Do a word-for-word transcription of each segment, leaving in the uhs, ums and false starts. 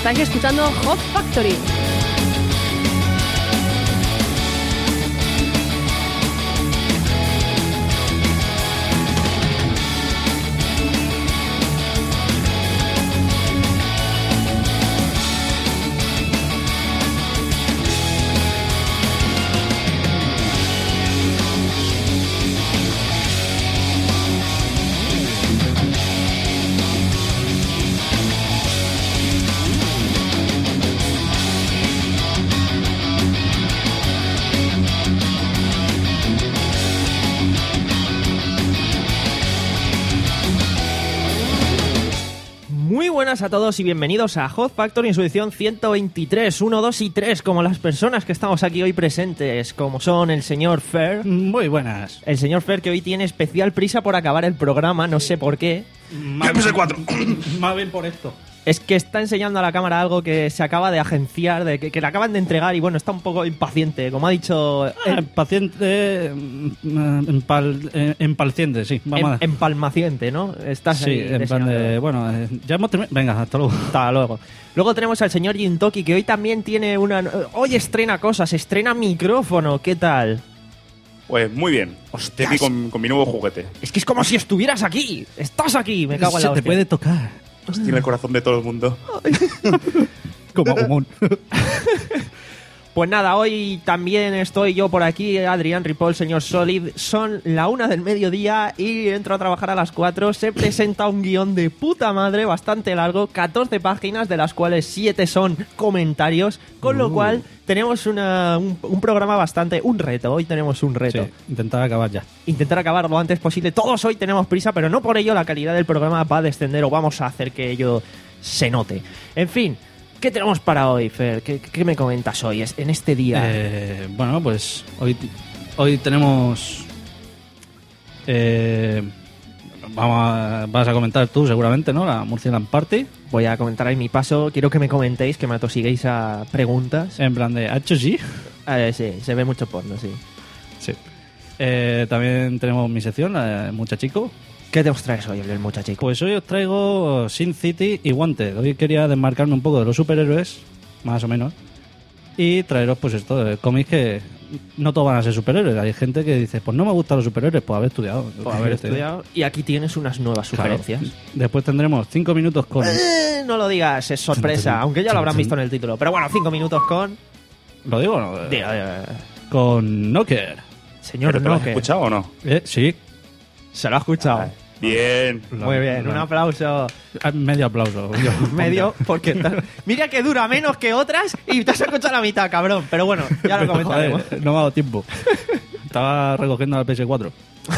Estáis escuchando Hot Factory. A todos y bienvenidos a Hot Factory en su edición ciento veintitrés, uno, dos y tres, como las personas que estamos aquí hoy presentes, como son el señor Fer. Muy buenas. El señor Fer, que hoy tiene especial prisa por acabar el programa, no sé por qué. Más, Yo puse cuatro. Más bien por esto. Es que está enseñando a la cámara algo que se acaba de agenciar, de que, que le acaban de entregar y bueno, está un poco impaciente, como ha dicho... El eh, paciente... Empal, eh, empalciente, sí. Vamos em, a... Empalmaciente, ¿no? Estás sí, ahí en plan de... Bueno, eh, ya hemos terminado... Venga, hasta luego. Hasta luego. Luego tenemos al señor Jintoki, que hoy también tiene una... Hoy estrena cosas, estrena micrófono, ¿qué tal? Pues muy bien. Estoy aquí con, con mi nuevo juguete. Es que es como si estuvieras aquí. Estás aquí. Me cago en la Se te hostia. puede tocar. Tiene el corazón de todo el mundo. Como común. Pues nada, hoy también estoy yo por aquí, Adrián Ripoll, señor Solid. Son la una del mediodía y entro a trabajar a las cuatro. Se presenta un guión de puta madre, bastante largo, catorce páginas, de las cuales siete son comentarios, con lo Uh. cual tenemos una, un, un programa bastante... Un reto, hoy tenemos un reto. Sí, intentar acabar ya. Intentar acabar lo antes posible. Todos hoy tenemos prisa, pero no por ello la calidad del programa va a descender o vamos a hacer que ello se note. En fin... ¿Qué tenemos para hoy, Fer? ¿Qué, qué me comentas hoy, en este día? Eh, bueno, pues hoy, hoy tenemos... Eh, vamos a, vas a comentar tú seguramente, ¿no? La Murcialand Party. Voy a comentar ahí mi paso. Quiero que me comentéis, que me atosiguéis a preguntas. En plan de... ¿Ha hecho sí? Eh, sí, se ve mucho porno, sí. Sí. Eh, también tenemos mi sección, la de Muchachico. ¿Qué te os traes hoy, el muchachico? Pues hoy os traigo Sin City y Wanted. Hoy quería desmarcarme un poco de los superhéroes, más o menos, y traeros pues esto, de cómics que no todos van a ser superhéroes. Hay gente que dice, pues no me gustan los superhéroes, pues haber estudiado. Por haber estudiado. Y aquí tienes unas nuevas Claro. sugerencias. Después tendremos cinco minutos con... Eh, no lo digas, es sorpresa, aunque ya lo habrán visto en el título. Pero bueno, cinco minutos con... ¿Lo digo o no? Diga, diga. Con Knocker. Señor ¿Pero te lo has Noque. escuchado o no? Eh, sí. Se lo ha escuchado. Ah, bien. Muy bien, un aplauso. Ah, Medio aplauso. Yo, Medio, porque ta- mira que dura menos que otras y te has escuchado la mitad, cabrón. Pero bueno, ya lo comentaremos. Joder, no me ha dado tiempo. Estaba recogiendo la P S cuatro.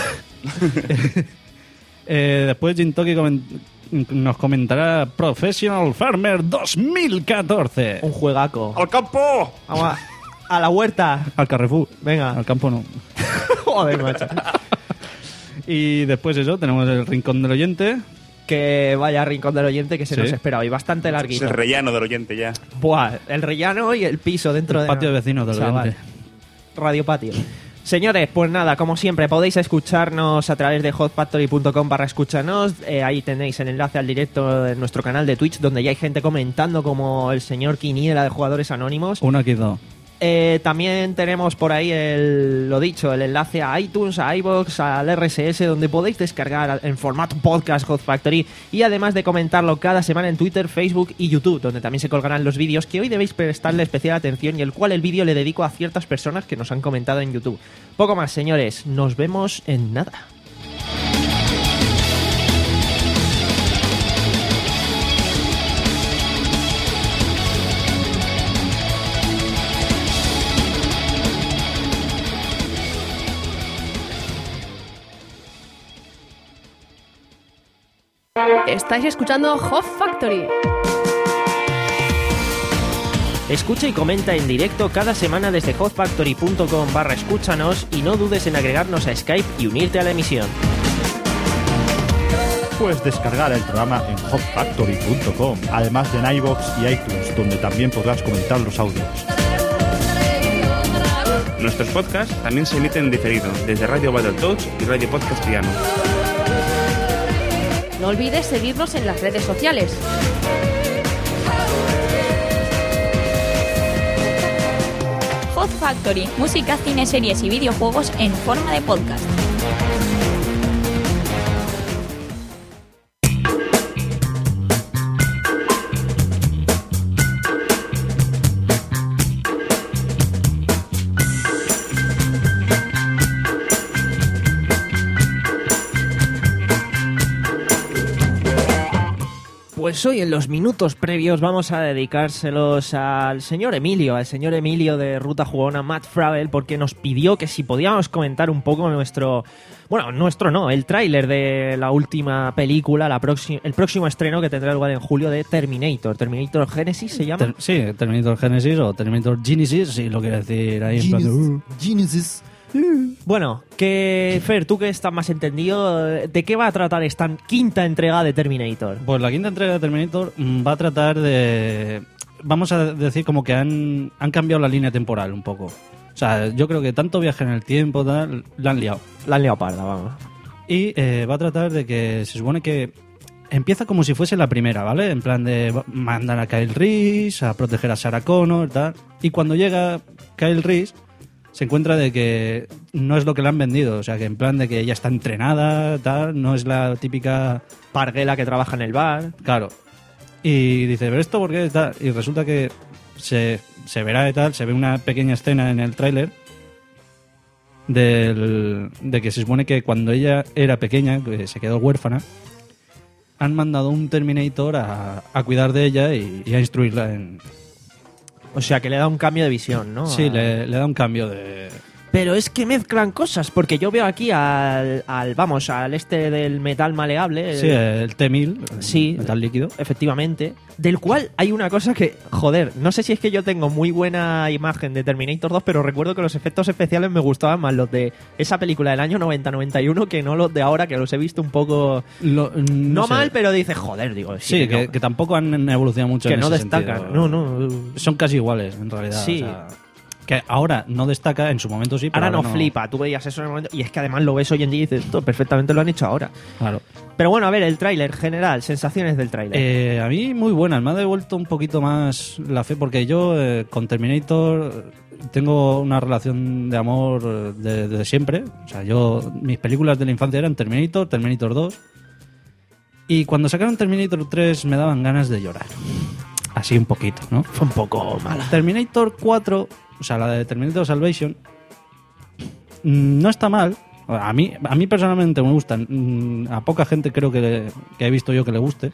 eh, después Jintoki coment- nos comentará Professional Farmer dos mil catorce. Un juegaco. ¡Al campo! Vamos a, a la huerta. Al Carrefour. Venga. Al campo no. Joder, macho. Y después eso, tenemos el Rincón del Oyente. Que vaya rincón del oyente que se Sí. nos espera hoy. Bastante Es larguito. el rellano del oyente ya. Buah, el rellano y el piso dentro El de... patio de vecinos del Chaval. oyente. Radio Patio. Señores, pues nada, como siempre, podéis escucharnos a través de hotfactory punto com barra escúchanos. Eh, ahí tenéis el enlace al directo de nuestro canal de Twitch, donde ya hay gente comentando, como el señor Quiniela de Jugadores Anónimos. Uno aquí dos. Eh, también tenemos por ahí, el, lo dicho, el enlace a iTunes, a iVoox, al R S S, donde podéis descargar en formato podcast Hot Factory, y además de comentarlo cada semana en Twitter, Facebook y YouTube, donde también se colgarán los vídeos que hoy debéis prestarle especial atención y el cual el vídeo le dedico a ciertas personas que nos han comentado en YouTube. Poco más, señores, nos vemos en nada. Estáis escuchando Hot Factory. Escucha y comenta en directo cada semana desde hotfactory punto com barra escúchanos y no dudes en agregarnos a Skype y unirte a la emisión. Puedes descargar el programa en hot factory punto com, además de en iVoox y iTunes, donde también podrás comentar los audios. Nuestros podcasts también se emiten en diferido desde Radio Battletoads y Radio Podcast Piano. No olvides seguirnos en las redes sociales. Hot Factory, música, cine, series y videojuegos en forma de podcast. Pues hoy en los minutos previos vamos a dedicárselos al señor Emilio, al señor Emilio de Ruta Jugona, Matt Fravel, porque nos pidió que si podíamos comentar un poco nuestro, bueno, nuestro no, el tráiler de la última película, la próxima, el próximo estreno que tendrá lugar en julio de Terminator, Terminator Genesis se llama. Ter- sí, Terminator Genesis o Terminator Genesis, si lo quiere decir ahí en plan de, uh. Genesis. Bueno, que Fer, tú que estás más entendido, ¿de qué va a tratar esta quinta entrega de Terminator? Pues la quinta entrega de Terminator mm, va a tratar de... Vamos a decir como que han, han cambiado la línea temporal un poco. O sea, yo creo que tanto viaje en el tiempo, tal, la han liado. La han liado parda, vamos. Y eh, va a tratar de que se supone que empieza como si fuese la primera, ¿vale? En plan de mandar a Kyle Reese a proteger a Sarah Connor, tal. Y cuando llega Kyle Reese se encuentra de que no es lo que le han vendido. O sea, que en plan de que ella está entrenada, tal, no es la típica... Parguela que trabaja en el bar. Claro. Y dice, ¿pero esto por qué? Tal. Y resulta que se, se verá y tal, se ve una pequeña escena en el tráiler del, de que se supone que cuando ella era pequeña, que se quedó huérfana, han mandado un Terminator a, a cuidar de ella y, y a instruirla en... O sea, que le da un cambio de visión, ¿no? Sí, A- le, le da un cambio de... Pero es que mezclan cosas, porque yo veo aquí al, al vamos, al este del metal maleable. Sí, el T mil, Sí. el metal líquido. Efectivamente, del cual hay una cosa que, joder, no sé si es que yo tengo muy buena imagen de Terminator dos, pero recuerdo que los efectos especiales me gustaban más los de esa película del año noventa noventa y uno que no los de ahora, que los he visto un poco... Lo- No, no sé. mal, pero dices, joder, digo, sí, Sí, que, que, no, que tampoco han evolucionado mucho que en no ese destacan. sentido. No, no. Son casi iguales, en realidad. Sí. o sea, que ahora no destaca, en su momento sí, pero Ahora ahora no flipa, tú veías eso en el momento, y es que además lo ves hoy en día y dices, esto perfectamente lo han hecho ahora. Claro. Pero bueno, a ver, el tráiler general, sensaciones del tráiler. Eh, a mí muy buenas, me ha devuelto un poquito más la fe, porque yo eh, con Terminator tengo una relación de amor eh, de, de siempre. O sea, yo, mis películas de la infancia eran Terminator, Terminator dos, y cuando sacaron Terminator tres me daban ganas de llorar. Así un poquito, ¿no? Fue un poco mala. Terminator cuatro, o sea, la de Terminator Salvation, mm, no está mal. A mí, a mí personalmente me gustan. Mm, A poca gente creo que, le- que he visto yo que le guste.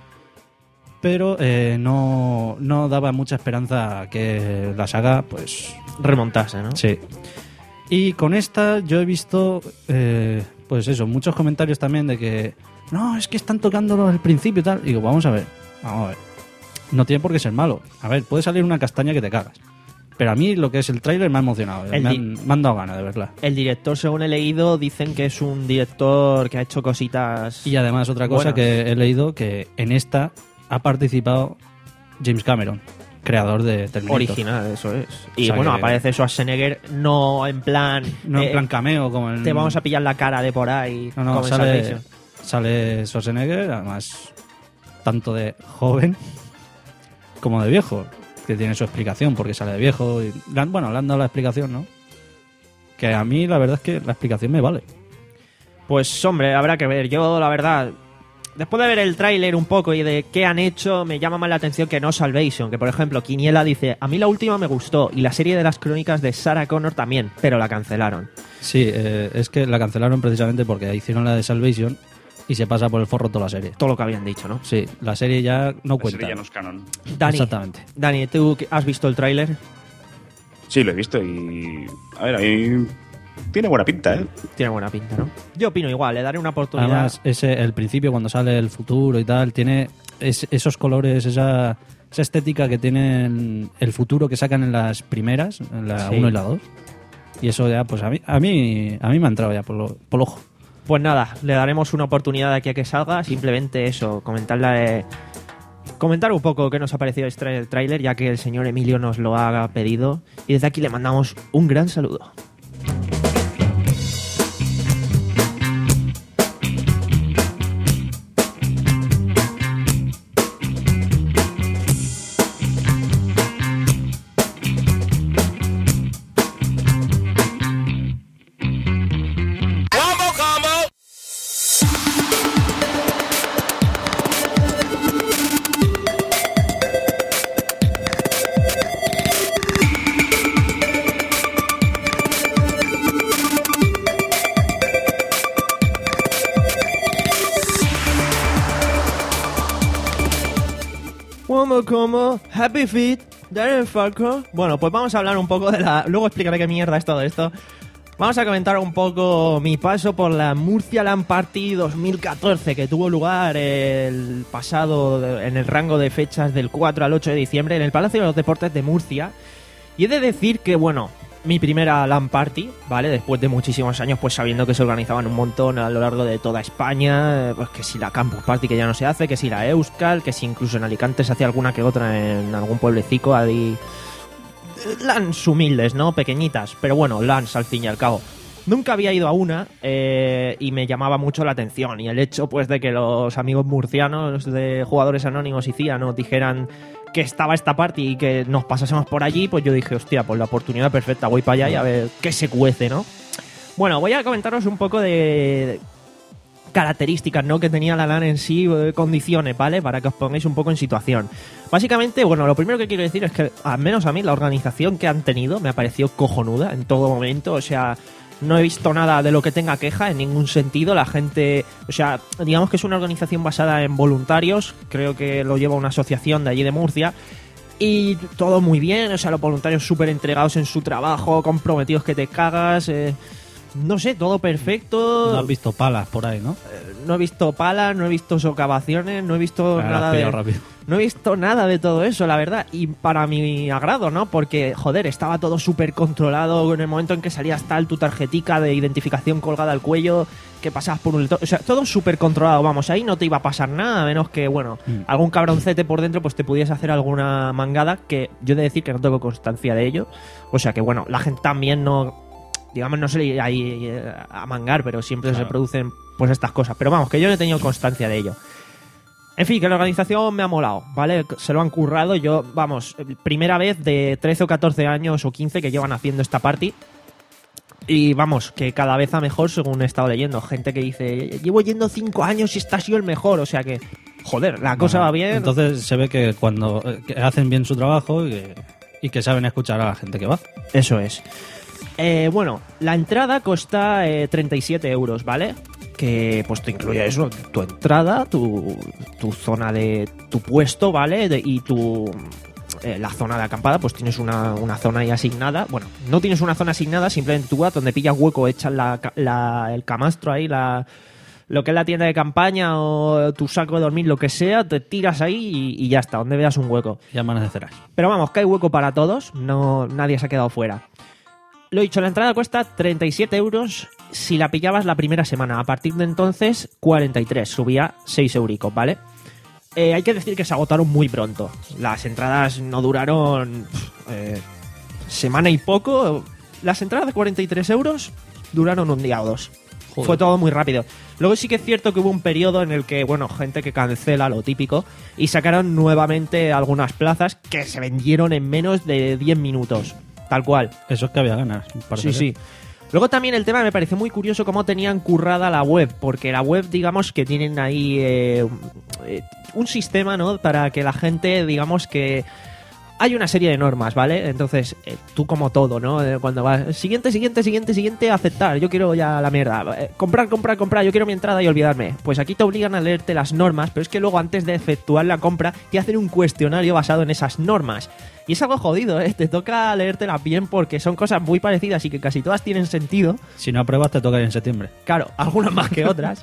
Pero eh, no, no daba mucha esperanza a que la saga, pues... Remontarse, ¿no? Sí. Y con esta yo he visto, eh, pues eso, muchos comentarios también de que... No, es que están tocándolo al principio y tal. Y digo, vamos a ver, vamos a ver. No tiene por qué ser malo. A ver, puede salir una castaña que te cagas. Pero a mí lo que es el tráiler me ha emocionado. El me, di- han, me han dado ganas de verla. El director, según he leído, dicen que es un director que ha hecho cositas... Y además otra cosa buenas. que he leído, que en esta ha participado James Cameron, creador de Terminator. Original, eso es. Y O sea bueno, que- aparece Schwarzenegger no en plan... No en eh, plan cameo como en... te vamos a pillar la cara de por ahí. No, no, como en sale, Salvation. sale Schwarzenegger, además tanto de joven como de viejo, que tiene su explicación porque sale de viejo. Y, le han- bueno, le han dado la explicación, ¿no? Que a mí la verdad es que la explicación me vale. Pues hombre, habrá que ver. Yo, la verdad, después de ver el tráiler un poco y de qué han hecho, me llama más la atención que no Salvation. Que, por ejemplo, Quiniela dice, a mí la última me gustó y la serie de las crónicas de Sarah Connor también, pero la cancelaron. Sí, eh, es que la cancelaron precisamente porque hicieron la de Salvation y se pasa por el forro toda la serie. Todo lo que habían dicho, ¿no? Sí, la serie ya no La cuenta. serie ya no es canon. Dani, Exactamente. Dani, ¿tú has visto el tráiler? Sí, lo he visto y... A ver, a mí... Tiene buena pinta, ¿eh? Tiene buena pinta, ¿no? Yo opino igual, le daré una oportunidad. Además, ese, el principio, cuando sale el futuro y tal, tiene es- esos colores, esa, esa estética que tienen el futuro que sacan en las primeras, en la Sí. uno y la dos. Y eso ya, pues a mí, a mí, a mí me ha entrado ya por, lo, por el ojo. Pues nada, le daremos una oportunidad de aquí a que salga. Simplemente eso, comentarle, comentar un poco qué nos ha parecido este el tráiler, ya que el señor Emilio nos lo ha pedido. Y desde aquí le mandamos un gran saludo. Como, como, Happy Feet, Darren Falco. Bueno, pues vamos a hablar un poco de la... Luego explicaré qué mierda es todo esto. Vamos a comentar un poco mi paso por la Murcia LAN Party dos mil catorce, que tuvo lugar el pasado, en el rango de fechas del cuatro al ocho de diciembre, en el Palacio de los Deportes de Murcia. Y he de decir que, bueno, mi primera LAN Party, ¿vale? Después de muchísimos años, pues sabiendo que se organizaban un montón a lo largo de toda España, pues que si la Campus Party, que ya no se hace, que si la Euskal, que si incluso en Alicante se hacía alguna que otra en algún pueblecico ahí... LANs humildes, ¿no? Pequeñitas, pero bueno, LANs al fin y al cabo. Nunca había ido a una eh, y me llamaba mucho la atención. Y el hecho, pues, de que los amigos murcianos de Jugadores Anónimos y C I A nos dijeran que estaba esta party y que nos pasásemos por allí, pues yo dije, hostia, pues la oportunidad perfecta, voy para allá y a ver qué se cuece, ¿no? Bueno, voy a comentaros un poco de características, ¿no?, que tenía la LAN en sí, condiciones, ¿vale? Para que os pongáis un poco en situación. Básicamente, bueno, lo primero que quiero decir es que, al menos a mí, la organización que han tenido me ha parecido cojonuda en todo momento. O sea, no he visto nada de lo que tenga queja en ningún sentido. La gente, o sea, digamos que es una organización basada en voluntarios. Creo que lo lleva una asociación de allí de Murcia. Y todo muy bien, o sea, los voluntarios súper entregados en su trabajo, comprometidos que te cagas... Eh, No sé, todo perfecto. No has visto palas por ahí, ¿no? Eh, no he visto palas, no he visto socavaciones, no he visto Pero nada has de... pillado rápido. No he visto nada de todo eso, la verdad. Y para mi agrado, ¿no? Porque, joder, estaba todo súper controlado. En el momento en que salías tal, tu tarjetica de identificación colgada al cuello, que pasabas por un lector... O sea, todo súper controlado, vamos. Ahí no te iba a pasar nada, a menos que, bueno, Mm. algún cabroncete por dentro pues te pudiese hacer alguna mangada, que yo he de decir que no tengo constancia de ello. O sea que, bueno, la gente también no... Digamos, no se le ahí a mangar, pero siempre Claro. se producen pues estas cosas. Pero vamos, que yo no he tenido constancia de ello. En fin, que la organización me ha molado, ¿vale? Se lo han currado. Yo, vamos, primera vez de trece o catorce años o quince que llevan haciendo esta party. Y vamos, que cada vez a mejor, según he estado leyendo. Gente que dice, llevo yendo cinco años y este ha sido el mejor. O sea que, joder, la cosa Bueno, va bien. Entonces se ve que cuando eh, que hacen bien su trabajo y que, y que saben escuchar a la gente que va. Eso es. Eh, bueno, la entrada cuesta eh, treinta y siete euros, ¿vale? Que pues te incluye eso, tu entrada, tu, tu zona de tu puesto, ¿vale? De, y tu eh, la zona de acampada, pues tienes una, una zona ahí asignada. Bueno, no tienes una zona asignada, simplemente tú vas donde pillas hueco, echas la, la, el camastro ahí, la, lo que es la tienda de campaña o tu saco de dormir, lo que sea, te tiras ahí y, y ya está, donde veas un hueco. Ya amanecerás. Pero vamos, que hay hueco para todos, no, nadie se ha quedado fuera. Lo dicho, la entrada cuesta treinta y siete euros si la pillabas la primera semana. A partir de entonces, cuarenta y tres. Subía seis euricos, ¿vale? Eh, hay que decir que se agotaron muy pronto. Las entradas no duraron eh, semana y poco. Las entradas de cuarenta y tres euros duraron un día o dos. Joder. Fue todo muy rápido. Luego sí que es cierto que hubo un periodo en el que, bueno, gente que cancela lo típico y sacaron nuevamente algunas plazas que se vendieron en menos de diez minutos. Tal cual. Eso es que había ganas. parece Sí, ser. sí. Luego también el tema me pareció muy curioso cómo tenían currada la web, porque la web, digamos que tienen ahí eh, eh, un sistema, ¿no? Para que la gente, digamos que hay una serie de normas, ¿vale? Entonces, eh, tú como todo, ¿no? Eh, cuando vas, siguiente, siguiente, siguiente, siguiente, aceptar, yo quiero ya la mierda. Eh, comprar, comprar, comprar, yo quiero mi entrada y olvidarme. Pues aquí te obligan a leerte las normas, pero es que luego antes de efectuar la compra te hacen un cuestionario basado en esas normas. Y es algo jodido, ¿eh? Te toca leértelas bien porque son cosas muy parecidas y que casi todas tienen sentido. Si no apruebas, te toca ir en septiembre. Claro, algunas más que otras.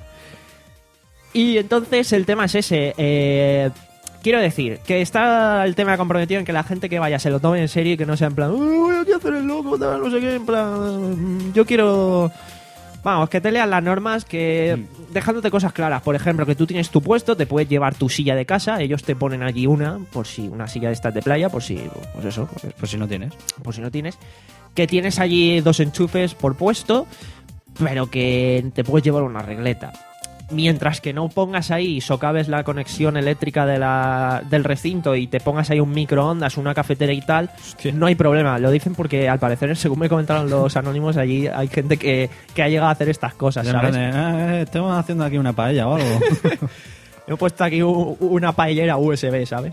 Y entonces el tema es ese. Eh, quiero decir, que está el tema comprometido en que la gente que vaya se lo tome en serio y que no sea en plan, "Uy, voy aquí a hacer el loco, tal, no sé qué", en plan, yo quiero... Vamos, que te lean las normas, que dejándote cosas claras. Por ejemplo, que tú tienes tu puesto, te puedes llevar tu silla de casa, ellos te ponen allí una, por si una silla de estas de playa, por si, pues eso, Pues si no tienes. por si no tienes. Que tienes allí dos enchufes por puesto, pero que te puedes llevar una regleta. Mientras que no pongas ahí y socabes la conexión eléctrica de la, del recinto y te pongas ahí un microondas, una cafetera y tal, no hay problema. Lo dicen porque al parecer, según me comentaron los anónimos, allí hay gente que, que ha llegado a hacer estas cosas, En ¿sabes? plan de, "Ah, eh, estamos haciendo aquí una paella o algo". He puesto aquí u- una paellera U S B, ¿sabes?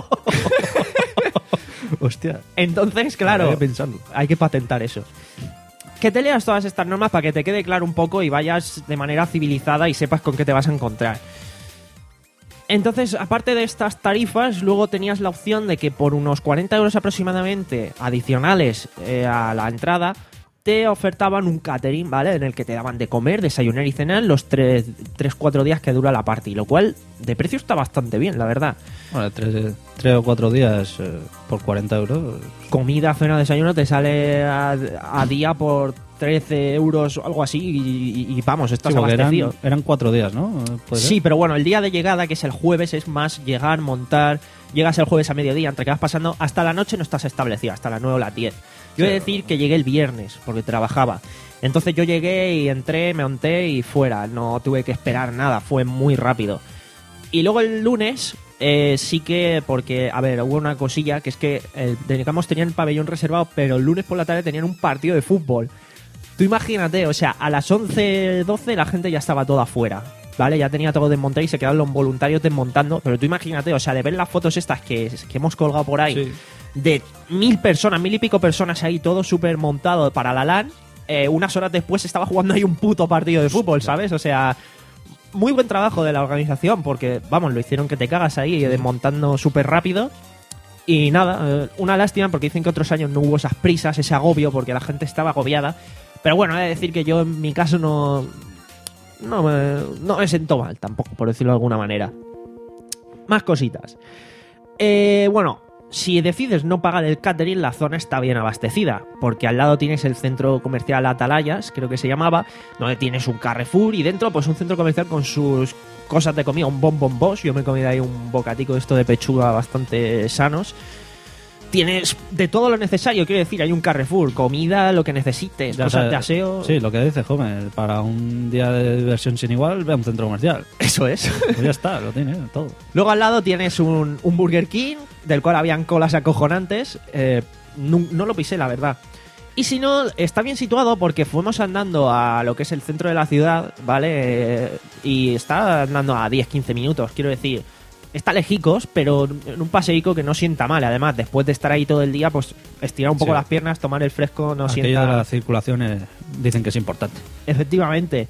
Hostia. Entonces, claro, Hay que pensarlo. hay que patentar eso. Que te leas todas estas normas para que te quede claro un poco y vayas de manera civilizada y sepas con qué te vas a encontrar. Entonces, aparte de estas tarifas, luego tenías la opción de que por unos cuarenta euros aproximadamente adicionales eh, a la entrada, te ofertaban un catering, ¿vale? En el que te daban de comer, desayunar y cenar los tres cuatro días que dura la party, lo cual de precio está bastante bien, la verdad. Bueno, tres, tres o cuatro días eh, por cuarenta euros. Comida, cena, desayuno te sale a, a día por trece euros o algo así y, y, y vamos, estás Sí, porque abastecido. eran, eran cuatro días, ¿no? ¿Puede ser? Sí, pero bueno, el día de llegada, que es el jueves, es más llegar, montar, llegas el jueves a mediodía, entre que vas pasando, hasta la noche no estás establecido, hasta las nueve o las diez. Yo he de decir que llegué el viernes, porque trabajaba. Entonces yo llegué y entré, me monté y fuera, no tuve que esperar nada, fue muy rápido. Y luego el lunes, eh, sí que, porque, a ver, hubo una cosilla, que es que, eh, digamos, tenían el pabellón reservado, pero el lunes por la tarde tenían un partido de fútbol. Tú imagínate, o sea, a las once, doce la gente ya estaba toda afuera, ¿vale? Ya tenía todo desmontado y se quedaron los voluntarios desmontando, pero tú imagínate, o sea, de ver las fotos estas que, que hemos colgado por ahí, Sí. de mil personas, mil y pico personas ahí, todo súper montado para la LAN, eh, unas horas después estaba jugando ahí un puto partido de fútbol, ¿sabes? O sea, muy buen trabajo de la organización, porque, vamos, lo hicieron que te cagas ahí, desmontando súper rápido. Y nada, eh, una lástima, porque dicen que otros años no hubo esas prisas, ese agobio, porque la gente estaba agobiada. Pero bueno, he de decir que yo en mi caso no, no, me, no me sentó mal tampoco, por decirlo de alguna manera. Más cositas. Eh, bueno, si decides no pagar el catering, la zona está bien abastecida, porque al lado tienes el centro comercial Atalayas, creo que se llamaba, donde tienes un Carrefour y dentro pues un centro comercial con sus cosas de comida, un Bon Bon Bosch. Yo me he comido ahí un bocatico de esto de pechuga bastante sanos. Tienes de todo lo necesario, quiero decir, hay un Carrefour, comida, lo que necesites, Ya cosas sabes, de aseo. Sí, lo que dice Homer, para un día de diversión sin igual, ve a un centro comercial. Eso es. Pues ya está, lo tiene todo. Luego al lado tienes un, un Burger King, del cual habían colas acojonantes. Eh, no, no lo pisé, la verdad. Y si no, está bien situado porque fuimos andando a lo que es el centro de la ciudad, ¿vale? Eh, y está andando a diez quince minutos, quiero decir. Está lejicos, pero en un paseico que no sienta mal. Además, después de estar ahí todo el día, pues estirar un poco Sí. las piernas, tomar el fresco, no Aquello sienta... de la circulación eh, dicen que es importante. Efectivamente.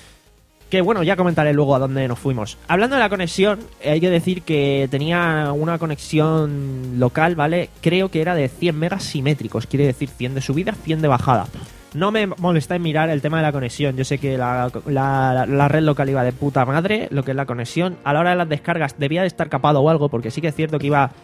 Que bueno, ya comentaré luego a dónde nos fuimos. Hablando de la conexión, hay que decir que tenía una conexión local, ¿vale? Creo que era de cien megas simétricos, quiere decir cien de subida, cien de bajada. No me molesta en mirar el tema de la conexión. Yo sé que la, la, la red local iba de puta madre, lo que es la conexión. A la hora de las descargas debía de estar capado o algo, porque sí que es cierto que iba...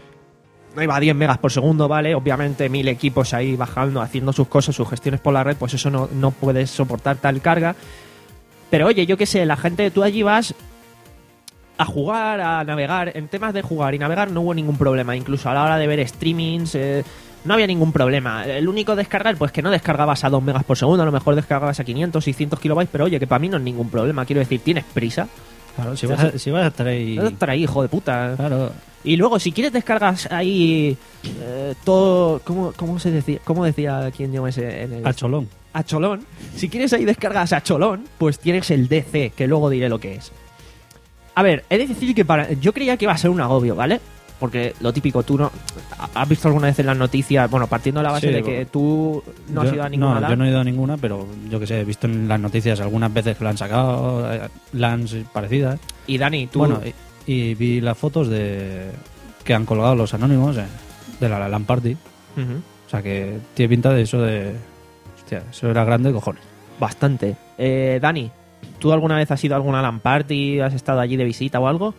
No iba a diez megas por segundo, ¿vale? Obviamente mil equipos ahí bajando, haciendo sus cosas, sus gestiones por la red, pues eso no, no puedes soportar tal carga. Pero oye, yo qué sé, la gente, tú allí vas a jugar, a navegar. En temas de jugar y navegar no hubo ningún problema. Incluso a la hora de ver streamings, eh, no había ningún problema. El único descargar, pues que no descargabas a dos megas por segundo, a lo mejor descargabas a quinientos, seiscientos kilobytes, pero oye, que para mí no es ningún problema. Quiero decir, tienes prisa. Claro, si vas a, si vas a estar ahí... No vas a estar ahí, hijo de puta. Claro. Y luego, si quieres descargas ahí eh, todo... ¿Cómo, cómo se decía? ¿Cómo decía quien llama ese en el... A cholón. A cholón. Si quieres ahí descargas a cholón, pues tienes el D C, que luego diré lo que es. A ver, he de decir que para... Yo creía que iba a ser un agobio, ¿vale? Porque lo típico, tú no... ¿Has visto alguna vez en las noticias? Bueno, partiendo de la base Sí, de que bueno. tú no has Yo- ido a ninguna No, LAN. yo no he ido a ninguna, pero yo que sé, he visto en las noticias algunas veces que la han sacado, eh, LANs parecidas. Y Dani, tú... Bueno, y, y vi las fotos de que han colgado los anónimos eh, de la LAN Party. Ujú. O sea que tiene pinta de eso de... Hostia, eso era grande, cojones. Bastante. Eh, Dani, ¿tú alguna vez has ido a alguna LAN party? ¿Has estado allí de visita o algo?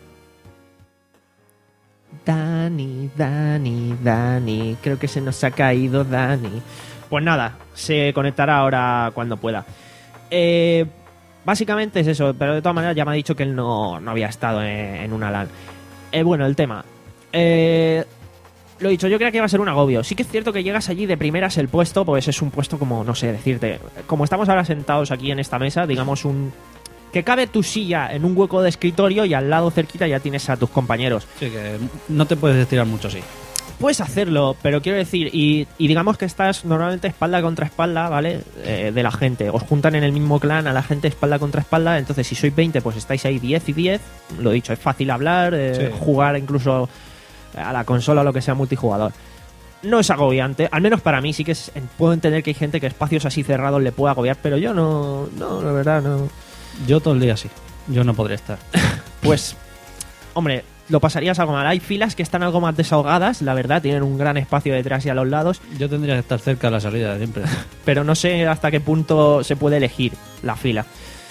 Dani, Dani, Dani. Creo que se nos ha caído Dani. Pues nada, se conectará ahora cuando pueda. Eh, básicamente es eso, pero de todas maneras ya me ha dicho que él no, no había estado en, en una LAN. Eh, bueno, el tema. Eh, lo dicho, yo creía que iba a ser un agobio. Sí que es cierto que llegas allí de primeras el puesto, pues es un puesto como, no sé decirte, como estamos ahora sentados aquí en esta mesa, digamos un... que cabe tu silla en un hueco de escritorio y al lado cerquita ya tienes a tus compañeros. Sí, que no te puedes estirar mucho, sí. Puedes hacerlo, pero quiero decir, y, y digamos que estás normalmente espalda contra espalda, ¿vale? Eh, de la gente. Os juntan en el mismo clan a la gente espalda contra espalda, entonces si sois veinte, pues estáis ahí diez y diez. Lo dicho, es fácil hablar, eh, Sí. jugar incluso a la consola o lo que sea multijugador. No es agobiante, al menos para mí sí que es, puedo entender que hay gente que espacios así cerrados le puede agobiar, pero yo no, no, la verdad no. Yo todo el día sí. Yo no podré estar. Pues hombre, lo pasarías algo mal. Hay filas que están algo más desahogadas, la verdad, tienen un gran espacio detrás y a los lados, Yo tendría que estar cerca de la salida siempre. pero no sé hasta qué punto se puede elegir la fila.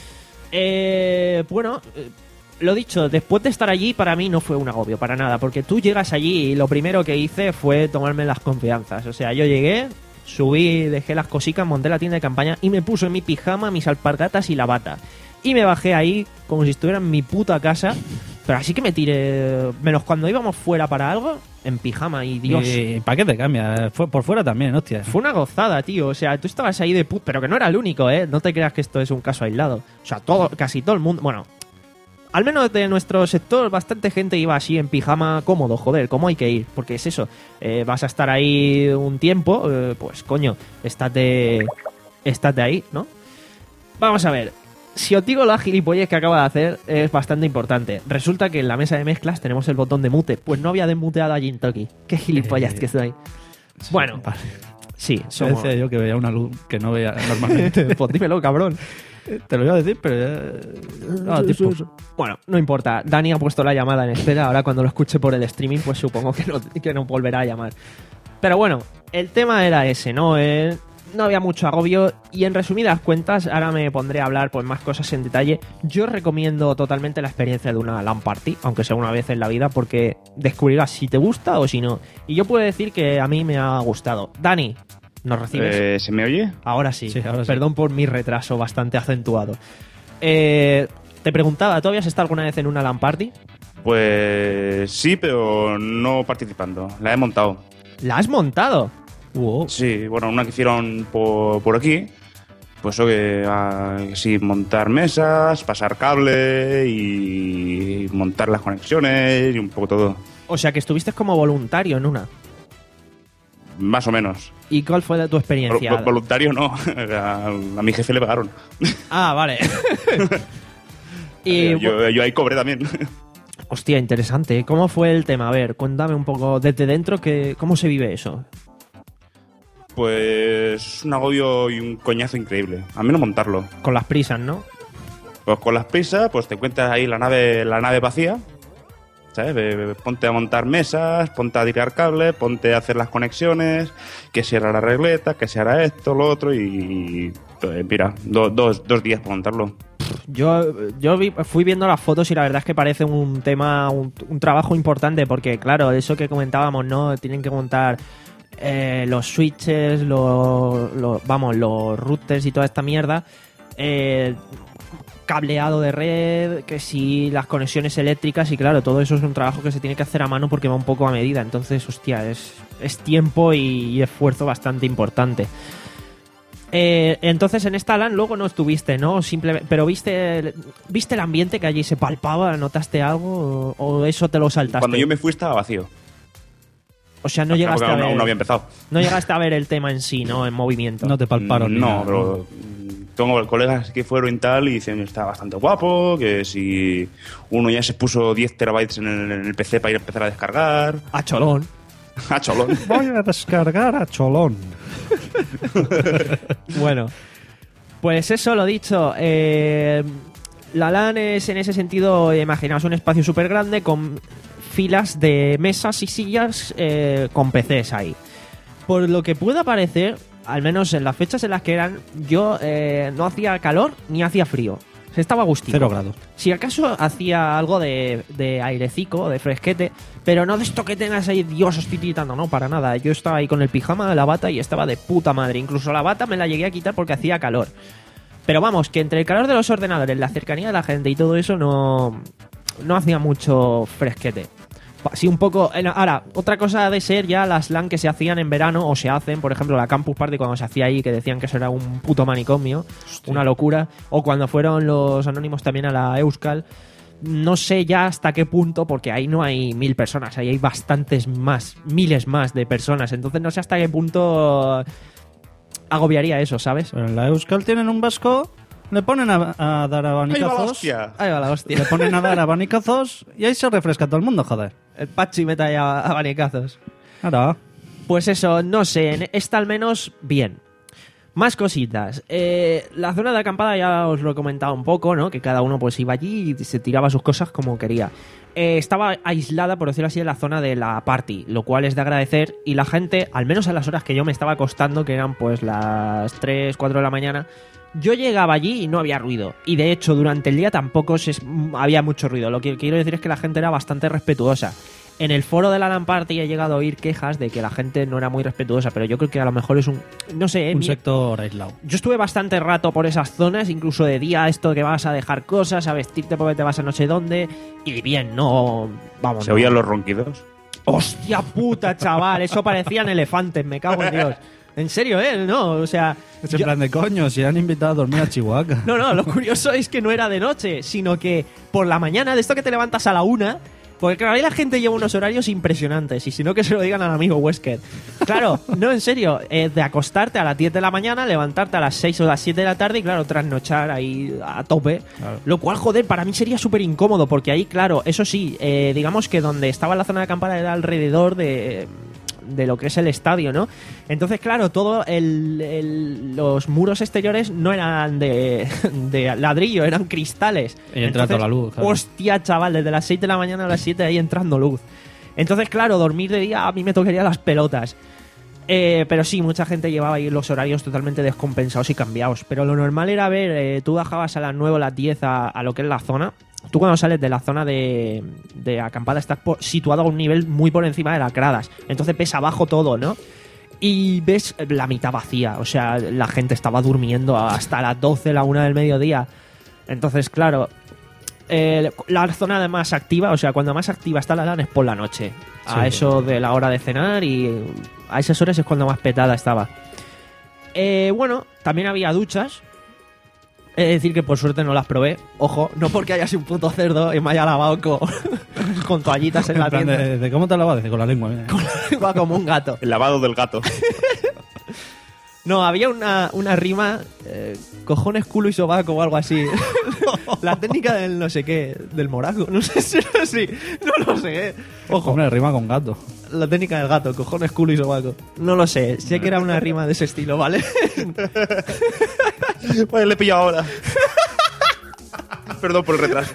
Eh, bueno, eh, lo dicho, después de estar allí, para mí no fue un agobio, para nada, porque tú llegas allí y lo primero que hice fue tomarme las confianzas. O sea, yo llegué, subí, dejé las cositas, monté la tienda de campaña y me puse en mi pijama, mis alpargatas y la bata. Y me bajé ahí como si estuviera en mi puta casa. Pero así que me tiré, menos cuando íbamos fuera para algo, en pijama y Dios. ¿Y para qué te cambia? Fue por fuera también, hostia. Fue una gozada, tío. O sea, tú estabas ahí de put... Pero que no era el único, ¿eh? No te creas que esto es un caso aislado. O sea, todo, casi todo el mundo... Bueno, al menos de nuestro sector, bastante gente iba así en pijama cómodo, joder, ¿cómo hay que ir? Porque es eso, eh, vas a estar ahí un tiempo, eh, pues coño, estate, estate ahí, ¿no? Vamos a ver. Si os digo la gilipollez que acaba de hacer, es bastante importante. Resulta que en la mesa de mezclas tenemos el botón de mute. Pues no había desmuteado a Gintoki. Qué gilipollas Eh, que soy. Bueno, Vale. sí, Yo somos... decía yo que veía una luz que no veía normalmente. Pues dímelo, cabrón. Te lo iba a decir, pero ya... Ah, tipo. Bueno, no importa. Dani ha puesto la llamada en espera. Ahora cuando lo escuche por el streaming, pues supongo que no, que no volverá a llamar. Pero bueno, el tema era ese, ¿no? Eh, no había mucho agobio y en resumidas cuentas, ahora me pondré a hablar pues más cosas en detalle. Yo recomiendo totalmente la experiencia de una LAN party, aunque sea una vez en la vida, porque descubrirás si te gusta o si no. Y yo puedo decir que a mí me ha gustado. Dani, ¿nos recibes? Eh, ¿Se me oye? Ahora sí. Sí, ahora sí. Perdón por mi retraso bastante acentuado. Eh, te preguntaba, ¿tú habías estado alguna vez en una LAN party? Pues sí, pero no participando. La he montado. ¿La has montado? Wow. Sí, bueno, una que hicieron por, por aquí. Pues eso que, ah, sí, montar mesas, pasar cable y montar las conexiones y un poco todo. O sea, que estuviste como voluntario en una. Más o menos. ¿Y cuál fue tu experiencia? Vol- voluntario no. A, a mi jefe le pagaron. Ah, vale. y, yo, yo ahí cobré también. hostia, interesante. ¿Cómo fue el tema? A ver, cuéntame un poco desde dentro que, cómo se vive eso. Pues un agobio y un coñazo increíble. A mí no montarlo. Con las prisas, ¿no? Pues con las prisas, pues te encuentras ahí la nave, la nave vacía. ¿Sabes? Ve- ve- Ponte a montar mesas, ponte a tirar cables, ponte a hacer las conexiones, que se hará la regleta, que se hará esto, lo otro y... pues, mira, do- dos, dos días para montarlo. Yo, yo vi- fui viendo las fotos y la verdad es que parece un tema, un, un trabajo importante porque, claro, eso que comentábamos, ¿no? Tienen que montar eh, los switches, los, los- vamos, los routers y toda esta mierda. Eh, cableado de red, que si las conexiones eléctricas y claro, todo eso es un trabajo que se tiene que hacer a mano porque va un poco a medida. Entonces, hostia, es, es tiempo y, y esfuerzo bastante importante. Eh, entonces en esta LAN luego no estuviste, ¿no? Simplemente, pero viste viste el ambiente que allí se palpaba, ¿notaste algo o, o eso te lo saltaste? Cuando yo me fui estaba vacío. O sea, no llegaste Porque a aún, ver, aún no había empezado. no llegaste a ver el tema en sí, ¿no? En movimiento. No te palparon ni No, nada, pero mm, tengo colegas que fueron y tal y dicen que está bastante guapo, que si uno ya se puso diez terabytes en el, en el P C para ir a empezar a descargar. A cholón. A cholón. Voy a descargar a Cholón. Bueno, pues eso lo dicho. Eh, la LAN es en ese sentido, imaginaos un espacio súper grande con filas de mesas y sillas eh, con P Cs ahí. Por lo que pueda parecer, al menos en las fechas en las que eran, yo eh, no hacía calor ni hacía frío. Se estaba gustito. Cero grados. Si acaso hacía algo de, de airecico, de fresquete, pero no de esto que tengas ahí, Dios, estoy tiritando, no, para nada. Yo estaba ahí con el pijama, la bata y estaba de puta madre. Incluso la bata me la llegué a quitar porque hacía calor. Pero vamos, que entre el calor de los ordenadores, la cercanía de la gente y todo eso no, no hacía mucho fresquete. Sí, un poco. Ahora, otra cosa de ser ya las LAN que se hacían en verano o se hacen, por ejemplo, la Campus Party cuando se hacía ahí, que decían que eso era un puto manicomio, hostia, una locura. O cuando fueron los anónimos también a la Euskal. No sé ya hasta qué punto, porque ahí no hay mil personas, ahí hay bastantes más, miles más de personas. Entonces no sé hasta qué punto agobiaría eso, ¿sabes? Pero en la Euskal tienen un vasco, le ponen a, a dar ¡Ahí va la abanicazos. hostia! Ahí va la hostia. Le ponen a dar abanicazos y ahí se refresca todo el mundo, joder. El Pachi meta ya abanicazos. Ahora. Pues eso, no sé, en esta al menos bien. Más cositas. Eh, la zona de acampada ya os lo he comentado un poco, ¿no? Que cada uno pues iba allí y se tiraba sus cosas como quería. eh, estaba aislada, por decirlo así, en la zona de la party, lo cual es de agradecer. Y la gente, al menos a las horas que yo me estaba acostando, que eran pues las tres, cuatro de la mañana, yo llegaba allí y no había ruido. Y de hecho, durante el día tampoco se, había mucho ruido. Lo que quiero decir es que la gente era bastante respetuosa. En el foro de la LAN Party he llegado a oír quejas de que la gente no era muy respetuosa, pero yo creo que a lo mejor es un... No sé, Un mi- sector aislado. yo estuve bastante rato por esas zonas, incluso de día, esto que vas a dejar cosas, a vestirte porque te vas a no sé dónde. Y bien, no... Vamos, ¿Se no. oían los ronquidos? ¡Hostia puta, chaval! Eso parecían elefantes, me cago en Dios. En serio, ¿eh? No, o sea... Es en yo- plan de coño, si han invitado a dormir a Chihuahua. No, no, lo curioso es que no era de noche, sino que por la mañana, de esto que te levantas a la una... Porque claro, ahí la gente lleva unos horarios impresionantes, y si no que se lo digan al amigo Wesker. Claro, no, en serio, eh, de acostarte a las diez de la mañana, levantarte a las seis o las siete de la tarde y claro, trasnochar ahí a tope. Claro. Lo cual, joder, para mí sería súper incómodo, porque ahí, claro, eso sí, eh, digamos que donde estaba la zona de acampada era alrededor de... de lo que es el estadio, ¿no? Entonces, claro, todo el, el- los muros exteriores no eran de, de ladrillo, eran cristales. Y entra Entonces, toda la luz, claro. Hostia, chaval, desde las seis de la mañana a las siete ahí entrando luz. Entonces, claro, dormir de día a mí me tocaría las pelotas. Eh, pero sí, mucha gente llevaba ahí los horarios totalmente descompensados y cambiados. Pero lo normal era ver, eh, tú bajabas a las nueve o las diez a, a lo que es la zona. Tú cuando sales de la zona de, de acampada estás por- situado a un nivel muy por encima de las gradas. Entonces ves abajo todo, ¿no? Y ves la mitad vacía. O sea, la gente estaba durmiendo hasta las doce, la una del mediodía. Entonces, claro, eh, la zona más activa, o sea, cuando más activa está la LAN es por la noche. A Sí. eso de la hora de cenar y a esas horas es cuando más petada estaba. Eh, bueno, también había duchas. Es decir, que por suerte no las probé. Ojo, no porque haya sido un puto cerdo y me haya lavado con, con toallitas en la En plan tienda. de, de cómo te lavas, dice, con la lengua. Mira. Va como un gato. El lavado del gato. No, había una, una rima, eh, cojones, culo y sobaco o algo así. La técnica del no sé qué, del moraco. No sé si era así. No lo sé. eh. Ojo, Hombre, rima con gato. la técnica del gato, cojones, culo y sobaco. No lo sé. Sé que era una rima de ese estilo, ¿vale? Pues le he pillado ahora. Perdón por el retraso.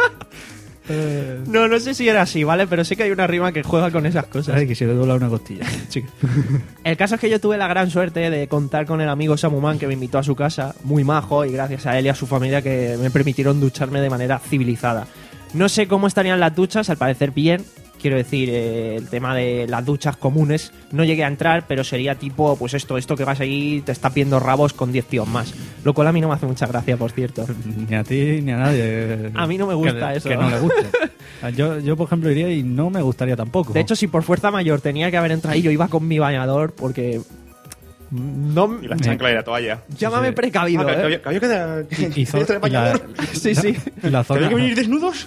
No, no sé si era así, ¿vale? Pero sé que hay una rima que juega con esas cosas. Ay, que se le dobla una costilla. Chica. El caso es que yo tuve la gran suerte de contar con el amigo Samuman, que me invitó a su casa, muy majo, y gracias a él y a su familia que me permitieron ducharme de manera civilizada. No sé cómo estarían las duchas, al parecer bien. Quiero decir, eh, el tema de las duchas comunes, no llegué a entrar, pero sería tipo, pues esto, esto que vas ahí, te estás viendo rabos con diez tíos más. Lo cual a mí no me hace mucha gracia, por cierto. Ni a ti ni a nadie. A mí no me gusta que, eso. Que no le guste. Yo, yo, por ejemplo, iría y no me gustaría tampoco. De hecho, si por fuerza mayor tenía que haber entrado ahí, yo iba con mi bañador, porque... No, Y la chancla y la toalla. llámame sí. precavido, Ah, que, que ¿eh? había, que había que, que, y, zo- que, y la, Sí, sí. y la ¿Que había zona, que venir desnudos.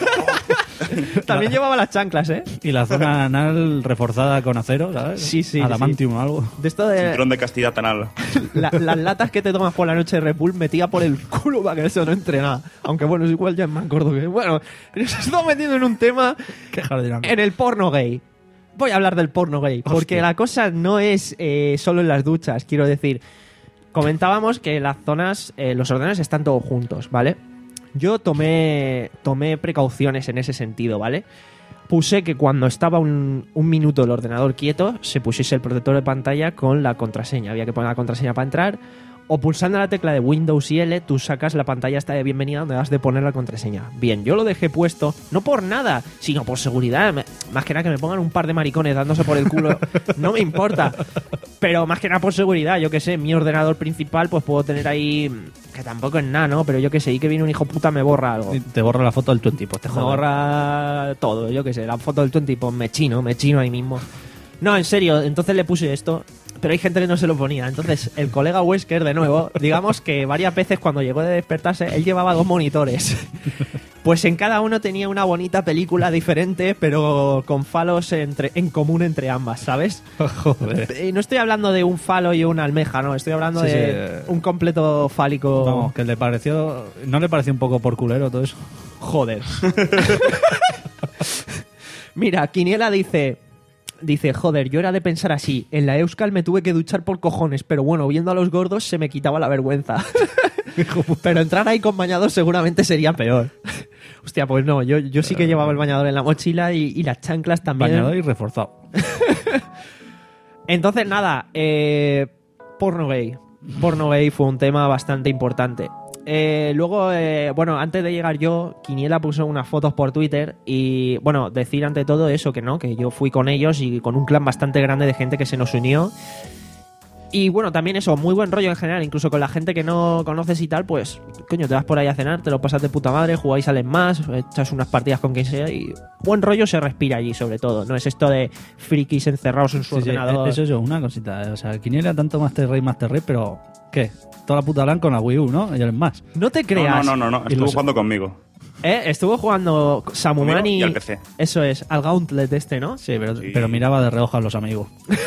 También llevaba las chanclas, ¿eh? y la zona anal reforzada con acero, ¿sabes? Sí, sí, Adamantium o algo. De esto de Cinturón de castidad anal. la- las latas que te tomas por la noche de Red Bull metía por el culo para que eso no entre nada. Aunque bueno, es igual ya es más gordo que... Bueno, nos estamos metiendo en un tema Qué jardinal. en el porno gay. Voy a hablar del porno gay, porque Hostia. la cosa no es eh, solo en las duchas, quiero decir. Comentábamos que las zonas, eh, los ordenadores están todos juntos, ¿vale? Yo tomé, tomé precauciones en ese sentido, ¿vale? Puse que cuando estaba un, un minuto el ordenador quieto, se pusiese el protector de pantalla con la contraseña. Había que poner la contraseña para entrar. O pulsando la tecla de Windows y L, tú sacas la pantalla esta de bienvenida donde has de poner la contraseña. Bien, yo lo dejé puesto, no por nada, sino por seguridad. Me- Más que nada que me pongan un par de maricones dándose por el culo, no me importa. Pero más que nada por seguridad, yo que sé, mi ordenador principal, pues puedo tener ahí, que tampoco es nada, ¿no? Pero yo que sé, y que viene un hijo puta me borra algo. Y te borra la foto del twenty, pues te Me jodas. borra todo, yo que sé, la foto del twenty, pues me chino, me chino ahí mismo. No, en serio, entonces le puse esto, pero hay gente que no se lo ponía. Entonces, el colega Wesker, de nuevo, digamos que varias veces cuando llegó de despertarse, él llevaba dos monitores. Pues en cada uno tenía una bonita película diferente, pero con falos entre, en común entre ambas, ¿sabes? Joder. Eh, No estoy hablando de un falo y una almeja, no, estoy hablando Sí, de sí. un completo fálico. Vamos, que le pareció... ¿No le pareció un poco por culero todo eso? Joder. Mira, Quiniela dice... Dice, joder, yo era de pensar así. En la Euskal me tuve que duchar por cojones, pero bueno, viendo a los gordos se me quitaba la vergüenza. Pero entrar ahí con bañador seguramente sería peor. Hostia, pues no, yo, yo sí que llevaba el bañador en la mochila y, y las chanclas también. Bañador y reforzado. Entonces, nada, eh, porno gay. Porno gay fue un tema bastante importante. Eh, luego, eh, bueno, antes de llegar yo, Quiniela puso unas fotos por Twitter y, bueno, decir ante todo eso, que no, que yo fui con ellos y con un clan bastante grande de gente que se nos unió. Y bueno, también eso, muy buen rollo en general, incluso con la gente que no conoces y tal, pues, coño, te vas por ahí a cenar, te lo pasas de puta madre, jugáis, salen más, echas unas partidas con quien sea y buen rollo se respira allí, sobre todo. No es esto de frikis encerrados en su Sí, sí, ordenador. eso es yo, una cosita. O sea, Quiniela tanto Master Race, Master Race, pero ¿qué? Toda la puta LAN con la Wii U, ¿no? Y el más. No te No, creas. no, no, no, no. Y Estuvo los- jugando conmigo. ¿Eh? Estuvo jugando Samuman Conmigo y... y al P C. Eso es, al Gauntlet este, ¿no? Sí, pero, Sí. pero miraba de reojo a los amigos.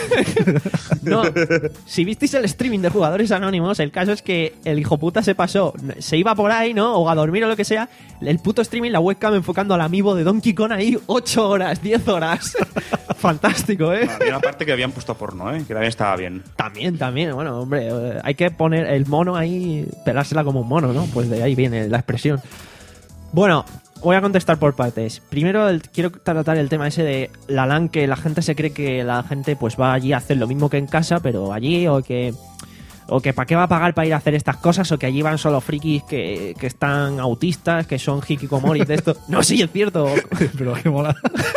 No, si visteis el streaming de Jugadores Anónimos, el caso es que el hijo puta se pasó, se iba por ahí, ¿no? O a dormir o lo que sea, el puto streaming, la webcam enfocando al amiibo de Donkey Kong ahí ocho horas, diez horas. Fantástico, ¿eh? Había una parte que habían puesto porno, ¿eh? Que también estaba bien. También, también, bueno, hombre, eh, hay que poner el mono ahí, pelársela como un mono, ¿no? Pues de ahí viene la expresión. Bueno, voy a contestar por partes. Primero el- quiero tratar el tema ese de la LAN, que la gente se cree que la gente pues va allí a hacer lo mismo que en casa, pero allí, o que o que para qué va a pagar para ir a hacer estas cosas, o que allí van solo frikis que, que están autistas, que son hikikomoris de esto. No, sí, es cierto. Pero qué mola.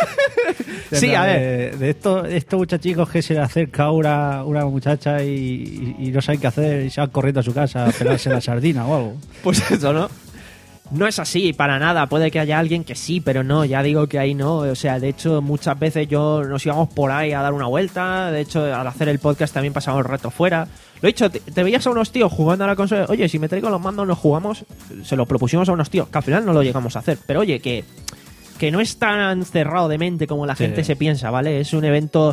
Sí, a ver. De, de estos, estos muchachicos que se le acerca una, una muchacha y, y, y no saben qué hacer y se van corriendo a su casa a pelarse la sardina o algo. Pues eso, ¿no? No es así, para nada. Puede que haya alguien que sí, pero no, ya digo que ahí no. O sea, de hecho, muchas veces yo nos íbamos por ahí a dar una vuelta. De hecho, al hacer el podcast también pasamos el rato fuera. Lo he dicho, te, te veías a unos tíos jugando a la consola. Oye, si me traigo los mandos, nos jugamos. Se lo propusimos a unos tíos, que al final no lo llegamos a hacer. Pero oye, que, que no es tan cerrado de mente como la Sí. gente se piensa, ¿vale? Es un evento...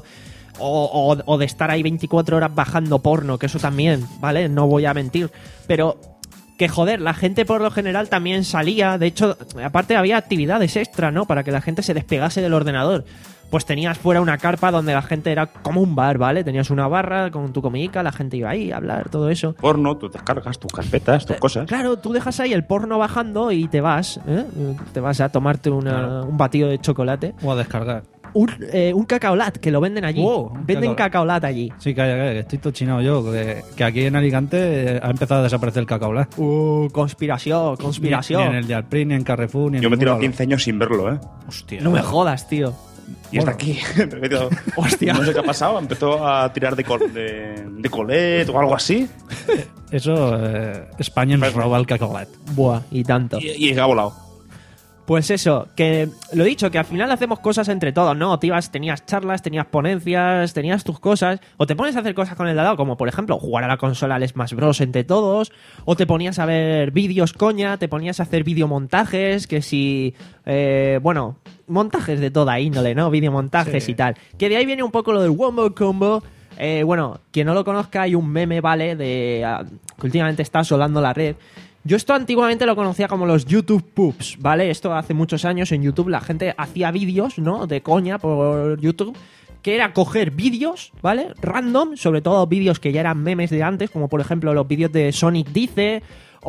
O, o- o de estar ahí veinticuatro horas bajando porno, que eso también, ¿vale? No voy a mentir. Pero... que joder, la gente por lo general también salía, de hecho, aparte había actividades extra, ¿no? Para que la gente se despegase del ordenador. Pues tenías fuera una carpa donde la gente era como un bar, ¿vale? Tenías una barra con tu comica, la gente iba ahí a hablar, todo eso. Porno, tú descargas tus carpetas, tus cosas. Claro, tú dejas ahí el porno bajando y te vas, ¿eh? Te vas a tomarte una- Claro. un batido de chocolate. O a descargar. Un, eh, un cacaolat, que lo venden allí. Wow, un venden cacaolat. cacaolat allí. Sí, calla, calla, que estoy tochinado yo. Que, que aquí en Alicante eh, ha empezado a desaparecer el cacao Blas. Uh, conspiración, Ni, conspiración. ni en el de Alprin, ni en Carrefour, ni en Yo me he ningún tirado lado. quince años sin verlo, ¿eh? Hostia. No me jodas, tío. Y está aquí. Me he tirado- Hostia. No sé qué ha pasado. Empezó a tirar de, col- de, de colet o algo así. Eso, eh, España nos roba el cacao Blas. Buah, y tanto. Y, y ha volado. Pues eso, que lo he dicho, que al final hacemos cosas entre todos, ¿no? Te ibas, tenías charlas, tenías ponencias, tenías tus cosas, o te pones a hacer cosas con el de al lado, como por ejemplo jugar a la consola al Smash Bros. Entre todos, o te ponías a ver vídeos coña, te ponías a hacer videomontajes, que si, eh, bueno, montajes de toda índole, ¿no? Videomontajes Sí. y tal. Que de ahí viene un poco lo del Wombo Combo. Eh, bueno, quien no lo conozca, hay un meme, ¿vale? De ah, que últimamente está asolando la red. Yo esto antiguamente lo conocía como los YouTube Poops, ¿vale? Esto hace muchos años en YouTube la gente hacía vídeos, ¿no? De coña por YouTube, que era coger vídeos, ¿vale? Random, sobre todo vídeos que ya eran memes de antes, como por ejemplo los vídeos de Sonic Dice,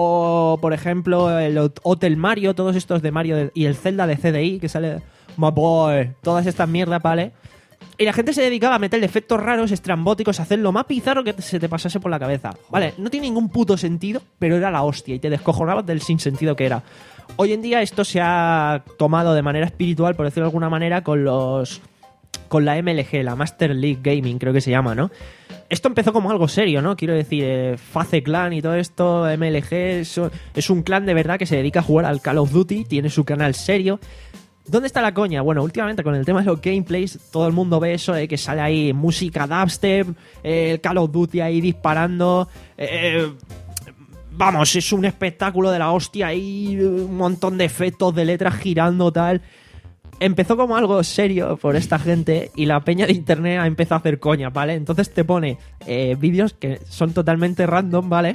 o por ejemplo el Hot- Hotel Mario, todos estos de Mario de- y el Zelda de C D I, que sale My Boy, todas estas mierdas, ¿vale? Y la gente se dedicaba a meterle efectos raros, estrambóticos, a hacer lo más bizarro que se te pasase por la cabeza. Vale, no tiene ningún puto sentido, pero era la hostia y te descojonabas del sinsentido que era. Hoy en día esto se ha tomado de manera espiritual, por decirlo de alguna manera, con los con la M L G, la Master League Gaming, creo que se llama, ¿no? Esto empezó como algo serio, ¿no? Quiero decir, eh, Face Clan y todo esto, M L G, eso- es un clan de verdad que se dedica a jugar al Call of Duty, tiene su canal serio. ¿Dónde está la coña? Bueno, últimamente con el tema de los gameplays, todo el mundo ve eso, eh, que sale ahí música dubstep, eh, el Call of Duty ahí disparando. eh, vamos, es un espectáculo de la hostia ahí, un montón de efectos, de letras girando, tal. Empezó como algo serio por esta gente y la peña de internet ha empezado a hacer coña, ¿vale? Entonces te pone eh, vídeos que son totalmente random, ¿vale?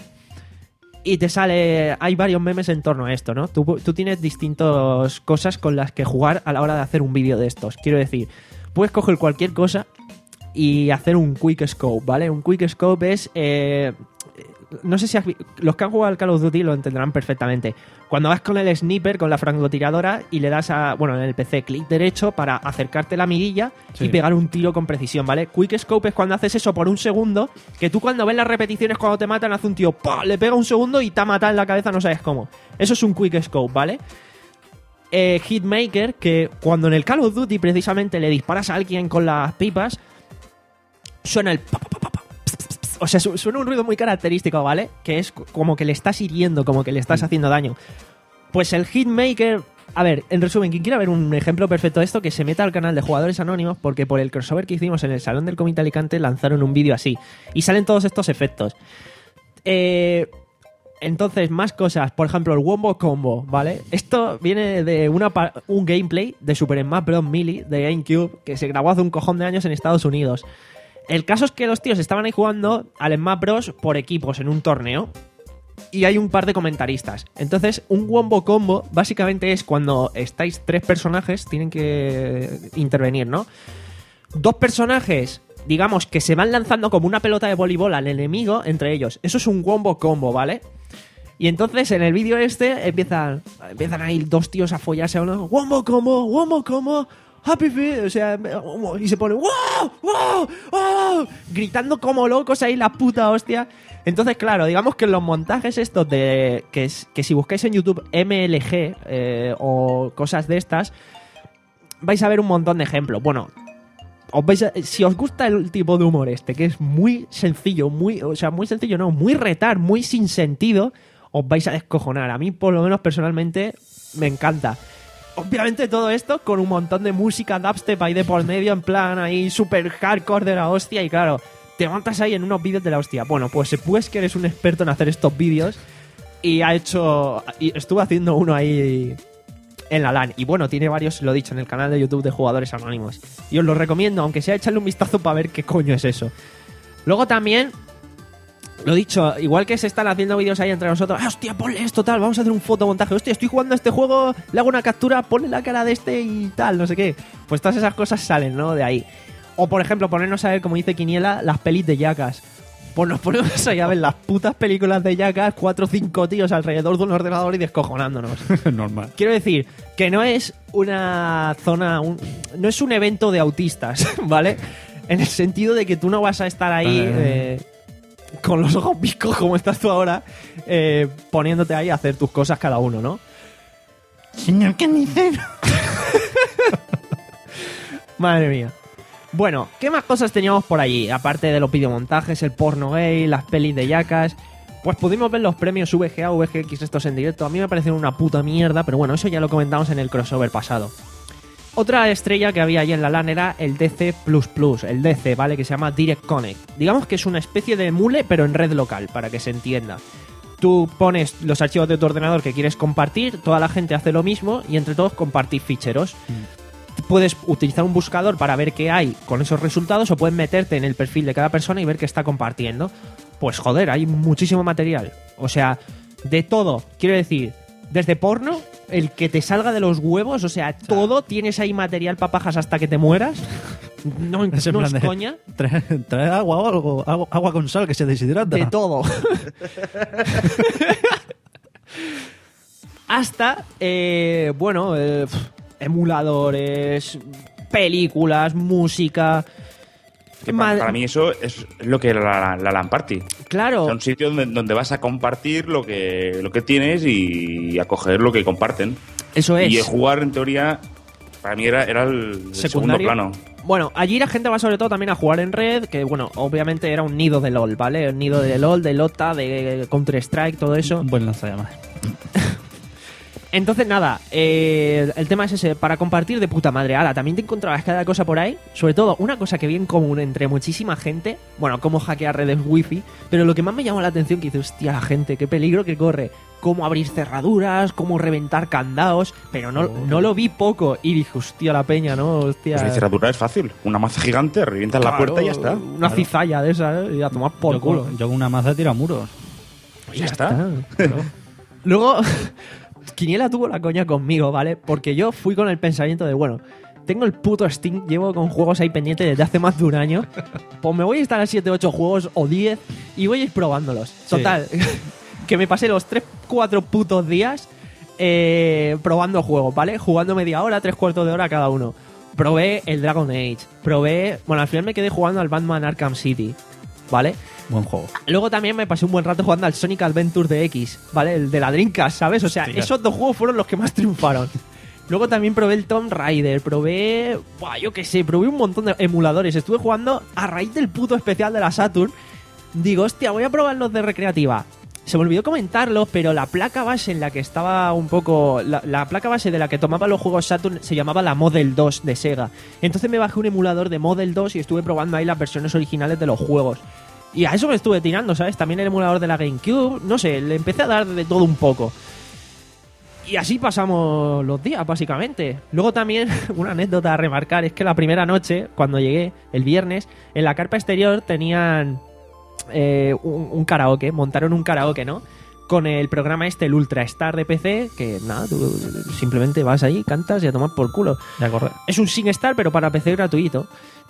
Y te sale, hay varios memes en torno a esto, ¿no? Tú, tú tienes distintas cosas con las que jugar a la hora de hacer un vídeo de estos. Quiero decir, puedes coger cualquier cosa y hacer un quick scope, ¿vale? Un quick scope es... Eh, no sé si has vi- los que han jugado al Call of Duty lo entenderán perfectamente. Cuando vas con el sniper, con la francotiradora, y le das a, bueno, en el P C, clic derecho para acercarte la mirilla Sí. y pegar un tiro con precisión, ¿vale? Quick scope es cuando haces eso por un segundo, que tú cuando ves las repeticiones cuando te matan, hace un tío, ¡pah!, le pega un segundo y te ha matado en la cabeza, no sabes cómo. Eso es un quick scope, ¿vale? Eh, Hitmaker, que cuando en el Call of Duty precisamente le disparas a alguien con las pipas, suena el pa, pa, pa, pa, pa, ps, ps, ps. O sea, su- suena un ruido muy característico, ¿vale? Que es c- como que le estás hiriendo, como que le estás haciendo daño. Pues el Hitmaker... A ver, en resumen, quien quiera ver un ejemplo perfecto de esto, que se meta al canal de Jugadores Anónimos, porque por el crossover que hicimos en el Salón del Comité Alicante lanzaron un vídeo así. Y salen todos estos efectos. Eh... Entonces, más cosas. Por ejemplo, el Wombo Combo, ¿vale? Esto viene de una pa- un gameplay de Super Smash Bros. Melee de GameCube que se grabó hace un cojón de años en Estados Unidos. El caso es que los tíos estaban ahí jugando al Smash Bros. Por equipos en un torneo. Y hay un par de comentaristas. Entonces, un Wombo Combo básicamente es cuando estáis tres personajes, tienen que intervenir, ¿no? Dos personajes, digamos, que se van lanzando como una pelota de voleibol al enemigo entre ellos. Eso es un Wombo Combo, ¿vale? Y entonces en el vídeo este empiezan empiezan ahí dos tíos a follarse a uno. Wombo Combo, Wombo Combo, Happy Feet. O sea, y se pone ¡wow! ¡wow! ¡wow! Gritando como locos ahí la puta hostia. Entonces, claro, digamos que los montajes estos de... Que, es- que si buscáis en YouTube M L G eh, o cosas de estas, vais a ver un montón de ejemplos. Bueno, os vais a- si os gusta el tipo de humor este, que es muy sencillo, muy, o sea, muy sencillo, no, muy retar, muy sin sentido, os vais a descojonar. A mí, por lo menos personalmente, me encanta. Obviamente todo esto con un montón de música dubstep ahí de por medio, en plan ahí super hardcore de la hostia, y claro, te montas ahí en unos vídeos de la hostia. Bueno, pues pues que eres un experto en hacer estos vídeos y ha hecho... y estuve haciendo uno ahí en la LAN. Y bueno, tiene varios, lo he dicho, en el canal de YouTube de Jugadores Anónimos. Y os lo recomiendo, aunque sea echarle un vistazo para ver qué coño es eso. Luego también, lo dicho, igual que se están haciendo vídeos ahí entre nosotros, ¡ah, hostia, ponle esto, tal! Vamos a hacer un fotomontaje. Hostia, estoy jugando a este juego, le hago una captura, ponle la cara de este y tal, no sé qué. Pues todas esas cosas salen, ¿no? De ahí. O, por ejemplo, ponernos a ver, como dice Quiniela, las pelis de Jackass. Pues nos ponemos ahí a ver las putas películas de Jackass, cuatro o cinco tíos alrededor de un ordenador y descojonándonos. Normal. Quiero decir que no es una zona, un- no es un evento de autistas, ¿vale? En el sentido de que tú no vas a estar ahí eh, con los ojos picos como estás tú ahora, eh, poniéndote ahí a hacer tus cosas cada uno, ¿no? Señor Carnicero. Madre mía. Bueno, ¿qué más cosas teníamos por allí? Aparte de los videomontajes, el porno gay, las pelis de Jackass. Pues pudimos ver los premios V G A, V G X estos en directo. A mí me parecieron una puta mierda, pero bueno, eso ya lo comentamos en el crossover pasado. Otra estrella que había allí en la LAN era el D C plus plus, el D C, ¿vale? Que se llama Direct Connect. Digamos que es una especie de emule, pero en red local, para que se entienda. Tú pones los archivos de tu ordenador que quieres compartir, toda la gente hace lo mismo y entre todos compartís ficheros. Puedes utilizar un buscador para ver qué hay con esos resultados o puedes meterte en el perfil de cada persona y ver qué está compartiendo. Pues joder, hay muchísimo material. O sea, de todo. Quiero decir, desde porno, el que te salga de los huevos, o sea, todo tienes ahí material para pajas hasta que te mueras. No, Es en no plan es de, coña. Trae, trae agua o algo, agua, agua con sal que se deshidrata. De todo. Hasta, eh, bueno, eh, pf, emuladores, películas, música. Que Ma- para, para mí eso es lo que es la, la LAN Party. Claro, Es un sitio donde, donde vas a compartir lo que, lo que tienes y a coger lo que comparten. eso es. Y el jugar, en teoría, para mí era, era el, el segundo Secundario. plano. Bueno, allí la gente va sobre todo también a jugar en red, que bueno, obviamente era un nido de LOL, ¿vale? Un nido de LOL, de Lota, de Counter-Strike, todo eso. Un buen lanzallamas. Entonces, nada, eh, el tema es ese, para compartir de puta madre. Ahora, también te encontrabas cada cosa por ahí. Sobre todo, una cosa que vi en común entre muchísima gente, bueno, cómo hackear redes wifi, pero lo que más me llamó la atención, que dice, hostia, la gente, qué peligro que corre. Cómo abrir cerraduras, cómo reventar candados, pero no, no lo vi poco. Y dije, hostia, la peña, ¿no? Hostia. Pues la cerradura es fácil. Una maza gigante, revientas la Claro, puerta y ya está. Una cizalla de esa, ¿eh? Y a tomar por yo, culo. con, yo con una maza tira muros. Ya está. Luego, Quiniela tuvo la coña conmigo, ¿vale? Porque yo fui con el pensamiento de, bueno, tengo el puto Steam, llevo con juegos ahí pendientes desde hace más de un año. Pues me voy a instalar siete ocho juegos o diez y voy a ir probándolos. Total, sí. Que me pasé los tres cuatro putos días eh, probando juegos, ¿vale? Jugando media hora, tres cuartos de hora cada uno. Probé el Dragon Age, probé... Bueno, al final me quedé jugando al Batman Arkham City, ¿vale? Buen juego. Luego también me pasé un buen rato jugando al Sonic Adventure de X, ¿vale? El de la Dreamcast, ¿sabes? O sea, Hostia. esos dos juegos fueron los que más triunfaron. Luego también probé el Tomb Raider, probé... Buah, yo qué sé, probé un montón de emuladores. Estuve jugando a raíz del puto especial de la Saturn. Digo, hostia, voy a probar los de recreativa. Se me olvidó comentarlo, pero la placa base en la que estaba un poco... La, la placa base de la que tomaba los juegos Saturn se llamaba la Model dos de Sega. Entonces me bajé un emulador de Model dos y estuve probando ahí las versiones originales de los juegos. Y a eso me estuve tirando, ¿sabes? También el emulador de la GameCube. No sé, le empecé a dar de todo un poco. Y así pasamos los días, básicamente. Luego también, una anécdota a remarcar, es que la primera noche, cuando llegué, el viernes, en la carpa exterior tenían... Eh, un, un karaoke, montaron un karaoke, ¿no? Con el programa este, el Ultra Star de P C, que nada, tú simplemente vas ahí, cantas y a tomar por culo. Ya corre. Es un SingStar, pero para P C gratuito.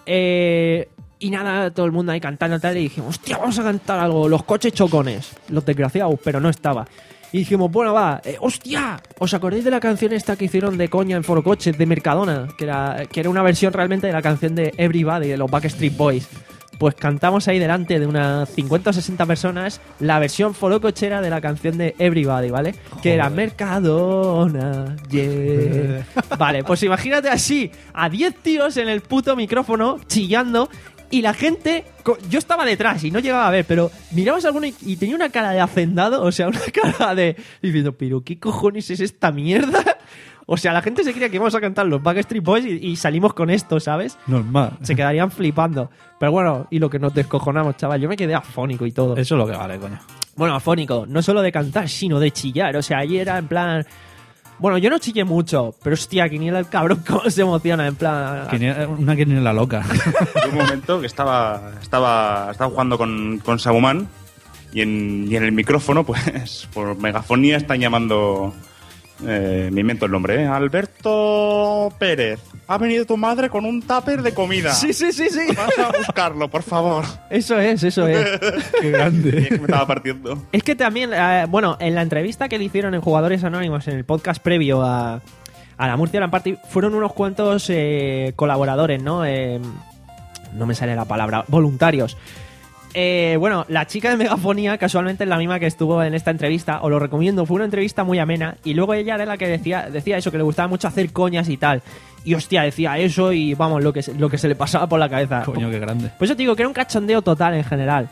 Eh, y nada, todo el mundo ahí cantando tal, y dijimos, hostia, vamos a cantar algo, los coches chocones, los desgraciados, pero no estaba. Y dijimos, bueno, va, eh, hostia, ¿os acordáis de la canción esta que hicieron de coña en Foro Coches, de Mercadona? Que era, que era una versión realmente de la canción de Everybody, de los Backstreet Boys. Pues cantamos ahí delante de unas cincuenta o sesenta personas la versión forocochera de la canción de Everybody, ¿vale? Joder. Que era Mercadona, yeah. Vale, pues imagínate así, a diez tíos en el puto micrófono, chillando, y la gente... Yo estaba detrás y no llegaba a ver, pero mirabas a alguno y, y tenía una cara de hacendado, o sea, una cara de... diciendo, pero ¿qué cojones es esta mierda? O sea, la gente se creía que íbamos a cantar los Backstreet Boys y, y salimos con esto, ¿sabes? Normal. Se quedarían flipando. Pero bueno, y lo que nos descojonamos, chaval. Yo me quedé afónico y todo. Eso es lo que vale, coño. Bueno, afónico. No solo de cantar, sino de chillar. O sea, allí era en plan... Bueno, yo no chillé mucho, pero hostia, Quiniela el cabrón cómo se emociona, en plan... Quiniela, una Quiniela loca. Hubo un momento que estaba estaba, estaba jugando con, con Sabuman y en, y en el micrófono, pues, por megafonía están llamando... Eh, me invento el nombre, ¿eh? Alberto Pérez. Ha venido tu madre con un tupper de comida. Sí, sí, sí, sí. Vas a buscarlo, por favor. Eso es, eso es. Qué grande. Y es que me estaba partiendo. Es que también, eh, bueno, en la entrevista que le hicieron en Jugadores Anónimos, en el podcast previo a, a la Murcia Land Party, fueron unos cuantos eh, colaboradores, ¿no? Eh, no me sale la palabra, voluntarios. Eh, bueno, la chica de megafonía casualmente es la misma que estuvo en esta entrevista, os lo recomiendo, fue una entrevista muy amena y luego ella era la que decía, decía eso, que le gustaba mucho hacer coñas y tal. Y hostia, decía eso y vamos, lo que, se, lo que se le pasaba por la cabeza. Coño, qué grande. Por eso te digo que era un cachondeo total en general.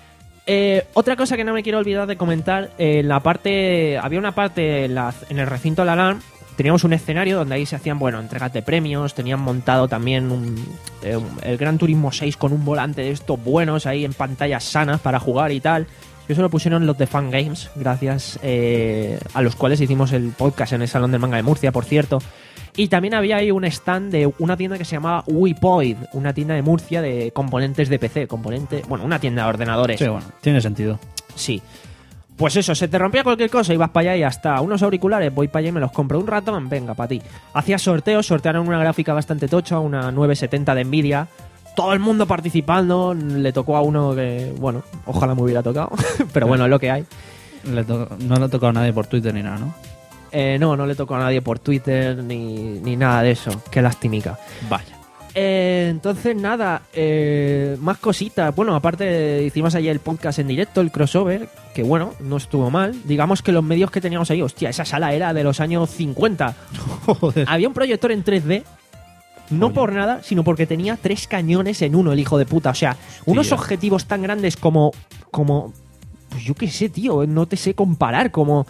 Eh, otra cosa que no me quiero olvidar de comentar, en la parte, había una parte en, la, en el recinto de la LAN, teníamos un escenario donde ahí se hacían, bueno, entregas de premios, tenían montado también un, eh, un, el Gran Turismo seis con un volante de estos buenos ahí en pantallas sanas para jugar y tal. Y eso lo pusieron los de Fan Games, gracias eh, a los cuales hicimos el podcast en el Salón del Manga de Murcia, por cierto. Y también había ahí un stand de una tienda que se llamaba Wipoid, una tienda de Murcia de componentes de P C, componente, bueno, una tienda de ordenadores. Sí, bueno, tiene sentido. Sí. Pues eso, se te rompía cualquier cosa, ibas para allá y hasta unos auriculares, voy para allá y me los compro un rato, venga, para ti. Hacías sorteos, sortearon una gráfica bastante tocha, una nueve setenta de Nvidia, todo el mundo participando, le tocó a uno que, bueno, ojalá me hubiera tocado, pero bueno, es lo que hay. Le to- no le ha tocado a nadie por Twitter ni nada, ¿no? Eh, no, no le tocó a nadie por Twitter ni, ni nada de eso, qué lastimica. Vaya. Eh, entonces nada, eh, más cositas. Bueno, aparte hicimos ayer el podcast en directo, el crossover, que bueno, no estuvo mal. Digamos que los medios que teníamos ahí, hostia, esa sala era de los años cincuenta. Joder. Había un proyector en tres D, no Oye. por nada, sino porque tenía tres cañones en uno, el hijo de puta. O sea, unos objetivos tan grandes como, como, pues yo qué sé, tío, no te sé comparar, como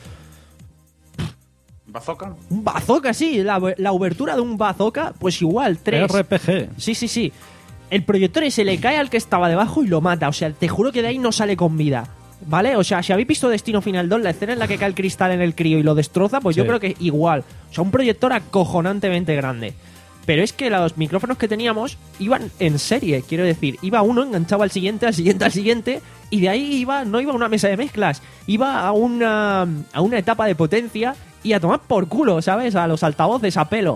¿Bazooka? un bazooka, sí, la, la obertura de un bazooka, pues igual, tres. R P G. Sí, sí, sí. El proyector se le cae al que estaba debajo y lo mata. O sea, te juro que de ahí no sale con vida. ¿Vale? O sea, si habéis visto Destino Final dos, la escena en la que cae el cristal en el crío y lo destroza, pues Sí. yo creo que igual. O sea, un proyector acojonantemente grande. Pero es que los micrófonos que teníamos iban en serie, quiero decir. Iba uno, enganchaba al siguiente, al siguiente, al siguiente, y de ahí iba, no iba a una mesa de mezclas, iba a una, a una etapa de potencia y a tomar por culo, ¿sabes? A los altavoces a pelo.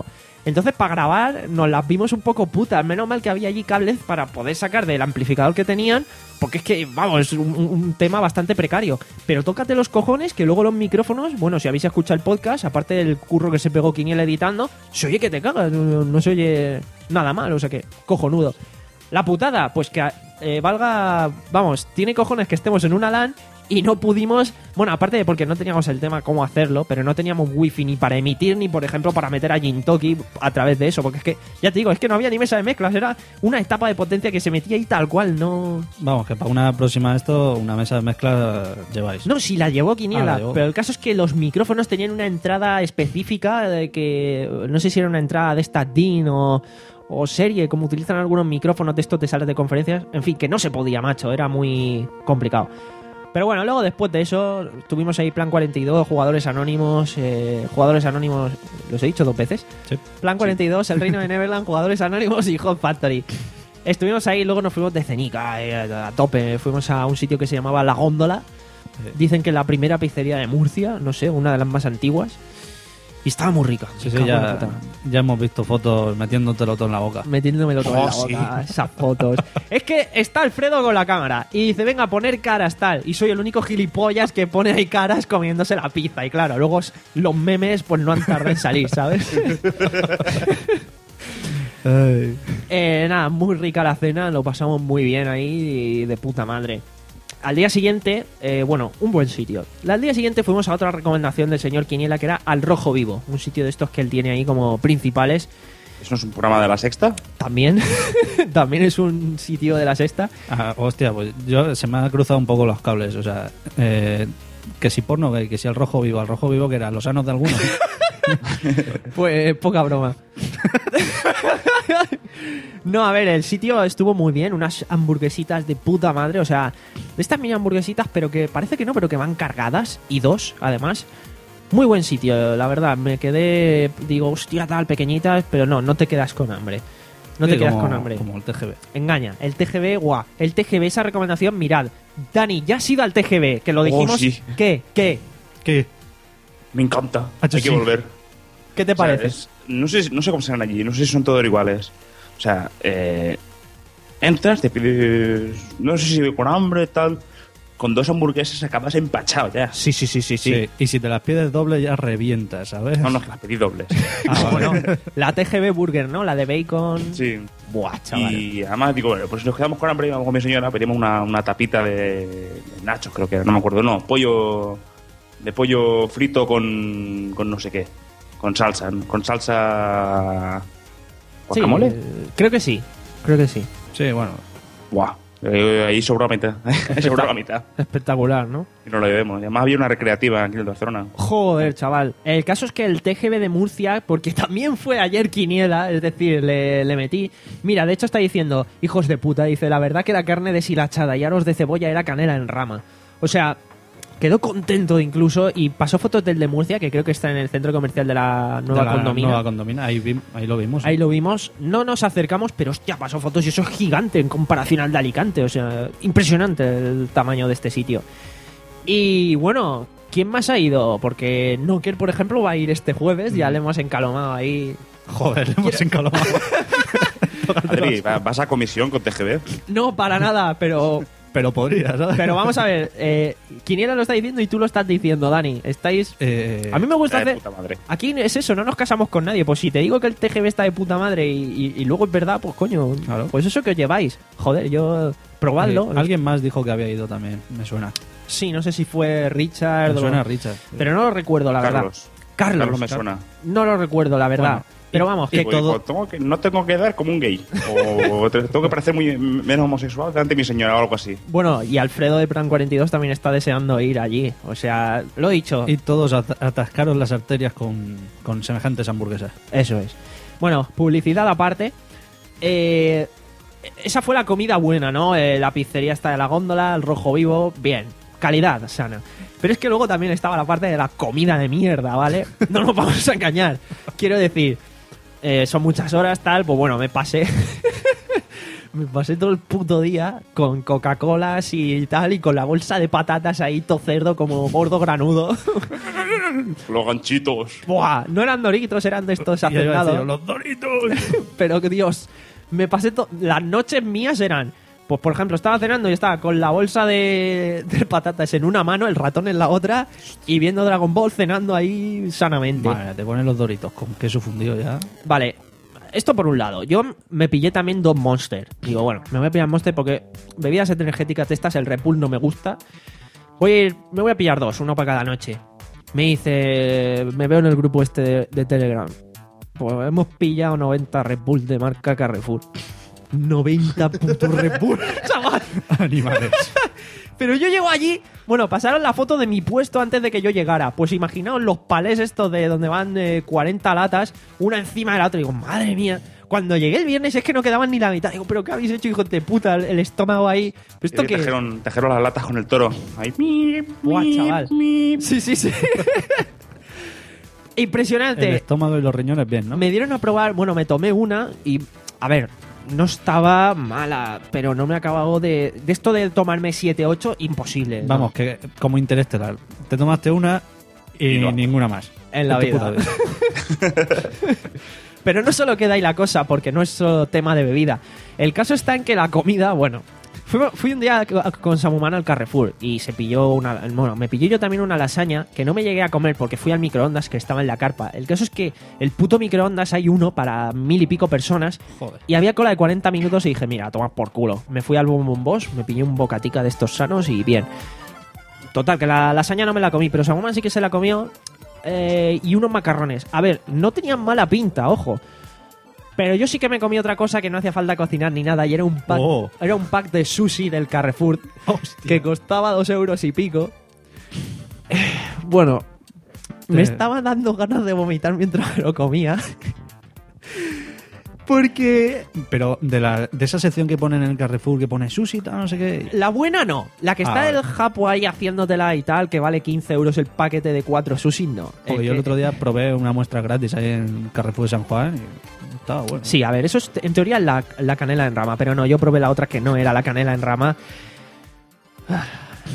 Entonces, para grabar, nos las vimos un poco putas. Menos mal que había allí cables para poder sacar del amplificador que tenían, porque es que, vamos, es un, un tema bastante precario. Pero tócate los cojones, que luego los micrófonos, bueno, si habéis escuchado el podcast, aparte del curro que se pegó Quiniela editando, se oye que te cagas, no, no se oye nada mal, o sea que, cojonudo. La putada, pues que eh, valga, vamos, tiene cojones que estemos en una LAN y no pudimos, bueno, aparte de porque no teníamos el tema cómo hacerlo, pero no teníamos wifi ni para emitir, ni por ejemplo para meter a Jintoki a través de eso, porque es que, ya te digo, es que no había ni mesa de mezclas, era una etapa de potencia que se metía ahí tal cual, no... Vamos, que para una próxima de esto, una mesa de mezcla lleváis. No, si la llevó Quiniela, Ah, la llevó. pero el caso es que los micrófonos tenían una entrada específica de que, no sé si era una entrada de esta D I N o... o serie, como utilizan algunos micrófonos de estos de salas de conferencias, en fin, que no se podía, macho, era muy complicado. Pero bueno, luego después de eso, tuvimos ahí Plan cuarenta y dos, jugadores anónimos, eh, jugadores anónimos, los he dicho dos veces, Sí. Plan cuarenta y dos, El Reino de Neverland, jugadores anónimos y Hot Factory. Estuvimos ahí, luego nos fuimos de cenica, eh, a tope, fuimos a un sitio que se llamaba La Góndola, dicen que la primera pizzería de Murcia, no sé, una de las más antiguas. Y estaba muy rica. Sí, Me sí, cago en la ya, puta. ya hemos visto fotos metiéndotelo todo en la boca. Metiéndomelo todo en Oh, la sí. boca, esas fotos. Es que está Alfredo con la cámara y dice, venga, a poner caras tal. Y soy el único gilipollas que pone ahí caras comiéndose la pizza. Y claro, luego s- los memes pues no han tardado en salir, ¿sabes? Eh, nada, muy rica la cena, lo pasamos muy bien ahí y de puta madre. Al día siguiente, eh, bueno, un buen sitio. Al día siguiente fuimos a otra recomendación del señor Quiniela, que era Al Rojo Vivo, un sitio de estos que él tiene ahí como principales. ¿Eso no es un programa de la Sexta? También, también es un sitio de la Sexta. Ah, hostia, pues yo se me han cruzado un poco los cables, o sea, eh, que si porno gay, que si al rojo vivo, al rojo vivo que era los sanos de algunos. Pues poca broma. No, a ver, el sitio estuvo muy bien, unas hamburguesitas de puta madre, o sea, de estas mini hamburguesitas, pero que parece que no, pero que van cargadas, y dos, además. Muy buen sitio, la verdad, me quedé, digo, hostia, tal, pequeñitas, pero no, no te quedas con hambre. No te Sí, quedas como- con hambre. Como el T G B. Engaña, el T G B, guau, el T G B, esa recomendación, mirad. Dani, ya has ido al T G B, que lo dijimos. Oh, sí. ¿Qué? ¿Qué? ¿Qué? Me encanta. Ah, Hay sí. que volver. ¿Qué te O sea, parece? es- no, sé, no sé cómo serán allí, no sé si son todos iguales. O sea, eh, entras, te pides, no sé si con hambre, tal. Con dos hamburguesas acabas empachado ya. Sí, sí, sí, sí, Sí. Y si te las pides doble ya revientas, ¿sabes? No, no, que las pedí dobles. Ah, bueno, la T G B Burger, ¿no? La de bacon. Sí. Buah, chaval. Y además digo, bueno, pues si nos quedamos con hambre, íbamos con mi señora, pedimos una, una tapita de, de nachos, creo que era, no me acuerdo, no, pollo, de pollo frito con, con no sé qué, con salsa, con salsa Sí, guacamole. eh, creo que sí, creo que sí. Sí, bueno. Buah, eh, ahí sobró la mitad, ahí sobró la mitad. Espectacular, ¿no? Y no lo llevemos. Y además había una recreativa aquí en Barcelona. Joder, chaval. El caso es que el T G B de Murcia, porque también fue ayer Quiniela, es decir, le, le metí. Mira, de hecho está diciendo, hijos de puta, dice, la verdad que la carne deshilachada y aros de cebolla era canela en rama. O sea, quedó contento incluso y pasó fotos del de Murcia, que creo que está en el centro comercial de la Nueva de la Condomina. Nueva Condomina, ahí, vi- ahí lo vimos. Ahí lo vimos, no nos acercamos, pero hostia, pasó fotos y eso es gigante en comparación al de Alicante, o sea, impresionante el tamaño de este sitio. Y bueno, ¿quién más ha ido? Porque Noker, por ejemplo, va a ir este jueves, ya le hemos encalomado ahí. Joder, le hemos encalomado. Adri, ¿va- ¿vas a comisión con T G B? No, para nada, pero Pero podría, ¿sabes? pero vamos a ver, eh, Quiniela lo está diciendo y tú lo estás diciendo, Dani. Estáis... Eh, A mí me gusta Eh, hacer... puta madre. Aquí es eso, no nos casamos con nadie. Pues si te digo que el T G B está de puta madre y, y- y luego es verdad, pues coño, Claro. pues eso que os lleváis. Joder, yo... Probadlo. eh, alguien más dijo que había ido también, me suena. Sí, no sé si fue Richard Me o- suena a Richard. pero no lo recuerdo, la verdad. Carlos. Carlos. Carlos me Car- suena. No lo recuerdo, la verdad. Bueno, pero vamos, Sí, que porque todo... digo, tengo que, no tengo que dar como un gay. O te- tengo que parecer muy menos homosexual delante de mi señora o algo así. Bueno, y Alfredo de Plan cuarenta y dos también está deseando ir allí. O sea, lo he dicho. Y todos at- atascaron las arterias con, con semejantes hamburguesas. Eso es. Bueno, publicidad aparte. Eh, esa fue la comida buena, ¿no? Eh, la pizzería está de la góndola, el rojo vivo, bien. Calidad sana. Pero es que luego también estaba la parte de la comida de mierda, ¿vale? No nos vamos a engañar. Quiero decir, eh, son muchas horas, tal, pues bueno, me pasé. Me pasé todo el puto día con Coca-Colas y tal, y con la bolsa de patatas ahí, todo cerdo, como gordo granudo. Los ganchitos. ¡Buah! No eran Doritos, eran de estos Y yo iba a decir, hacendados. los Doritos. Pero que Dios, me pasé to- las noches mías eran, pues por ejemplo, estaba cenando y estaba con la bolsa de, de patatas en una mano, el ratón en la otra, y viendo Dragon Ball cenando ahí sanamente. Vale, te ponen los Doritos con queso fundido ya. Vale, esto por un lado. Yo me pillé también dos Monster. Digo, bueno, me voy a pillar Monster porque bebidas energéticas de estas, el Red Bull no me gusta. Voy a ir, me voy a pillar dos, uno para cada noche. Me dice, me veo en el grupo este de, de Telegram. Pues hemos pillado noventa Red Bull de marca Carrefour. noventa putos Red Bull, chaval. Animales. Pero yo llego allí, bueno, pasaron la foto de mi puesto antes de que yo llegara. Pues imaginaos los palés estos de donde van eh, cuarenta latas, una encima de la otra. Digo, madre mía. Cuando llegué el viernes es que no quedaban ni la mitad. Digo, ¿pero qué habéis hecho, hijos de puta? El, el estómago ahí. ¿Esto Y qué? trajeron, trajeron las latas con el toro. Ahí. Buah, chaval. Sí, sí, sí. El Impresionante. estómago y los riñones bien, ¿no? Me dieron a probar, bueno, me tomé una y, a ver, no estaba mala, pero no me he acabado de... De esto de tomarme siete ocho, imposible. ¿no? Vamos, que como Interestelar. Te tomaste una y, Y no. ninguna más. En la tu vida. puta Pero no solo queda ahí la cosa, porque no es solo tema de bebida. El caso está en que la comida, bueno... Fui, fui un día con Samumán al Carrefour y se pilló una... Bueno, me pillé yo también una lasaña que no me llegué a comer porque fui al microondas que estaba en la carpa. El caso es que el puto microondas hay uno para mil y pico personas. Joder. Y había cola de cuarenta minutos y dije, mira, toma por culo. Me fui al Bon Bon Boss, me pillé un bocatica de estos sanos y bien. Total, que la lasaña no me la comí, pero Samumán sí que se la comió. Eh, y unos macarrones. A ver, no tenían mala pinta, ojo. Pero yo sí que me comí otra cosa que no hacía falta cocinar ni nada. Y era un pack, Oh. era un pack de sushi del Carrefour que costaba dos euros y pico. Bueno, me Te- estaba dando ganas de vomitar mientras me lo comía. Porque Pero de, la, de esa sección que ponen en el Carrefour, que pone sushi, tal, no sé qué. la buena no. La que está Ah, el vale. japo ahí haciéndotela y tal, que vale quince euros el paquete de cuatro sushi, no. Porque El yo el que- otro día probé una muestra gratis ahí en Carrefour de San Juan y estaba bueno. Sí, a ver, eso es en teoría la, la canela en rama, pero no, yo probé la otra que no era la canela en rama. Ah,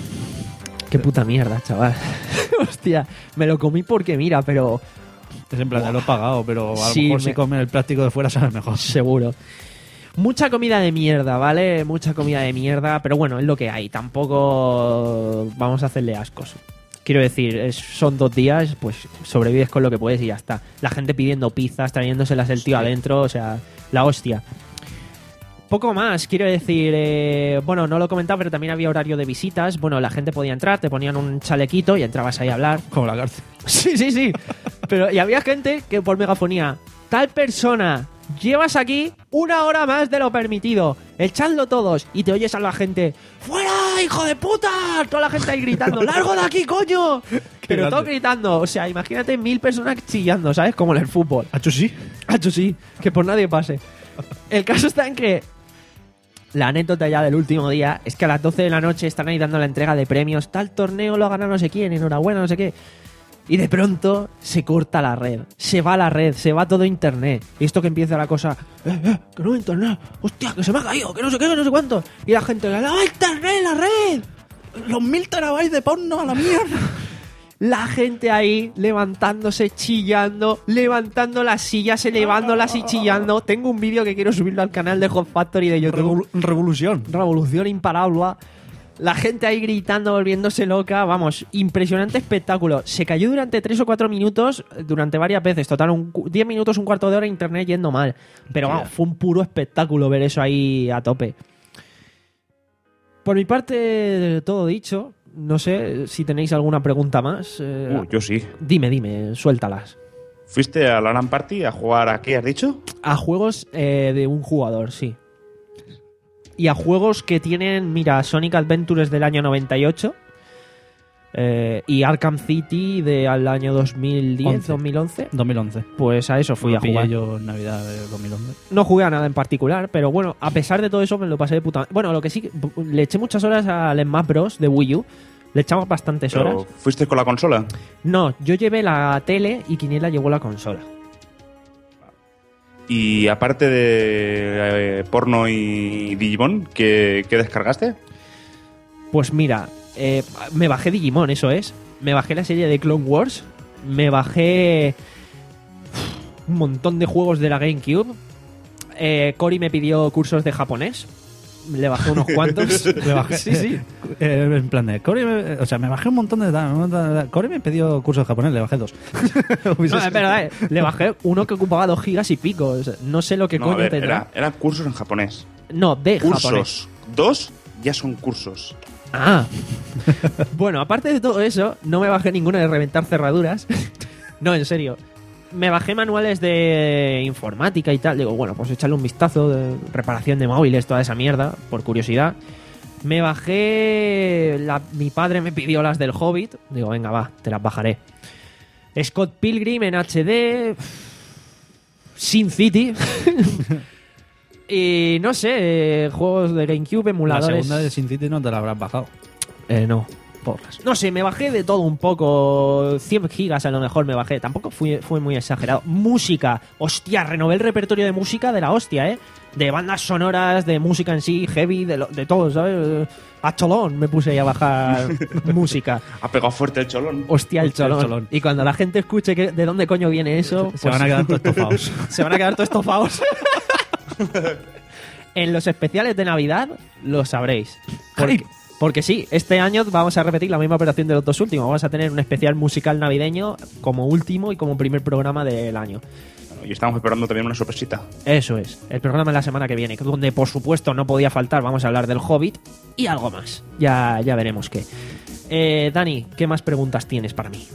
qué puta mierda, chaval. Hostia, me lo comí porque mira, pero Es en plan, ya lo he pagado, pero a lo Sí, mejor me- si comer el plástico de fuera sabe mejor. seguro. Mucha comida de mierda, ¿vale? Mucha comida de mierda, pero bueno, es lo que hay. Tampoco vamos a hacerle ascos. Quiero decir, es- son dos días, pues sobrevives con lo que puedes y ya está. La gente pidiendo pizzas, trayéndoselas el tío adentro, o sea, la hostia. Poco más, quiero decir, eh, bueno, no lo he comentado, pero también había horario de visitas. Bueno, la gente podía entrar, te ponían un chalequito y entrabas ahí a hablar. Como la cárcel. Sí, sí, sí. Pero y había gente que por megafonía, tal persona, llevas aquí una hora más de lo permitido, echadlo todos. Y te oyes a la gente, ¡fuera, hijo de puta! Toda la gente ahí gritando, ¡largo de aquí, coño! Pero todo grande. gritando, o sea, imagínate mil personas chillando, ¿sabes? Como en el fútbol. ¿Hacho sí? Hacho sí, que por nadie pase. El caso está en que la anécdota ya del último día es que a las doce de la noche están ahí dando la entrega de premios. Tal torneo lo ha ganado no sé quién, enhorabuena, no sé qué. Y de pronto se corta la red, se va la red, se va todo internet. Y esto que empieza la cosa, eh, eh, que no hay internet, hostia, que se me ha caído, que no sé qué, que no sé cuánto. Y la gente, ¡la internet, la red! Los mil terabytes de porno a la mierda. La gente ahí levantándose, chillando, levantando las sillas, elevándolas y chillando. Tengo un vídeo que quiero subirlo al canal de Hot Factory de YouTube. Revolu- revolución. Revolución imparable. La gente ahí gritando, volviéndose loca. Vamos, impresionante espectáculo. Se cayó durante tres o cuatro minutos, durante varias veces. Total, un cu- diez minutos, un cuarto de hora, internet yendo mal. Pero vamos, fue un puro espectáculo ver eso ahí a tope. Por mi parte, todo dicho. No sé si tenéis alguna pregunta más. Eh, Uh, yo sí. Dime, dime, suéltalas. ¿Fuiste a la LAN Party a jugar a qué has dicho? A juegos eh, de un jugador, sí. Y a juegos que tienen, mira, Sonic Adventures del año noventa y ocho eh, y Arkham City del año dos mil diez, once. dos mil once. dos mil once. Pues a eso fui Lo a pillé jugar. yo en Navidad de dos mil once. No jugué a nada en particular, pero bueno, a pesar de todo eso me lo pasé de puta. Bueno, lo que sí, le eché muchas horas al Smash Bros. De Wii U. Le echamos bastantes Pero, horas. ¿fuiste con la consola? No, yo llevé la tele y Quiniela llevó la consola. Y aparte de eh, porno y Digimon, ¿qué, qué descargaste? Pues mira, eh, me bajé Digimon, eso es. Me bajé la serie de Clone Wars. me bajé un montón de juegos de la GameCube. Eh, Cory me pidió cursos de japonés. Le bajé unos cuantos. Le bajé, sí, sí. Eh, en plan de, Cory me- o sea, me bajé un montón de... un montón de- Cory me pidió cursos de japonés, le bajé dos. No, es verdad, eh, le bajé uno que ocupaba dos gigas y pico. O sea, no sé lo que No, coño a ver, tendrá. era, eran cursos en japonés. No, de japonés. Cursos. Dos ya son cursos. Ah. Bueno, aparte de todo eso, no me bajé ninguna de reventar cerraduras. No, en serio. Me bajé manuales de informática y tal. Digo, bueno, pues echarle un vistazo de reparación de móviles, toda esa mierda, por curiosidad. Me bajé... La, mi padre me pidió las del Hobbit. Digo, venga, va, te las bajaré. Scott Pilgrim en H D. Sin City. Y no sé, eh, juegos de GameCube, La emuladores. segunda de Sin City no te la habrás bajado. Eh, no, porras. No sé, me bajé de todo un poco. cien gigas a lo mejor me bajé. Tampoco fui, fue muy exagerado. Música. Hostia, renové el repertorio de música de la hostia, ¿eh? De bandas sonoras, de música en sí, heavy, de, lo- de todo, ¿sabes? A cholón me puse ahí a bajar música. Ha pegado fuerte el cholón. Hostia, el Hostia, el cholón. cholón. Y cuando la gente escuche que, de dónde coño viene eso, Se van a quedar todos estofados. se van a quedar todos estofados. En los especiales de Navidad lo sabréis. Porque, porque sí, este año vamos a repetir la misma operación de los dos últimos. Vamos a tener un especial musical navideño como último y como primer programa del año. Bueno, y estamos esperando también una sorpresita. Eso es, el programa de la semana que viene, donde por supuesto no podía faltar, vamos a hablar del Hobbit y algo más. Ya, ya veremos qué. Eh, Dani, ¿qué más preguntas tienes para mí?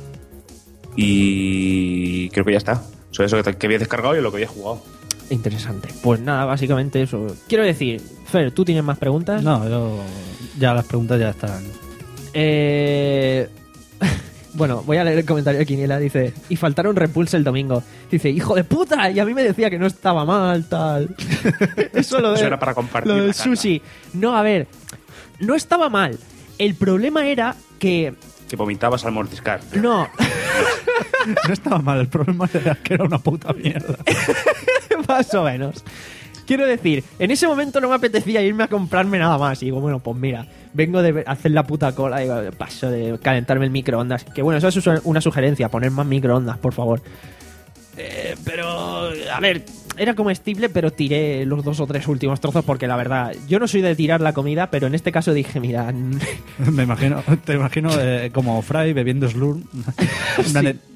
Y creo que ya está. Sobre eso que, te- que había descargado y lo que había jugado. Interesante. Pues nada, básicamente eso. Quiero decir, Fer, ¿tú tienes más preguntas? No, yo... Ya las preguntas ya están... Eh... Bueno, voy a leer el comentario de Quiniela. Dice, y faltaron Repulse el domingo. Dice, hijo de puta, y a mí me decía que no estaba mal, tal. Eso lo de, Eso era para compartir lo del la carga. sushi. No, a ver, no estaba mal. El problema era que... Que vomitabas al mordiscar. No, No estaba mal, el problema era que era una puta mierda. más o menos. Quiero decir, en ese momento no me apetecía irme a comprarme nada más. Y digo, bueno, pues mira, vengo de hacer la puta cola y paso de calentarme el microondas. Que bueno, eso es una sugerencia, poner más microondas, por favor. Eh, pero, a ver, era comestible, pero tiré los dos o tres últimos trozos porque la verdad, yo no soy de tirar la comida, pero en este caso dije, mira, Me imagino, te imagino eh, como Fry bebiendo Slurm. En plan de-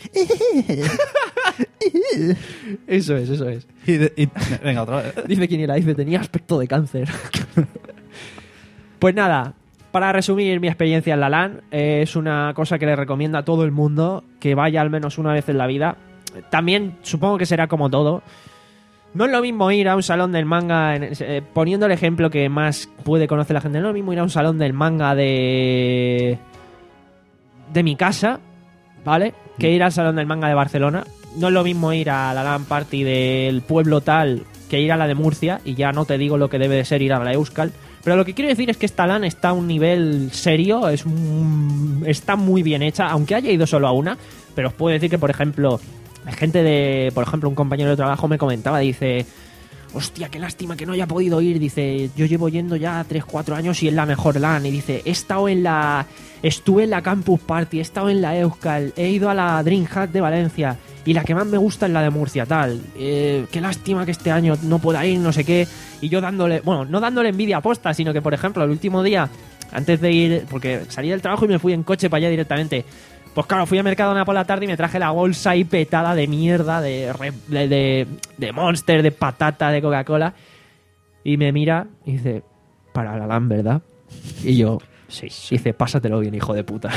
eso es, eso es. y de- y- venga, otra vez. Dice Quiniela, dice, tenía aspecto de cáncer. Pues nada, para resumir mi experiencia en la LAN, eh, es una cosa que le recomiendo a todo el mundo que vaya al menos una vez en la vida. También supongo que será como todo. No es lo mismo ir a un salón del manga, en- eh, poniendo el ejemplo que más puede conocer la gente, no es lo mismo ir a un salón del manga de de mi casa, ¿vale? Que ir al salón del manga de Barcelona. No es lo mismo ir a la LAN party del pueblo tal que ir a la de Murcia, y ya no te digo lo que debe de ser ir a la Euskal. Pero lo que quiero decir es que esta LAN está a un nivel serio, es un- está muy bien hecha, aunque haya ido solo a una, pero os puedo decir que, por ejemplo, gente de, por ejemplo, un compañero de trabajo me comentaba, dice, hostia, qué lástima que no haya podido ir, dice, yo llevo yendo ya tres cuatro años y es la mejor LAN, y dice, he estado en la, estuve en la Campus Party, he estado en la Euskal, he ido a la DreamHack de Valencia, y la que más me gusta es la de Murcia, tal, eh, qué lástima que este año no pueda ir, no sé qué, y yo dándole, bueno, no dándole envidia a posta, sino que, por ejemplo, el último día, antes de ir, porque salí del trabajo y me fui en coche para allá directamente, pues claro, fui a Mercadona por la tarde y me traje la bolsa ahí petada de mierda, de, re- de, de, de Monster, de patata, de Coca-Cola. Y me mira y dice, para la LAN, ¿verdad? Y yo, sí. Y dice, pásatelo bien, hijo de puta.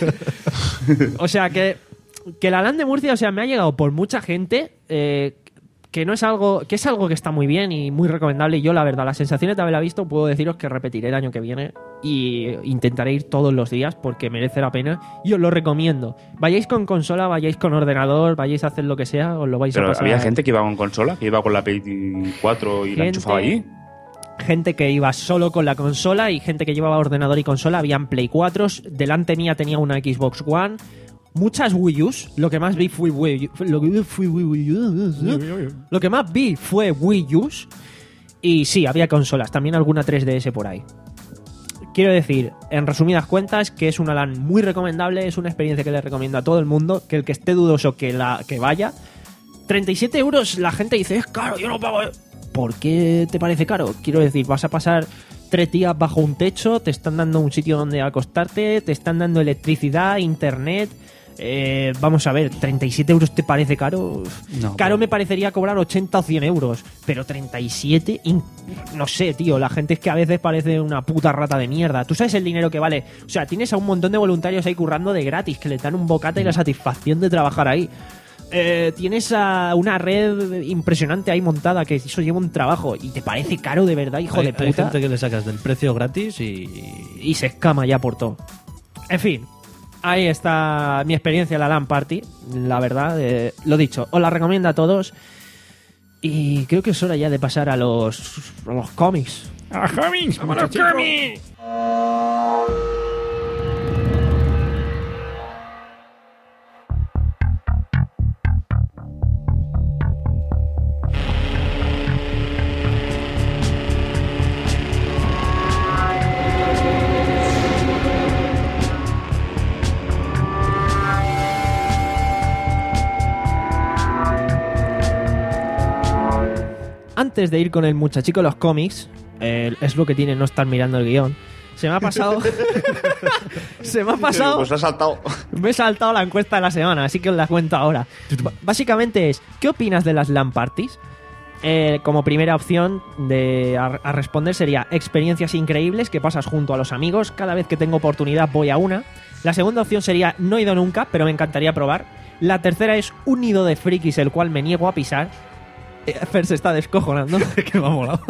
O sea, que, que la LAN de Murcia, o sea, me ha llegado por mucha gente, eh, que no es algo, que es algo que está muy bien y muy recomendable. Y yo, la verdad, las sensaciones de haberla visto, puedo deciros que repetiré el año que viene y intentaré ir todos los días porque merece la pena y os lo recomiendo. Vayáis con consola, vayáis con ordenador, vayáis a hacer lo que sea, os lo vais Pero a pasar. había gente que iba con consola, que iba con la Play cuatro y la Gente- enchufaba allí. Gente que iba solo con la consola y gente que llevaba ordenador y consola. Habían Play cuatro, delante mía tenía una Xbox One, muchas Wii U's. Lo que más vi fue Wii U. Lo que, fue Wii U. Lo que más vi fue Wii U's. Y sí, había consolas, también alguna tres D S por ahí. Quiero decir, en resumidas cuentas, que es una LAN muy recomendable, es una experiencia que le recomiendo a todo el mundo, que el que esté dudoso que, la, que vaya. treinta y siete euros, la gente dice, es caro, yo no pago. ¿Por qué te parece caro? Quiero decir, vas a pasar tres días bajo un techo, te están dando un sitio donde acostarte, te están dando electricidad, internet... Eh, vamos a ver, ¿treinta y siete euros te parece caro? No, caro pero... me parecería cobrar ochenta o cien euros, pero treinta y siete, in... no sé, tío, la gente es que a veces parece una puta rata de mierda. ¿Tú sabes el dinero que vale? O sea, tienes a un montón de voluntarios ahí currando de gratis, que le dan un bocata y la satisfacción de trabajar ahí. Eh, tienes a una red impresionante ahí montada, que eso lleva un trabajo, y te parece caro de verdad, hijo hay, de puta. Hay gente que le sacas del precio gratis y... Y se escama ya por todo. En fin... Ahí está mi experiencia en la LAN Party. La verdad, eh, lo dicho, os la recomiendo a todos. Y creo que es hora ya de pasar a los, a los cómics. ¡A los cómics! ¡Vamos a los cómics! Antes de ir con el muchachico de los cómics, eh, es lo que tiene no estar mirando el guión. Se me ha pasado. se me ha pasado. Pues ha saltado. Me he saltado la encuesta de la semana, así que os la cuento ahora. B- básicamente es: ¿qué opinas de las LAN parties? Eh, como primera opción de a, a responder sería experiencias increíbles que pasas junto a los amigos. Cada vez que tengo oportunidad voy a una. La segunda opción sería no he ido nunca, pero me encantaría probar. La tercera es un nido de frikis el cual me niego a pisar. Fer se está descojonando. que me ha molado.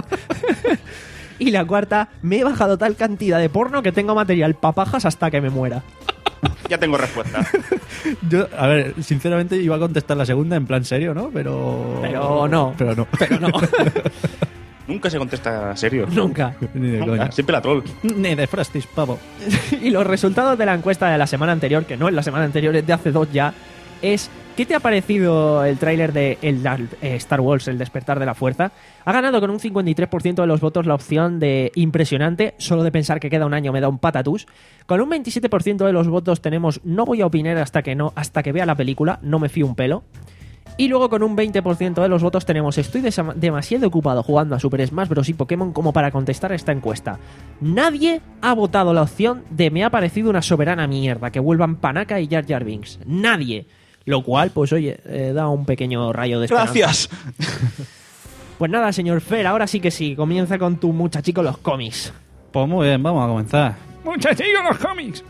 Y la cuarta, me he bajado tal cantidad de porno que tengo material papajas hasta que me muera. Ya tengo respuesta. Yo, a ver, sinceramente iba a contestar la segunda en plan serio, ¿no? Pero... Pero no. Pero no. Pero no. Nunca se contesta serio. Nunca. Ni de Nunca. coña. Siempre la troll. Ni de Frostis, pavo. Y los resultados de la encuesta de la semana anterior, que no es la semana anterior, es de hace dos ya, es... ¿qué te ha parecido el tráiler de el, eh, Star Wars, El Despertar de la Fuerza? Ha ganado con un cincuenta y tres por ciento de los votos la opción de impresionante, solo de pensar que queda un año me da un patatús. Con un veintisiete por ciento de los votos tenemos no voy a opinar hasta que no hasta que vea la película, no me fío un pelo. Y luego con un veinte por ciento de los votos tenemos estoy desa- demasiado ocupado jugando a Super Smash Bros. Y Pokémon como para contestar a esta encuesta. Nadie ha votado la opción de me ha parecido una soberana mierda que vuelvan Panaka y Jar Jar Binks. Nadie. Lo cual, pues oye, eh, da un pequeño rayo de esperanza. Gracias. Pues nada, señor Fer, ahora sí que sí. Comienza con tu muchachico los cómics. Pues muy bien, vamos a comenzar. ¡Muchachillo, los cómics!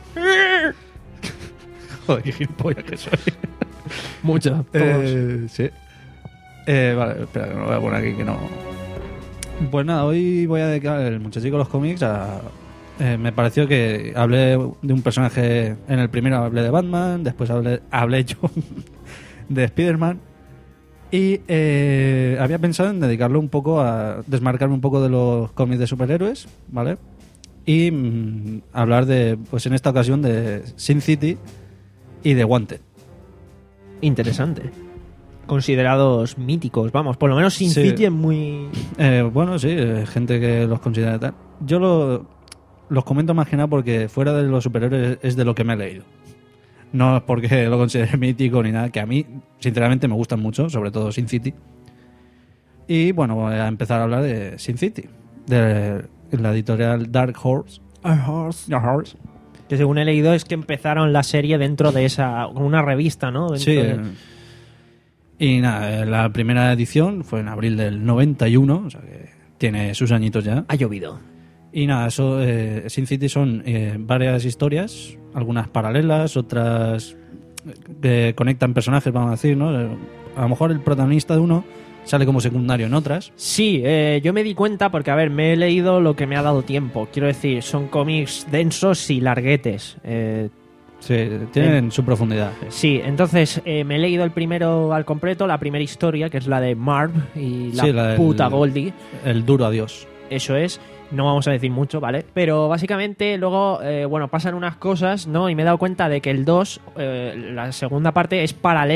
Joder, qué gilipollas que soy. Mucho. Eh, sí. Eh, vale, espera, que me lo voy a poner aquí que no... Pues nada, hoy voy a dedicar el muchachico de los cómics a... Eh, me pareció que hablé de un personaje... En el primero hablé de Batman, después hablé, hablé yo de Spider-Man. Y eh, había pensado en dedicarlo un poco a... desmarcarme un poco de los cómics de superhéroes, ¿vale? Y mm, hablar de, pues en esta ocasión, de Sin City y de Wanted. Interesante. Considerados míticos, vamos, por lo menos Sin Sí. City es muy... Eh, bueno, sí, eh, gente que los considera tal. Yo lo, los comento más que nada porque fuera de los superhéroes es de lo que me he leído. No es porque lo considere mítico ni nada, que a mí, sinceramente, me gustan mucho, sobre todo Sin City. Y bueno, voy a empezar a hablar de Sin City, de la editorial Dark Horse. Dark Horse. Que según he leído es que empezaron la serie dentro de esa... con una revista, ¿no? Dentro Sí. de- eh, Y nada, eh, la primera edición fue en abril del noventa y uno, o sea que tiene sus añitos ya. Ha llovido. Y nada, eso, eh, Sin City son eh, varias historias, algunas paralelas, otras que conectan personajes, vamos a decir, ¿no? Eh, A lo mejor el protagonista de uno sale como secundario en otras. Sí, eh, yo me di cuenta porque, a ver, me he leído lo que me ha dado tiempo. Quiero decir, son cómics densos y larguetes. Eh, Sí, tienen su profundidad. sí, entonces eh, me he leído el primero al completo, la primera historia, que es la de Marv y la, Sí, la del- puta Goldie. El duro adiós. Eso es. No vamos a decir mucho, ¿vale? Pero básicamente luego, eh, bueno, pasan unas cosas, ¿no? Y me he dado cuenta de que el dos, eh, la segunda parte, es paralela,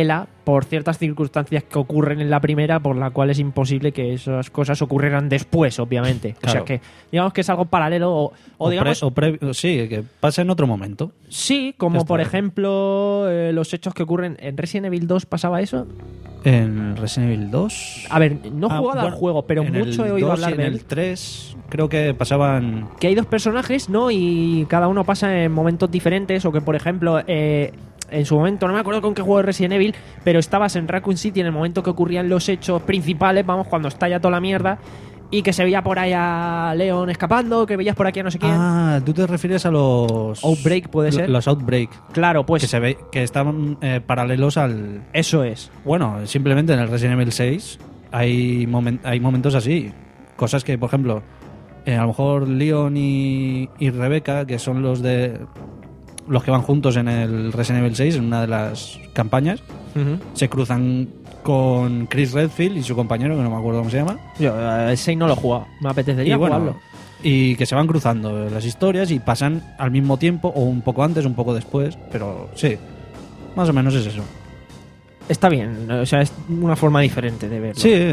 por ciertas circunstancias que ocurren en la primera, por la cual es imposible que esas cosas ocurrieran después, obviamente. Claro. O sea que, digamos que es algo paralelo o, o, O digamos... pre- o pre- sí, que pasa en otro momento. Sí, Ya como está. por ejemplo eh, los hechos que ocurren en Resident Evil dos, ¿pasaba eso? En Resident Evil dos... A ver, no he Ah, jugado al bueno, juego, pero en mucho el he oído dos y hablar de en él. el tres creo que pasaban... Que hay dos personajes, ¿no? Y cada uno pasa en momentos diferentes. O que, por ejemplo, eh, en su momento, no me acuerdo con qué juego de Resident Evil, pero estabas en Raccoon City en el momento que ocurrían los hechos principales, vamos, cuando estalla toda la mierda, y que se veía por ahí a Leon escapando, que veías por aquí a no sé quién. Ah, tú te refieres a los... Outbreak, ¿puede ser? Los Outbreak. Claro, pues que se ve que están eh, paralelos al... eso es. Bueno, simplemente en el Resident Evil seis hay, momen- hay momentos así. Cosas que, por ejemplo, eh, a lo mejor Leon y, y Rebecca, que son los de los que van juntos en el Resident Evil seis, en una de las campañas, Ujú. se cruzan con Chris Redfield y su compañero, que no me acuerdo cómo se llama. Yo eh, el seis no lo he jugado, me apetecería Y bueno, jugarlo. y que se van cruzando las historias y pasan al mismo tiempo, o un poco antes, un poco después, pero sí, más o menos es eso. Está bien, o sea, es una forma diferente de verlo. Sí,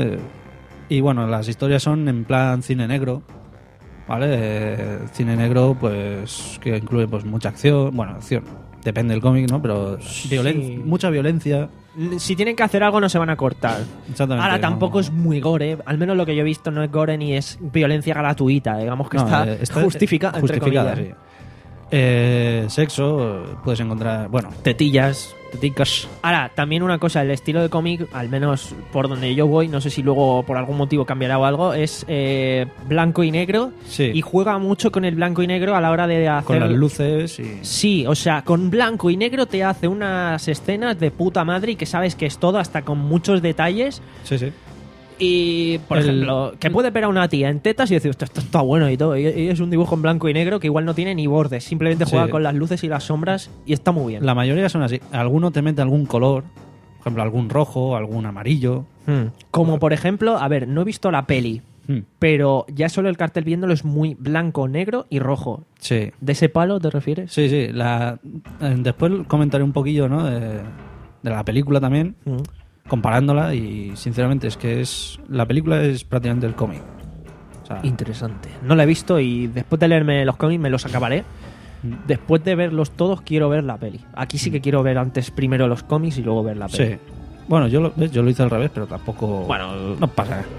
y bueno, las historias son en plan cine negro, ¿vale? Eh, cine negro, pues, que incluye pues mucha acción, bueno, acción, depende del cómic, ¿no? Pero violen- Sí. mucha violencia. Si tienen que hacer algo no se van a cortar. Exactamente. Ahora tampoco no- es muy gore, al menos lo que yo he visto no es gore ni es violencia gratuita, digamos que no, está, eh, está justifica- entre justificada. comillas. Sí. Eh, sexo, eh, puedes encontrar, bueno, Tetillas. teticas. Ahora, también una cosa, el estilo de cómic, al menos por donde yo voy, no sé si luego por algún motivo cambiará o algo, es eh, blanco y negro Sí. y juega mucho con el blanco y negro a la hora de hacer... Con las luces y... Sí, o sea, con blanco y negro te hace unas escenas de puta madre y que sabes que es todo, hasta con muchos detalles. Sí, sí. Y, por El- ejemplo, que puede ver a una tía en tetas y decir, esto, esto está bueno y todo. Y, y es un dibujo en blanco y negro que igual no tiene ni bordes, simplemente Sí. juega con las luces y las sombras y está muy bien. La mayoría son así. Alguno te mete algún color, por ejemplo, algún rojo, algún amarillo. Hmm. Como por ejemplo, a ver, no he visto la peli, Hmm. pero ya solo el cartel viéndolo es muy blanco, negro y rojo. Sí. ¿De ese palo te refieres? Sí, sí. La, eh, después comentaré un poquillo, ¿no? De, de la película también, Hmm. comparándola y sinceramente es que es la película es prácticamente el cómic. O sea, Interesante. No la he visto y después de leerme los cómics me los acabaré. mm, Después de verlos todos quiero ver la peli. Aquí sí que quiero ver antes primero los cómics y luego ver la peli. sí. Bueno, yo lo, ¿ves? Yo lo hice al revés, pero tampoco... Bueno, no pasa nada.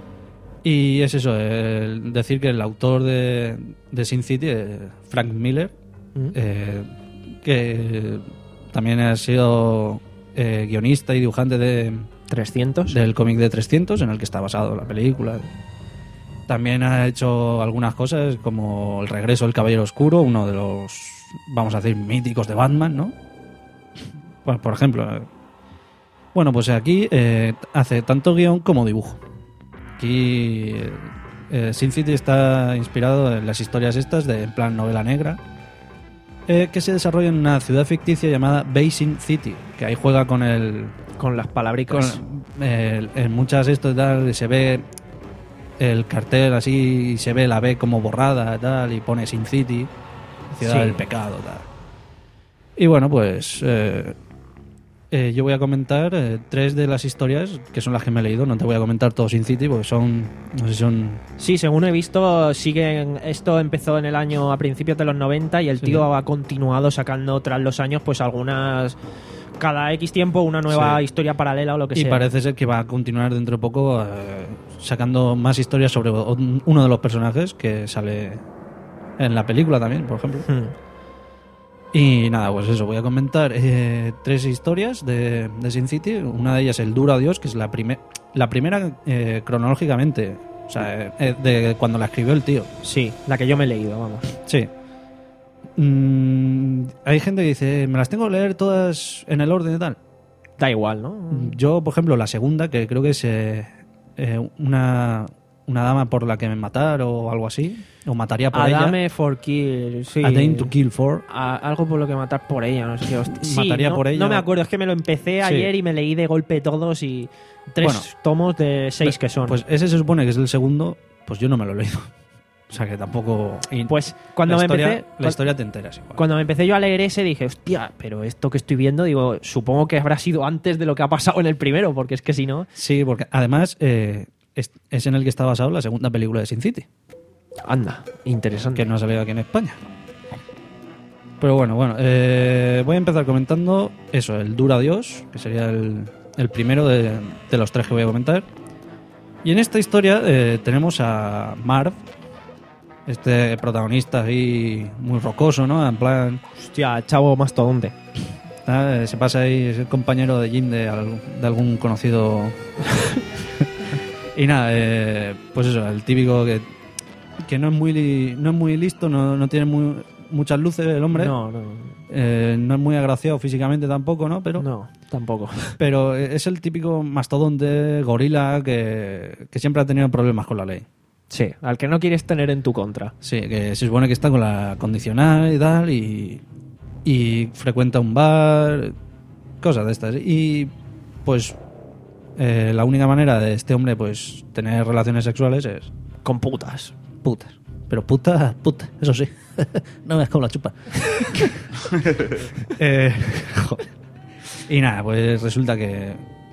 Y es eso, el decir que el autor de, de Sin City, eh, Frank Miller, Mm. eh, que también ha sido eh, guionista y dibujante de, trescientos. del cómic de trescientos, en el que está basado la película. También ha hecho algunas cosas como El regreso del Caballero Oscuro, uno de los, vamos a decir, míticos de Batman, ¿no? Pues, por ejemplo. eh, Bueno, pues aquí eh, hace tanto guión como dibujo. Aquí eh, eh, Sin City está inspirado en las historias estas de en plan novela negra, eh, que se desarrolla en una ciudad ficticia llamada Basin City, que ahí juega con el... Con las palabricas. Con, eh, en muchas esto y tal se ve el cartel así y se ve la B como borrada tal y pone Sin City, ciudad Sí. del pecado tal. Y bueno, pues eh, eh, yo voy a comentar eh, tres de las historias que son las que me he leído. No te voy a comentar todo Sin City porque son, no sé si son... Sí, según he visto, siguen. Esto empezó en el año a principios de los noventa y el Sí. tío ha continuado sacando tras los años, pues algunas. Cada X tiempo una nueva Sí. historia paralela o lo que Y sea. parece ser que va a continuar dentro de poco eh, sacando más historias sobre un- uno de los personajes que sale en la película también, por ejemplo. Hmm. Y nada, pues eso, voy a comentar eh, tres historias de, de Sin City. Una de ellas, El Duro Adiós, que es la, primer, la primera eh, cronológicamente, o sea, eh, de cuando la escribió el tío. Sí, la que yo me he leído, vamos. Sí. Mm, hay gente que dice, me las tengo que leer todas en el orden y tal. Da igual, ¿no? Yo, por ejemplo, la segunda, que creo que es eh, eh, una, una dama por la que me matar o algo así, o mataría por ella. Adame for Kill, sí. A Dame to Kill For. A- algo por lo que matar por ella, no sé qué. hosti- Sí, Mataría no, por ella. No me acuerdo, es que me lo empecé Sí. ayer y me leí de golpe todos y tres Bueno, tomos de seis que son. Pues ese se supone que es el segundo, pues yo no me lo he leído. O sea que tampoco... y Pues cuando la me historia, empecé... La historia te enteras igual. Cuando me empecé yo a leer ese dije, hostia, pero esto que estoy viendo, digo, supongo que habrá sido antes de lo que ha pasado en el primero, porque es que si no... Sí, porque además eh, es, es en el que está basado la segunda película de Sin City, Anda, interesante. que no ha salido aquí en España. Pero bueno, bueno, eh, voy a empezar comentando eso, el Dura Dios, que sería el, el primero de, de los tres que voy a comentar. Y en esta historia eh, tenemos a Marv, este protagonista ahí muy rocoso, ¿no? En plan, Hostia, chavo mastodonte. ah, se pasa ahí, es el compañero de gym de, al- de algún conocido. Y nada, eh, pues eso, el típico que, que no es muy li- no es muy listo, no, no tiene muy, muchas luces el hombre. No, no, Eh, no es muy agraciado físicamente tampoco, ¿no? Pero, no, tampoco. pero es el típico mastodonte, gorila, que, que siempre ha tenido problemas con la ley. Sí, al que no quieres tener en tu contra. Sí, que se supone que está con la condicional y tal, y, y frecuenta un bar, cosas de estas. Y pues eh, la única manera de este hombre pues tener relaciones sexuales es Con putas. putas. Pero puta, puta, eso sí. No me como la chupa. eh, joder. Y nada, pues resulta que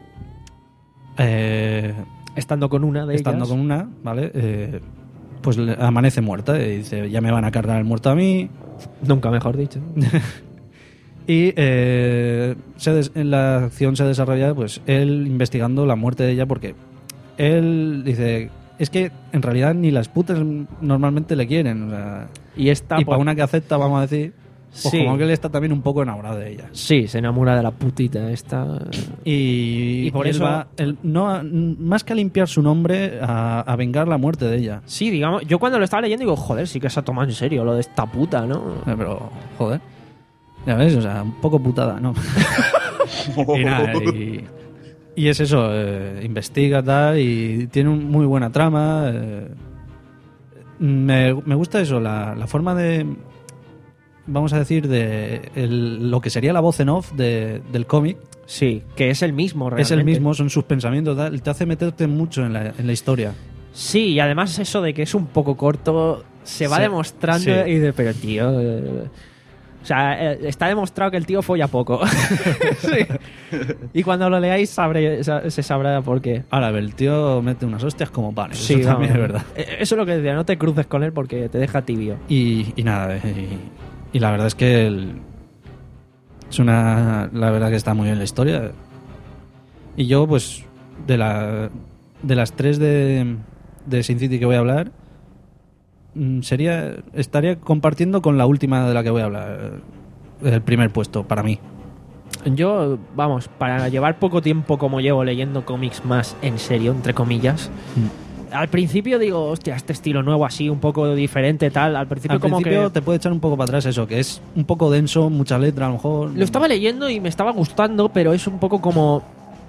eh, Estando con una de estando ellas. con una, ¿vale? Eh, pues le- amanece muerta y dice, ya me van a cargar el muerto a mí. Nunca mejor dicho. Y eh, se des- en la acción se desarrolla pues él investigando la muerte de ella, porque él dice, es que en realidad ni las putas normalmente le quieren, o sea, Y esta... y pues, para una que acepta, vamos a decir, pues Sí. como que él está también un poco enamorado de ella. Sí, se enamora de la putita esta. Y, Y por él eso- va, él no a- más que a limpiar su nombre, a, a vengar la muerte de ella. Sí, digamos, yo cuando lo estaba leyendo digo, joder, sí que se ha tomado en serio lo de esta puta, ¿no? Eh, Pero, joder. Ya ves, o sea, un poco putada, ¿no? y nada, y, y es eso, eh, investiga tal, y tiene un muy buena trama. eh. me, me gusta eso, la, la forma de, vamos a decir, de el- lo que sería la voz en off de- del cómic. Sí, que es el mismo, realmente. Es el mismo, son sus pensamientos, tal, te hace meterte mucho en la, en la historia. Sí, y además eso de que es un poco corto se va Sí, demostrando sí. y de, pero tío... eh, o sea, eh, está demostrado que el tío folla poco. Sí. Y cuando lo leáis sabré- sa- se sabrá por qué. Ahora, el tío mete unas hostias como panes, Sí, eso también vamos. es verdad. Eh, Eso es lo que decía, no te cruces con él porque te deja tibio. Y, y nada, y, y la verdad es que el- es una. La verdad que está muy bien la historia. Y yo, pues, de la de las tres de, de Sin City que voy a hablar, mm, sería estaría compartiendo con la última de la que voy a hablar. El primer puesto, para mí. Yo, vamos, para llevar poco tiempo como llevo leyendo cómics más en serio, entre comillas, al principio digo, hostia, este estilo nuevo así, un poco diferente, tal. Al principio Al como principio que... te puede echar un poco para atrás eso, que es un poco denso, mucha letra, a lo mejor. Lo estaba leyendo y me estaba gustando, pero es un poco como...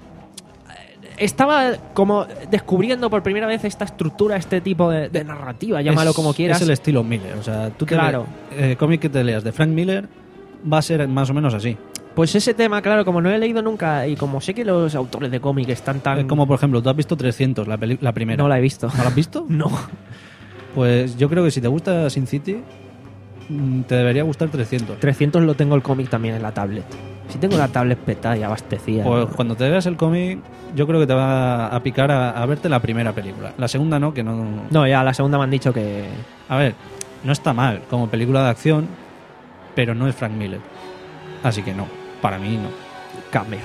Estaba como descubriendo por primera vez esta estructura, este tipo de, de narrativa, llámalo Es- como quieras. Es el estilo Miller. O sea, tú te Claro. le- eh, cómic que te leas de Frank Miller va a ser más o menos así. Pues ese tema, claro, como no he leído nunca y como sé que los autores de cómic están tan... Es como, por ejemplo, tú has visto trescientos, la, peli- la primera. No la he visto. ¿No la has visto? No. Pues yo creo que si te gusta Sin City, mm, te debería gustar trescientos. trescientos lo tengo el cómic también en la tablet. Si tengo la tablet petada y abastecida. Pues cuando te veas el cómic, yo creo que te va a picar a, a verte la primera película. La segunda no, que no... No, ya la segunda me han dicho que... A ver, no está mal como película de acción, pero no es Frank Miller. Así que no, para mí no. Cambia.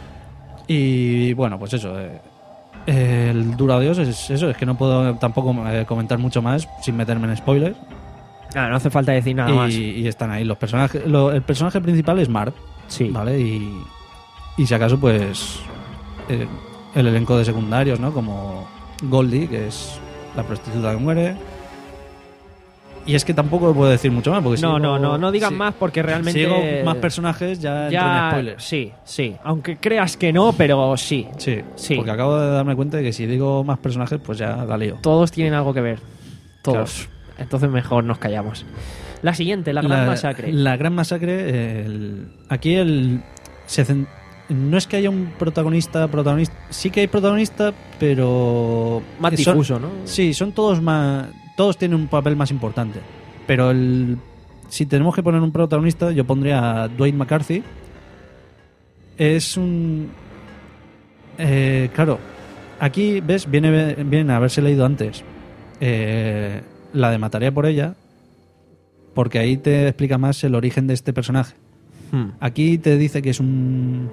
Y bueno, pues eso. eh, el Dura Dios es eso, es que no puedo tampoco eh, comentar mucho más sin meterme en spoilers. Ah, no hace falta decir nada y, más. y están ahí los personajes. Lo- el personaje principal es Marv, Sí. ¿vale? Y, y si acaso, pues eh, el elenco de secundarios, ¿no? Como Goldie, que es la prostituta que muere. Y es que tampoco puedo decir mucho más, porque No, sigo- no, no, no digan si- más porque realmente... Sigo más personajes, ya, entro en Ya, spoilers. sí, sí. Aunque creas que no, pero sí. Sí, Sí. porque acabo de darme cuenta de que si digo más personajes, pues ya la lío. Todos tienen algo que ver. Todos. Entonces mejor nos callamos. La siguiente, la gran masacre. La gran masacre. el- aquí el. se cen- no es que haya un protagonista, protagonista. Sí que hay protagonista, pero. Más son- difuso, ¿no? Sí, son todos más. todos tienen un papel más importante. Pero el, si tenemos que poner un protagonista, yo pondría a Dwayne McCarthy. Es un... Eh, claro, aquí, ¿ves? Viene, viene a haberse leído antes eh, la de Mataría por ella, porque ahí te explica más el origen de este personaje. Hmm. Aquí te dice que es un...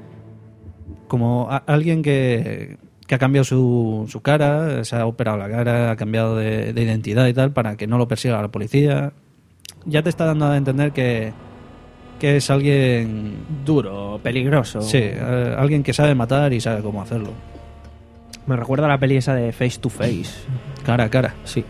como a- alguien que, que ha cambiado su, su cara, se ha operado la cara, ha cambiado de, de identidad y tal para que no lo persiga la policía. Ya te está dando a entender que, que es alguien... Duro, peligroso. Sí, eh, alguien que sabe matar y sabe cómo hacerlo. Me recuerda a la peli esa de Face to Face. Cara a cara. Sí.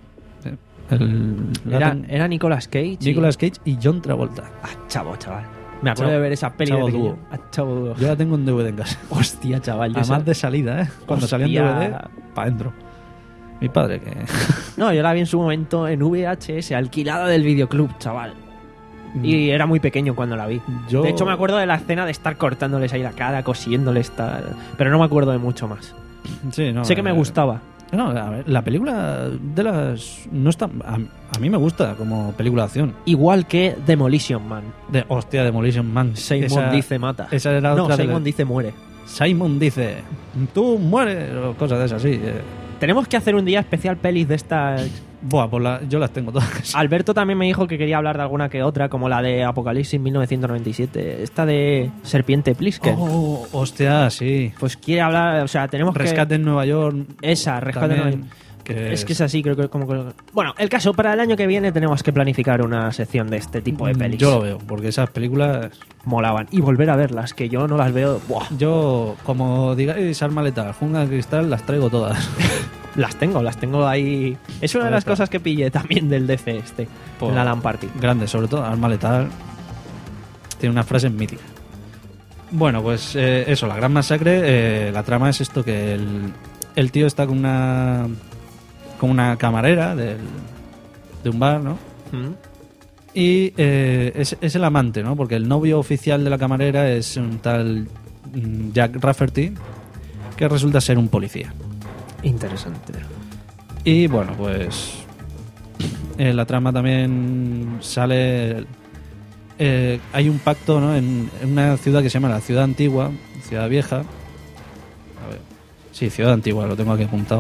El, Era, la- era Nicolas Cage. y- Nicolas Cage y John Travolta. Ah, chavo, chaval. Me acuerdo Chavo- de ver esa peli chavo de pequeño. dúo. Ah, chavo dúo. Yo la tengo en D V D en casa. Hostia, chaval. yo Además esa- de salida, ¿eh? Cuando Hostia. salía en D V D, para adentro. Mi padre, que... No, yo la vi en su momento en V H S, alquilada del videoclub, chaval. Y era muy pequeño cuando la vi. Yo- De hecho, me acuerdo de la escena de estar cortándoles ahí la cara, cosiéndoles tal. Pero no me acuerdo de mucho más. Sí, no, sé que me eh, gustaba. No, a ver, la película de las... no está... A, a mí me gusta como película de acción. Igual que Demolition Man. De, hostia, Demolition Man. Simon Esa- dice mata. Esa era no, otra de Simon las- dice muere. Simon dice, tú mueres, o cosas de esas, sí. eh. Tenemos que hacer un día especial pelis de estas. Buah, pues la- yo las tengo todas. Alberto también me dijo que quería hablar de alguna que otra, como la de Apocalipsis mil novecientos noventa y siete. Esta de Serpiente Plisker. Oh, hostia, sí. Pues quiere hablar, o sea, tenemos Rescate en Nueva York. que... Esa, Rescate en también, Nueva York. que Es que es así, creo que como que... Bueno, el caso, para el año que viene tenemos que planificar una sección de este tipo de pelis. Yo lo veo, porque esas películas... Molaban. Y volver a verlas, que yo no las veo... Buah, Yo, como digáis Arma Letal, Jungla de Cristal, las traigo todas. las tengo, las tengo ahí... Es una de Ahí las está. cosas que pillé también del D C este, Por- en la LAN Party. Grande, sobre todo, Arma Letal. Tiene una frase mítica. Bueno, pues eh, eso, la gran masacre, eh, la trama es esto, que el, el tío está con una con una camarera del- de un bar, ¿no? ¿Mm? Y eh, es, es el amante, ¿no? Porque el novio oficial de la camarera es un tal mm, Jack Rafferty, que resulta ser un policía. Interesante. Y bueno, pues en la trama también sale... eh, hay un pacto, ¿no? En, en una ciudad que se llama la Ciudad Antigua, Ciudad Vieja. A ver. Sí, Ciudad Antigua, lo tengo aquí apuntado.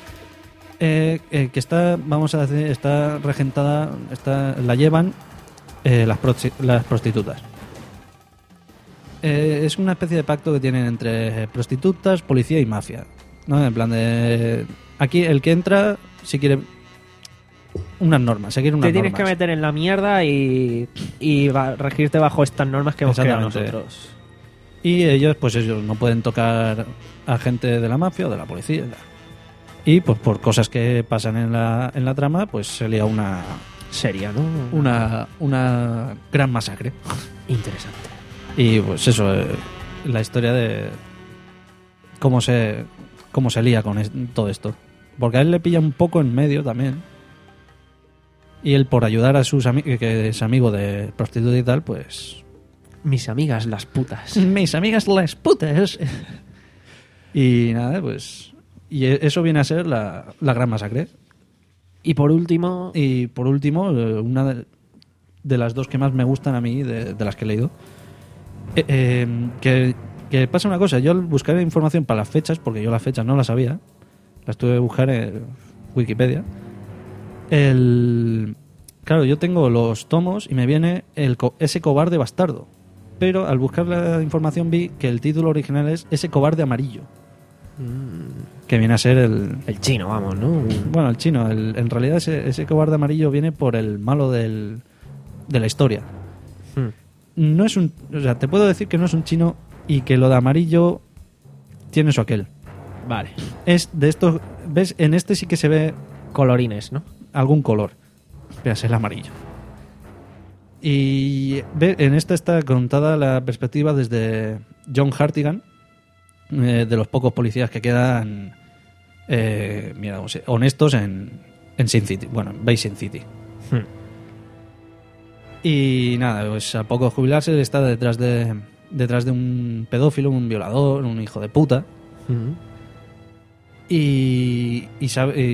Eh, eh, que está, vamos a decir, está regentada, está, la llevan eh, las, prosti- las prostitutas. Eh, es una especie de pacto que tienen entre prostitutas, policía y mafia, ¿no? En plan de... Aquí el que entra, si quiere unas normas, seguir unas Te tienes normas. que meter en la mierda y, y va- regirte bajo estas normas que hemos creado Exactamente. nosotros. Y ellos, pues ellos no pueden tocar a gente de la mafia o de la policía. Y pues por cosas que pasan en la, en la trama, pues se lía una, Seria, ¿no? una, una gran masacre. Interesante. Y pues eso, eh, la historia de cómo se, cómo se lía con es- todo esto. Porque a él le pilla un poco en medio también. Y él, por ayudar a sus amigos, que es amigo de prostituta y tal, pues... Mis amigas, las putas. Mis amigas las putas. Y nada, pues... Y eso viene a ser la, la gran masacre. Y por último, Y por último, eh, una de, de las dos que más me gustan a mí, de, de las que he leído, eh, eh, que, que pasa una cosa. Yo al buscar información para las fechas, porque yo las fechas no las sabía, las tuve que buscar en Wikipedia. El, claro, yo tengo los tomos y me viene el, co- ese cobarde bastardo. Pero al buscar la información vi que el título original es Ese cobarde amarillo. Que viene a ser el... el chino, vamos, ¿no? Bueno, el chino. el- en realidad ese, ese cobarde amarillo viene por el malo del, de la historia. Hmm. No es un... O sea, te puedo decir que no es un chino y que lo de amarillo tiene su aquel. Vale. Es de estos... ¿Ves? En este sí que se ve Colorines, ¿no? algún color. Veas, el amarillo. Y ve, en esta está contada la perspectiva desde John Hartigan, eh, de los pocos policías que quedan eh, mira, cómo se- honestos en, en Sin City. Bueno, en Bay Sin City. Hmm. Y nada, pues a poco de jubilarse está detrás de, detrás de un pedófilo, un violador, un hijo de puta. Hmm. Y, y sabe, y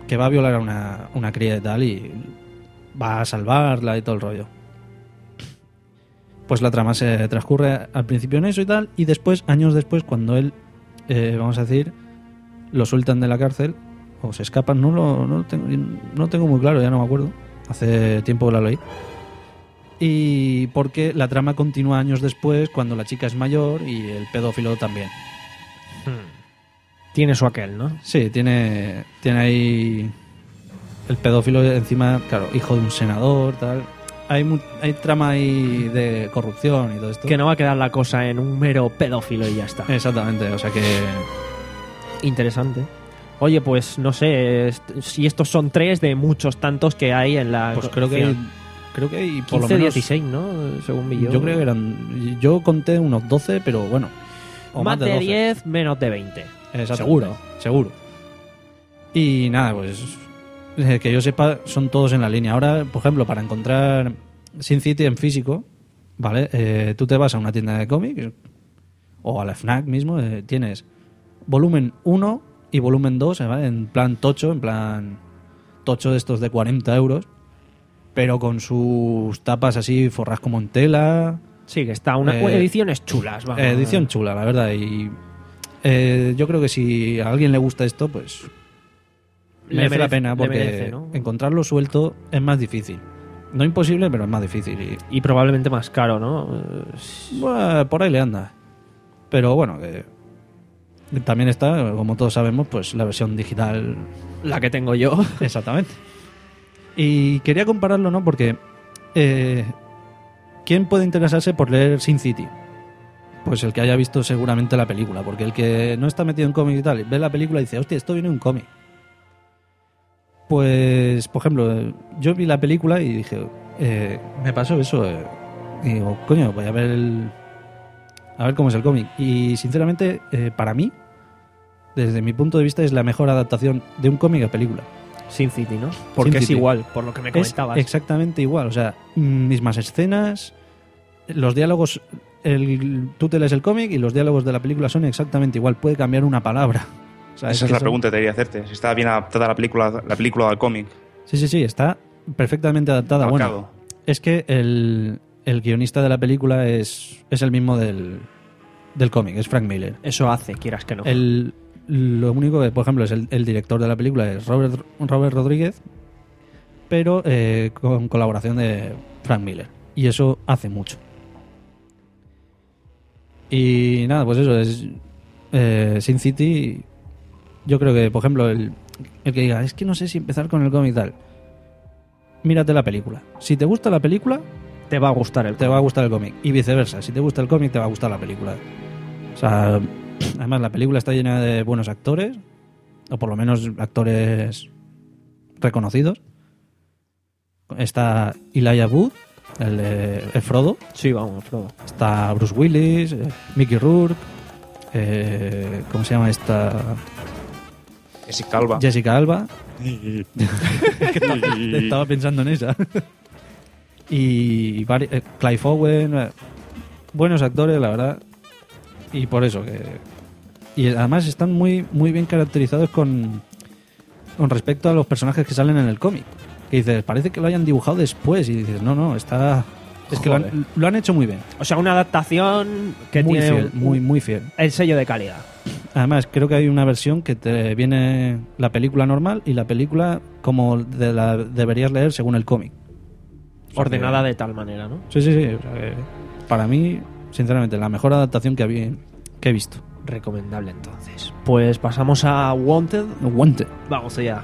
que va a violar a una, una cría y tal y va a salvarla y todo el rollo. Pues la trama se transcurre al principio en eso y tal, y después, años después, cuando él, eh, vamos a decir, lo sueltan de la cárcel o se escapan, no lo, no lo tengo, no lo tengo muy claro, ya no me acuerdo. Hace tiempo que la leí. Y porque la trama continúa años después, cuando la chica es mayor y el pedófilo también. Tiene su aquel, ¿no? Sí, tiene, tiene ahí el pedófilo encima, claro, hijo de un senador, tal. Hay, mu- hay trama ahí de corrupción y todo esto. Que no va a quedar la cosa en un mero pedófilo y ya está. Exactamente, o sea que... Interesante. Oye, pues no sé est- si estos son tres de muchos tantos que hay en la... Pues creo que hay, creo que hay por lo quince, menos... dieciséis, ¿no? Según vi yo. Yo creo que eran... Yo conté unos doce, pero bueno. O más, de doce. diez, menos de veinte. Exactamente, Seguro. Seguro. Y nada, pues eh, que yo sepa, son todos en la línea. Ahora, por ejemplo, para encontrar Sin City en físico, ¿vale? Eh, tú te vas a una tienda de cómics o a la FNAC mismo, eh, tienes volumen uno y volumen dos, ¿vale? En plan tocho, en plan tocho de estos de cuarenta euros, pero con sus tapas así forras como en tela. Sí, que está una Eh, ediciones chulas. Vamos. Eh, edición chula, la verdad. Y eh, yo creo que si a alguien le gusta esto, pues Le merece la merece- pena, le porque merece, ¿no? encontrarlo suelto es más difícil. No imposible, pero es más difícil. Y, Y probablemente más caro, ¿no? bueno, por ahí le anda. Pero bueno, que también está, como todos sabemos, pues la versión digital. La que tengo yo. Exactamente. Y quería compararlo, ¿no? Porque eh, ¿quién puede interesarse por leer Sin City? Pues el que haya visto seguramente la película, porque el que no está metido en cómic y tal, ve la película y dice, hostia, esto viene de un cómic. Pues, por ejemplo, yo vi la película y dije, eh, me pasó eso. eh, y digo, coño, voy a ver el, a ver cómo es el cómic. Y sinceramente, eh, para mí, desde mi punto de vista, es la mejor adaptación de un cómic a película. Sin City, ¿no? Porque Sin es City. igual, por lo que me comentabas. Es exactamente igual, o sea, mismas escenas, los diálogos, el, tú te lees el cómic y los diálogos de la película son exactamente igual, puede cambiar una palabra. O sea, Esa es que la son- pregunta que te quería hacerte. Si está bien adaptada la película, la película al cómic. Sí, sí, sí, está perfectamente adaptada. Marcado. Bueno, es que el, el guionista de la película es, es el mismo del, del cómic, es Frank Miller. Eso hace, quieras que no. El, lo único que, por ejemplo, es el, el director de la película es Robert, Robert Rodríguez, pero eh, con colaboración de Frank Miller. Y eso hace mucho. Y nada, pues eso es eh, Sin City. Yo creo que, por ejemplo, el, el que diga, es que no sé si empezar con el cómic y tal. Mírate la película. Si te gusta la película, Te va a gustar el te va a gustar el cómic. Y viceversa. Si te gusta el cómic, te va a gustar la película. O sea, además la película está llena de buenos actores. O por lo menos actores reconocidos. Está Elijah Wood, el, de- el Frodo. Sí, vamos, Frodo. Está Bruce Willis, eh, Mickey Rourke. eh, ¿Cómo se llama esta? Jessica Alba. Jessica Alba. Estaba pensando en esa. Y vari- eh, Clive Owen. eh, buenos actores, la verdad. Y por eso que. Y además están muy, muy bien caracterizados con, con respecto a los personajes que salen en el cómic. Que dices, parece que lo hayan dibujado después. Y dices, no, no, está. Es que lo Joder. han, lo han hecho muy bien. O sea, una adaptación que muy tiene fiel, un- muy, muy fiel. el sello de calidad. Además, creo que hay una versión que te viene la película normal y la película como de la deberías leer según el cómic. O sea Ordenada que- de tal manera, ¿no? Sí, sí, sí. O sea que para mí, sinceramente, la mejor adaptación que, había, que he visto. Recomendable entonces. Pues pasamos a Wanted. Wanted. Vamos allá.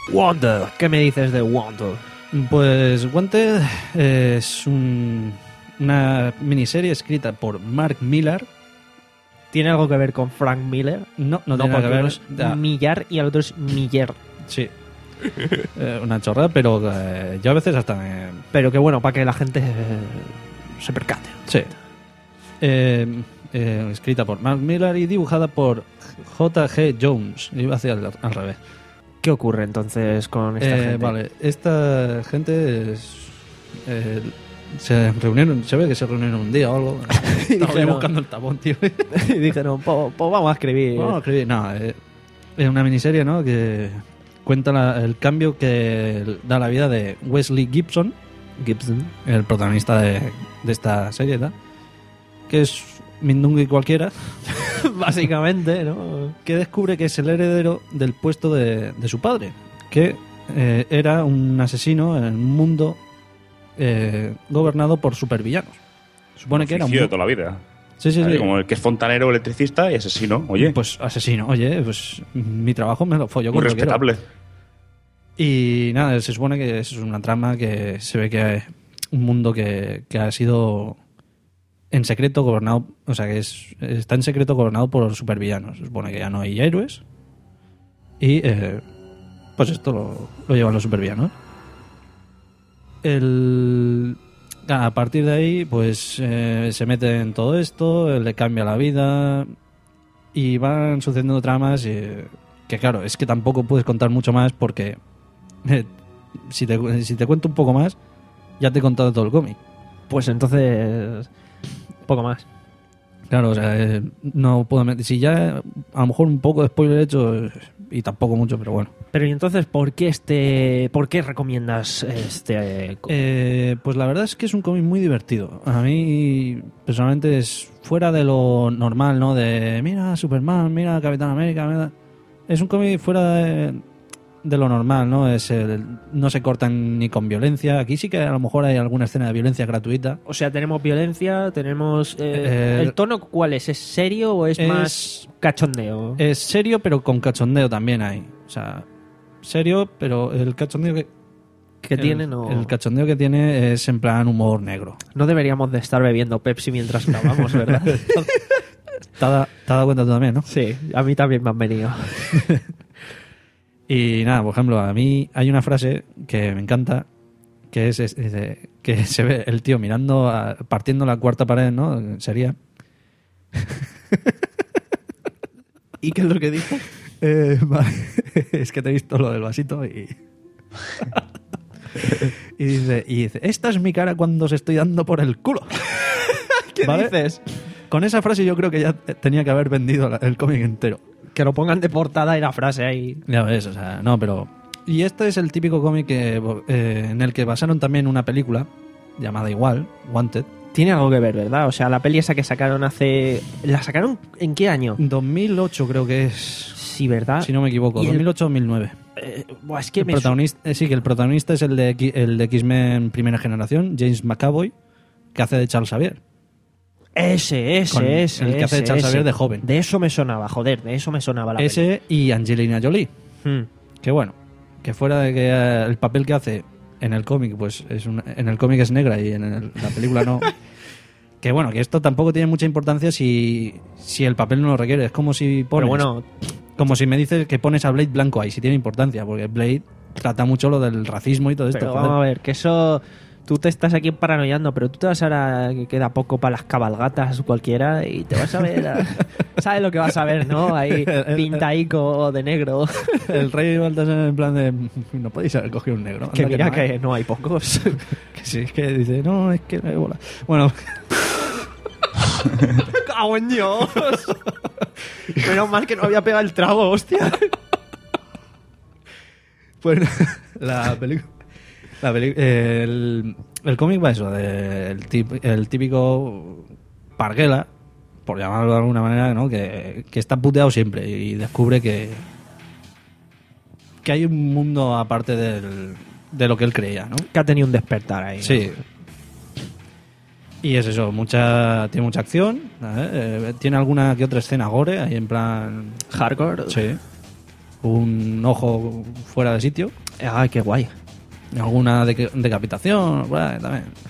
Wanted. ¿Qué me dices de Wanted? Pues Wanted es un, una miniserie escrita por Mark Millar. ¿Tiene algo que ver con Frank Miller? No, no, No, tiene nada porque que ver. uno es Ya, Millar y el otro es Miller. sí. Eh, una chorrada, pero eh, yo a veces hasta me... Pero que bueno, para que la gente eh, se percate. Sí. Eh, eh, escrita por Mark Millar y dibujada por J G Jones. Iba hacia al, al revés. ¿Qué ocurre entonces con esta Eh, gente? Vale, esta gente es, eh, se reunieron, se ve que se reunieron un día o algo. Estaba yo dijeron- buscando el tapón, tío. Y dijeron, pues vamos a escribir. Vamos a escribir. No, eh, es una miniserie, ¿no? Que cuenta la- el cambio que da la vida de Wesley Gibson, Gibson. el protagonista de, de esta serie, ¿no? Que es Mindungui cualquiera, Básicamente, ¿no? que descubre que es el heredero del puesto de, de su padre, que eh, era un asesino en un mundo eh, gobernado por supervillanos. Supone que era un... Oficio de mu- toda la vida. Sí, sí, ¿Vale? sí. Como el que es fontanero, electricista y asesino. Oye, Pues asesino. Oye, pues mi trabajo me lo follo muy cuando quiero. respetable. Y nada, se supone que es una trama que se ve que es un mundo que, que ha sido en secreto gobernado, o sea, que es, está en secreto gobernado por supervillanos. Se supone que ya no hay héroes y eh, pues esto lo, lo llevan los supervillanos. El, a partir de ahí, pues eh, se mete en todo esto, le cambia la vida y van sucediendo tramas y, que claro, es que tampoco puedes contar mucho más porque eh, si, te, si te cuento un poco más, ya te he contado todo el cómic. Pues entonces, poco más. Claro, o sea, eh, no puedo meter. Si ya a lo mejor un poco de spoiler he hecho, eh, y tampoco mucho, pero bueno. Pero y entonces, ¿por qué este, por qué recomiendas este? co- Eh, pues la verdad es que es un cómic muy divertido. A mí, personalmente, es fuera de lo normal, ¿no? De mira Superman, mira Capitán América, mira... Es un cómic fuera de, de lo normal, ¿no? Es el- no se cortan ni con violencia. Aquí sí que a lo mejor hay alguna escena de violencia gratuita. O sea, tenemos violencia, tenemos eh, Eh, el tono, ¿cuál es? ¿Es serio o es, es- más cachondeo? Es serio, pero con cachondeo también hay. O sea, serio, pero el cachondeo que, que el- tiene no. el cachondeo que tiene es en plan humor negro. No deberíamos de estar bebiendo Pepsi mientras grabamos, ¿verdad? ¿Te has da- te has dado cuenta tú también, no? Sí, a mí también me han venido. Y nada, por ejemplo, a mí hay una frase que me encanta, que es, es- dice, que se ve el tío mirando, a- partiendo la cuarta pared, ¿no? Sería... ¿Y qué es lo que dijo? Eh, vale. Es que te he visto lo del vasito y... y, dice, y dice, esta es mi cara cuando os estoy dando por el culo. ¿Qué ¿Vale? dices? Con esa frase yo creo que ya tenía que haber vendido la- el cómic entero. Que lo pongan de portada y la frase ahí. Ya ves, o sea, no, pero... Y este es el típico cómic que, eh, en el que basaron también una película llamada igual, Wanted. Tiene algo que ver, ¿verdad? O sea, la peli esa que sacaron hace... ¿La sacaron en qué año? dos mil ocho creo que es, Sí, ¿verdad? si no me equivoco, Y el- dos mil ocho o dos mil nueve. Eh, buah, es que El me su- protagonista, eh, sí, que el protagonista es el de, X- el de X-Men Primera Generación, James McAvoy, que hace de Charles Xavier. Ese, ese, Con ese. el que hace ese, Charles ese. Xavier de joven. De eso me sonaba, joder, de eso me sonaba la Ese y Angelina Jolie. peli. Hmm. Que bueno, que fuera de que eh, el papel que hace en el cómic, pues es un- en el cómic es negra y en el- la película no. Que bueno, que esto tampoco tiene mucha importancia si, si el papel no lo requiere. Es como si pones, Pero bueno, como si me dices que pones a Blade blanco ahí, si tiene importancia, porque Blade trata mucho lo del racismo y todo esto. pero joder. vamos a ver, que eso... Tú te estás aquí paranoiando, pero tú te vas ahora que queda poco para las cabalgatas cualquiera y te vas a ver... a- ¿Sabes lo que vas a ver, no? Ahí pintaico de negro. El rey Baltasar en plan de no podéis haber cogido un negro. Que Anda mira no, ¿eh? que no hay pocos. Que sí, es que dice, no, es que me bola. Bueno, ¡Cago en Dios! Menos mal que no había pegado el trago, hostia. pues la película... La peli- eh, el, el cómic va eso, de, el, tip- el típico parguela, por llamarlo de alguna manera, ¿no? que, que está puteado siempre y descubre que que hay un mundo aparte del, de lo que él creía, ¿no? Que ha tenido un despertar ahí. ¿no? Sí. Y es eso, mucha tiene mucha acción, ¿sabes? Eh, tiene alguna que otra escena gore, ahí en plan... Hardcore. Sí. Un ojo fuera de sitio. Ay, qué guay. Alguna de- decapitación, por ahí también.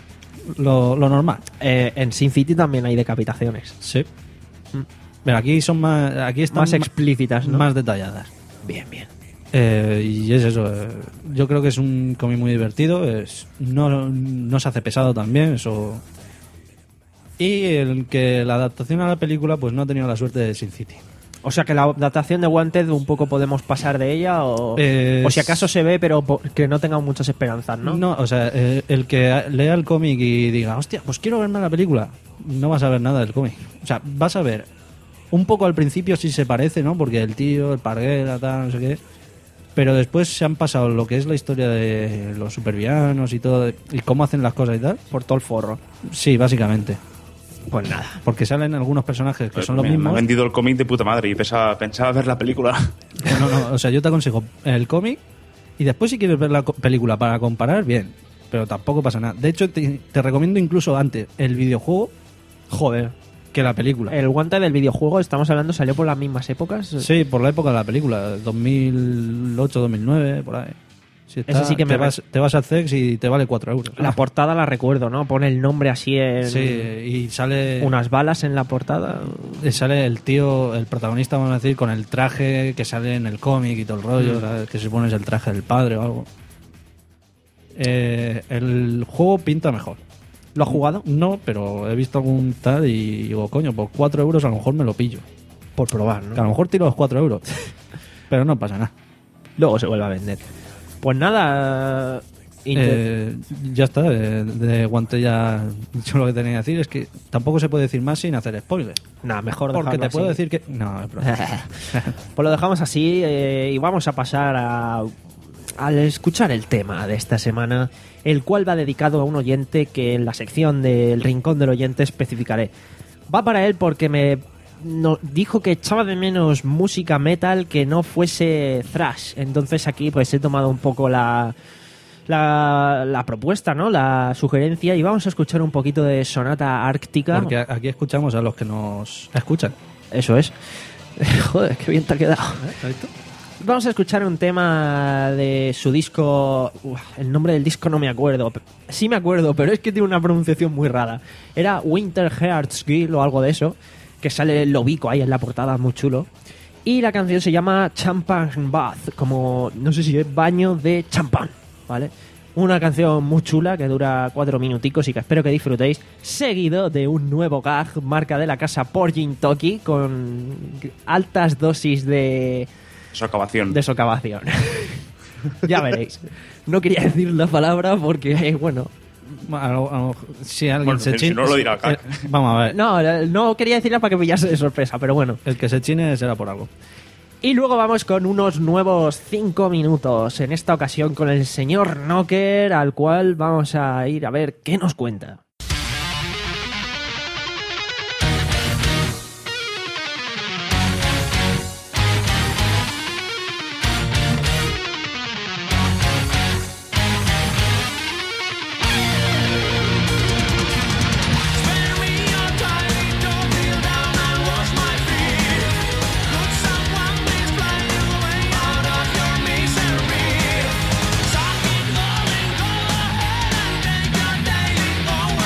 lo, lo normal. Eh, en Sin City también hay decapitaciones. Sí. Pero aquí son más, aquí están Más ma- explícitas, ¿no? más detalladas. Bien, bien. Eh, y es eso. eh, yo creo que es un cómic muy divertido. Es, no, no se hace pesado también, eso. Y el que la adaptación a la película, pues no ha tenido la suerte de Sin City. O sea que la adaptación de Wanted un poco podemos pasar de ella o, Eh, o si acaso se ve pero po- que no tengamos muchas esperanzas, ¿no? No, o sea, eh, el que lea el cómic y diga, hostia, pues quiero verme la película, no vas a ver nada del cómic. O sea, vas a ver un poco al principio sí se parece, ¿no? Porque el tío, el parguela, tal, no sé qué. Pero después se han pasado lo que es la historia de los supervillanos y todo, y cómo hacen las cosas y tal. Por todo el forro. Sí, básicamente. Pues nada. Porque salen algunos personajes que son los me, me mismos. ha vendido el cómic de puta madre y pensaba, pensaba ver la película. No, no, o sea, yo te aconsejo el cómic y después si quieres ver la co- película para comparar, bien. Pero tampoco pasa nada. De hecho, te, te recomiendo incluso antes el videojuego Joder. que la película. El Wanted del videojuego, estamos hablando, salió por las mismas épocas. Sí, por la época de la película, dos mil ocho, dos mil nueve, por ahí. Si está, Ese sí que me te, vas, te vas al C E X y te vale cuatro euros. La portada la recuerdo, ¿no? Pone el nombre así en Sí, y sale unas balas en la portada. y sale el tío, el protagonista, vamos a decir, con el traje que sale en el cómic y todo el rollo, ¿sabes? Que se supone es el traje del padre o algo. Eh, el juego pinta mejor. ¿Lo has jugado? No, pero he visto algún tal y digo, coño, por cuatro euros a lo mejor me lo pillo. Por probar, ¿no? Que a lo mejor tiro los cuatro euros. Pero no pasa nada. Luego se vuelve a vender. Pues nada. Inter- Eh, ya está, de, de Guante ya yo lo que tenía que decir es que tampoco se puede decir más sin hacer spoiler. Nada, mejor Porque dejarlo te puedo así. decir que... No, es broma. Pues lo dejamos así eh, y vamos a pasar a, al escuchar el tema de esta semana, el cual va dedicado a un oyente que en la sección del Rincón del Oyente especificaré. Va para él porque me no, dijo que echaba de menos música metal que no fuese thrash. Entonces aquí pues he tomado un poco la... La, la propuesta, ¿no? La sugerencia y vamos a escuchar un poquito de Sonata Ártica. Porque a- aquí escuchamos a los que nos escuchan. Eso es. Joder, qué bien te ha quedado. Vamos a escuchar un tema de su disco. Uf, el nombre del disco no me acuerdo. Sí me acuerdo, pero es que tiene una pronunciación muy rara. Era Winter Hearts Guild o algo de eso. Que sale el lobico ahí en la portada, muy chulo. Y la canción se llama Champagne Bath, como no sé si es baño de champán, ¿vale? Una canción muy chula que dura cuatro minuticos y que espero que disfrutéis, seguido de un nuevo gag, marca de la casa Porgin Toki, con altas dosis de, Socavación. de socavación. Ya veréis. No quería decir la palabra porque, eh, bueno... A lo- a lo- si alguien Bueno, se si china... no lo dirá acá. Vamos a ver. No, no quería decirla para que pillase de sorpresa, pero bueno. El que se chine será por algo. Y luego vamos con unos nuevos cinco minutos, en esta ocasión con el señor Knocker, al cual vamos a ir a ver qué nos cuenta. Talking, going, go ahead and take your daily.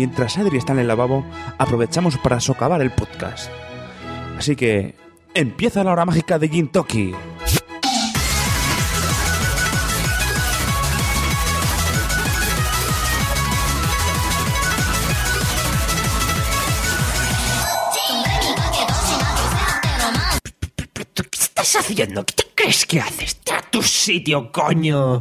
mientras Adri está en el lavabo, aprovechamos para socavar el podcast. Así que, empieza la hora mágica de Gintoki. ¿Qué estás haciendo? ¿Qué te crees que haces? ¡Está a tu sitio, coño!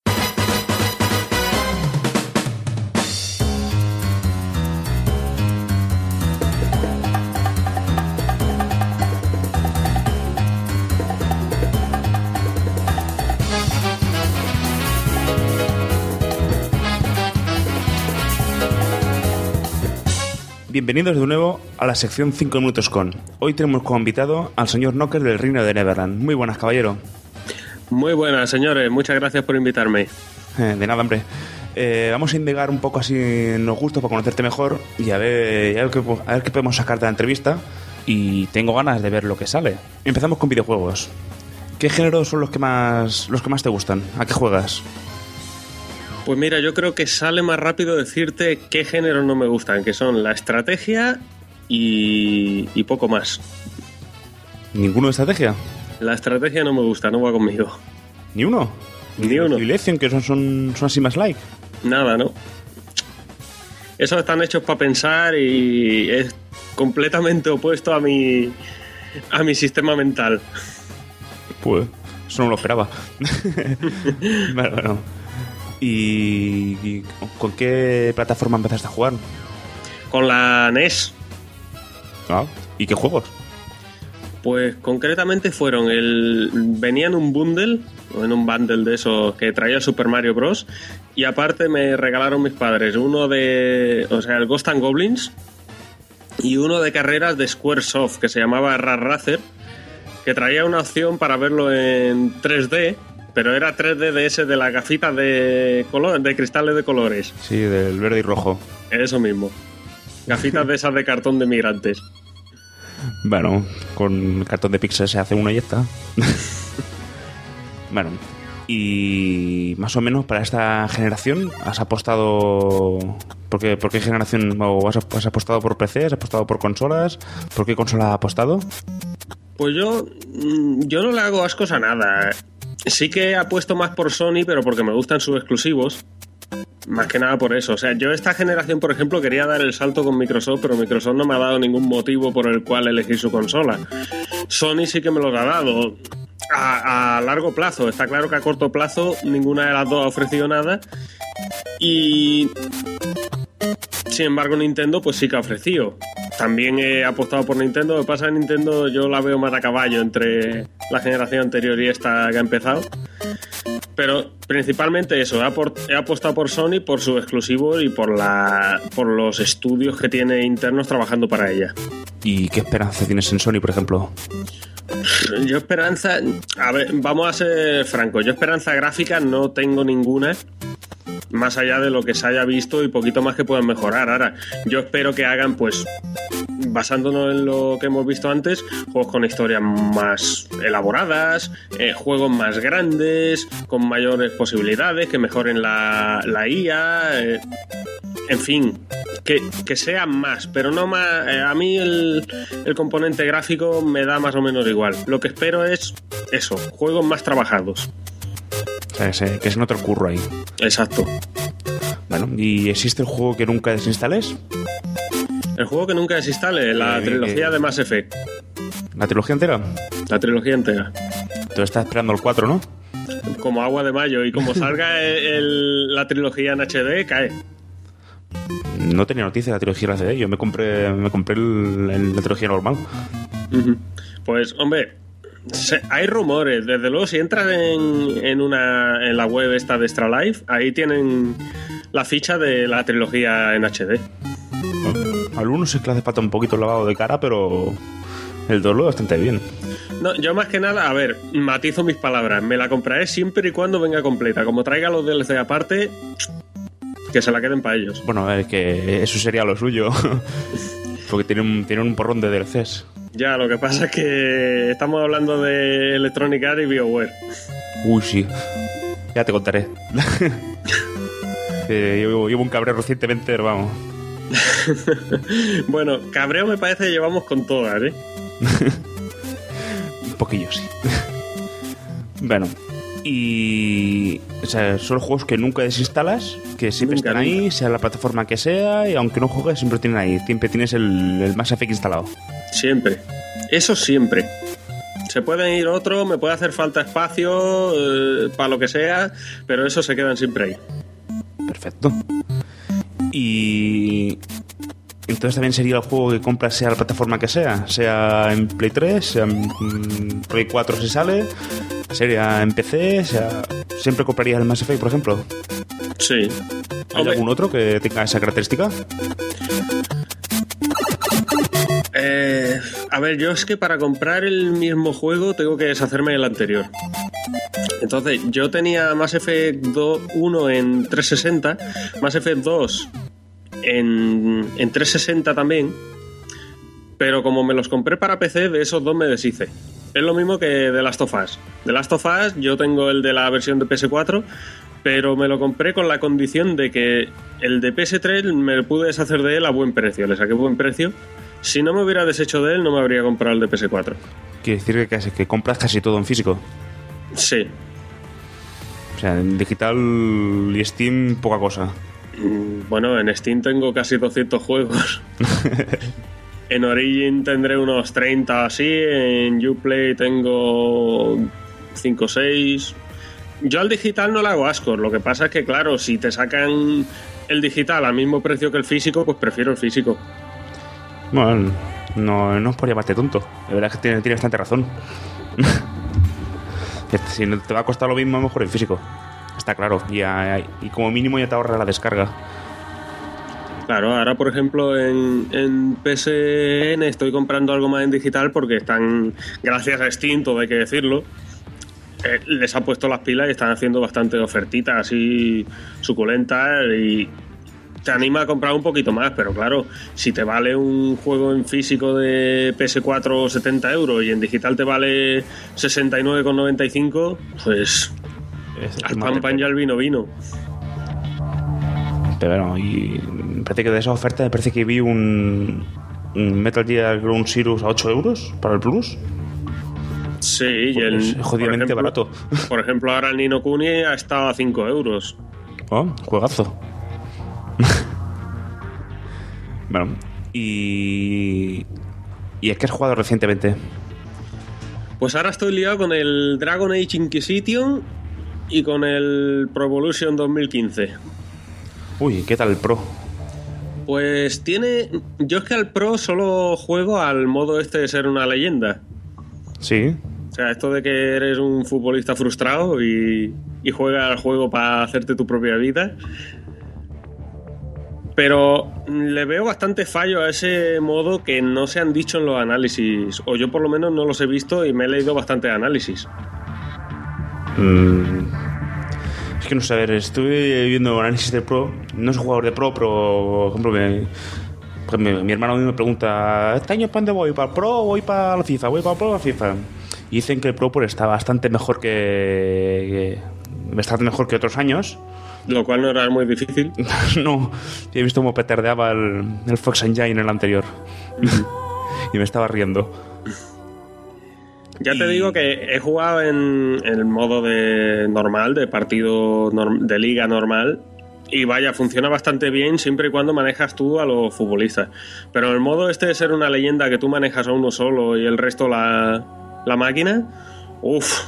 Bienvenidos de nuevo a la sección cinco minutos con. Hoy tenemos como invitado al señor Knocker del Reino de Neverland. Muy buenas, caballero. Muy buenas, señores. Muchas gracias por invitarme. Eh, de nada, hombre. Eh, vamos a indagar un poco así en los gustos para conocerte mejor y a ver, y a ver, qué, a ver qué podemos sacar de la entrevista. Y tengo ganas de ver lo que sale. Empezamos con videojuegos. ¿Qué géneros son los que más, los que más te gustan? ¿A qué juegas? Pues mira, yo creo que sale más rápido decirte qué géneros no me gustan, que son la estrategia y, y poco más. ¿Ninguno de estrategia? La estrategia no me gusta, no va conmigo. ¿Ni uno? Ni uno. Civilization, que son, son, son así más like. Nada, ¿no? Esos están hechos para pensar y es completamente opuesto a mi, a mi sistema mental. Pues, eso no lo esperaba. Bueno, bueno. ¿Y, ¿Y con qué plataforma empezaste a jugar? Con la N E S. Ah, ¿y qué juegos? Pues concretamente fueron el... venía en un bundle, o en un bundle de esos que traía el Super Mario Bros. Y aparte me regalaron mis padres uno de... o sea, el Ghost and Goblins y uno de carreras de Squaresoft que se llamaba Rat Racer, que traía una opción para verlo en tres D, pero era tres D de ese de las gafitas de color, de cristales de colores. Sí, del verde y rojo. Eso mismo. Gafitas de esas de cartón de migrantes. Bueno, con cartón de píxeles se hace uno y ya está. Bueno, y más o menos para esta generación has apostado... ¿Por qué, por qué generación? ¿O has, has apostado por P C? ¿Has apostado por consolas? ¿Por qué consola has apostado? Pues yo, yo no le hago ascos a nada. Sí que apuesto más por Sony, pero porque me gustan sus exclusivos. Más que nada por eso. O sea, yo esta generación, por ejemplo, quería dar el salto con Microsoft, pero Microsoft no me ha dado ningún motivo por el cual elegir su consola. Sony sí que me lo ha dado. A, a largo plazo. Está claro que a corto plazo ninguna de las dos ha ofrecido nada. Y... sin embargo, Nintendo pues sí que ha ofrecido. También he apostado por Nintendo. Lo que pasa es que Nintendo yo la veo más a caballo entre la generación anterior y esta que ha empezado. Pero principalmente eso, he apostado por Sony por sus exclusivos y por, la, por los estudios que tiene internos trabajando para ella. ¿Y qué esperanza tienes en Sony, por ejemplo? Yo esperanza... A ver, vamos a ser francos. Yo esperanza gráfica no tengo ninguna, más allá de lo que se haya visto y poquito más que puedan mejorar. Ahora, yo espero que hagan, pues, basándonos en lo que hemos visto antes, juegos con historias más elaboradas, eh, juegos más grandes, con mayores posibilidades, que mejoren la, la I A, eh, en fin, que, que sean más, pero no más. Eh, a mí el, el componente gráfico me da más o menos igual. Lo que espero es eso, juegos más trabajados. O sea, que se, que se note el curro ahí. Exacto. Bueno, ¿y existe el juego que nunca desinstales? El juego que nunca desinstale, la eh, trilogía eh, de Mass Effect. ¿La trilogía entera? La trilogía entera. Tú estás esperando el cuatro, ¿no? Como agua de mayo. Y como salga el, el, la trilogía en H D, cae. No tenía noticia de la trilogía en H D. Yo me compré, me compré el, el, la trilogía normal. Uh-huh. Pues, hombre, se, hay rumores. Desde luego, si entras en, en, una, en la web esta de Extra Life, ahí tienen la ficha de la trilogía en H D. Al uno se le hace falta un poquito el lavado de cara, pero el dos lo bastante bien. No, yo más que nada, a ver, matizo mis palabras. Me la compraré siempre y cuando venga completa. Como traiga los D L C aparte, que se la queden para ellos. Bueno, es que eso sería lo suyo. Porque tienen un, tienen un porrón de D L Cs. Ya, lo que pasa es que estamos hablando de Electronic Arts y BioWare. Uy, sí. Ya te contaré. eh, llevo, llevo un cabreo recientemente, pero vamos. Bueno, cabreo me parece que llevamos con todas, ¿eh? Un poquillo, sí. Bueno, y... O sea, son juegos que nunca desinstalas, que siempre Nunca, están ahí, nunca. sea la plataforma que sea, y aunque no juegues, siempre tienen ahí. Siempre tienes el, el Mass Effect instalado. Siempre. Eso siempre. Se pueden ir otros, me puede hacer falta espacio, eh, para lo que sea, pero eso se quedan siempre ahí. Perfecto. Y... Entonces también sería el juego que compras sea la plataforma que sea, sea en Play tres, sea en mm, Play cuatro si sale, sea en P C, sea... ¿Siempre comprarías el Mass Effect, por ejemplo? Sí. ¿Hay Hombre, algún otro que tenga esa característica? eh, a ver, yo es que para comprar el mismo juego tengo que deshacerme del anterior. Entonces, yo tenía Mass Effect dos, uno en trescientos sesenta, Mass Effect dos en, en trescientos sesenta también, pero como me los compré para P C, de esos dos me deshice. Es lo mismo que The Last of Us. The Last of Us, yo tengo el de la versión de P S cuatro, pero me lo compré con la condición de que el de P S tres me pude deshacer de él a buen precio. Le saqué buen precio. Si no me hubiera deshecho de él, no me habría comprado el de P S cuatro. Quiere decir que, casi- que compras casi todo en físico. Sí. O sea, en digital y Steam, poca cosa. Mm, Bueno, en Steam tengo casi doscientos juegos. En Origin tendré unos treinta así. En Uplay tengo cinco o seis. Yo al digital no le hago asco. Lo que pasa es que, claro, si te sacan el digital al mismo precio que el físico, pues prefiero el físico. Bueno, no, no es por llamarte tonto. De verdad que tiene, tiene bastante razón. Si no te va a costar lo mismo, mejor el físico. Está claro. Y, a- y como mínimo ya te ahorra la descarga. Claro, ahora por ejemplo en, en P S N estoy comprando algo más en digital porque están, gracias a Steam, todo hay que decirlo, eh, les ha puesto las pilas y están haciendo bastante ofertitas así suculentas y te anima a comprar un poquito más, pero claro, si te vale un juego en físico de P S cuatro setenta euros y en digital te vale sesenta y nueve con noventa y cinco, pues Es- al madre pan pan mía. ya el vino vino. Pero bueno, y me parece que de esa oferta me parece que vi un, un Metal Gear Ground Zeroes a ocho euros para el Plus. Sí, y el, Pues, jodidamente por ejemplo- barato. Por ejemplo, ahora el Ni no Kuni ha estado a cinco euros. Oh, juegazo. Bueno, y... ¿Y es que has jugado recientemente? Pues ahora estoy liado con el Dragon Age Inquisition y con el Pro Evolution dos mil quince. Uy, ¿qué tal el Pro? Pues tiene... Yo es que al Pro solo juego al modo este de ser una leyenda. Sí. O sea, esto de que eres un futbolista frustrado y, y juegas al juego para hacerte tu propia vida. Pero le veo bastante fallo a ese modo que no se han dicho en los análisis. O yo por lo menos no los he visto y me he leído bastante análisis. Mm, es que no sé, a ver, estuve viendo análisis del Pro. No soy jugador de Pro, pero, por ejemplo, me, pues mi, mi hermano a mí me pregunta: ¿este año para dónde voy? ¿Para el Pro o voy para la FIFA? ¿Voy para el Pro o la FIFA? Y dicen que el Pro pues, está bastante mejor que, que bastante mejor que otros años. Lo cual no era muy difícil. No, he visto cómo petardeaba el, el Fox Engine en el anterior. Y me estaba riendo. Ya te Y- digo que he jugado en, en el modo de normal, de partido norm- de liga normal. Y vaya, funciona bastante bien siempre y cuando manejas tú a los futbolistas. Pero en el modo este de ser una leyenda que tú manejas a uno solo y el resto la, la máquina, uff,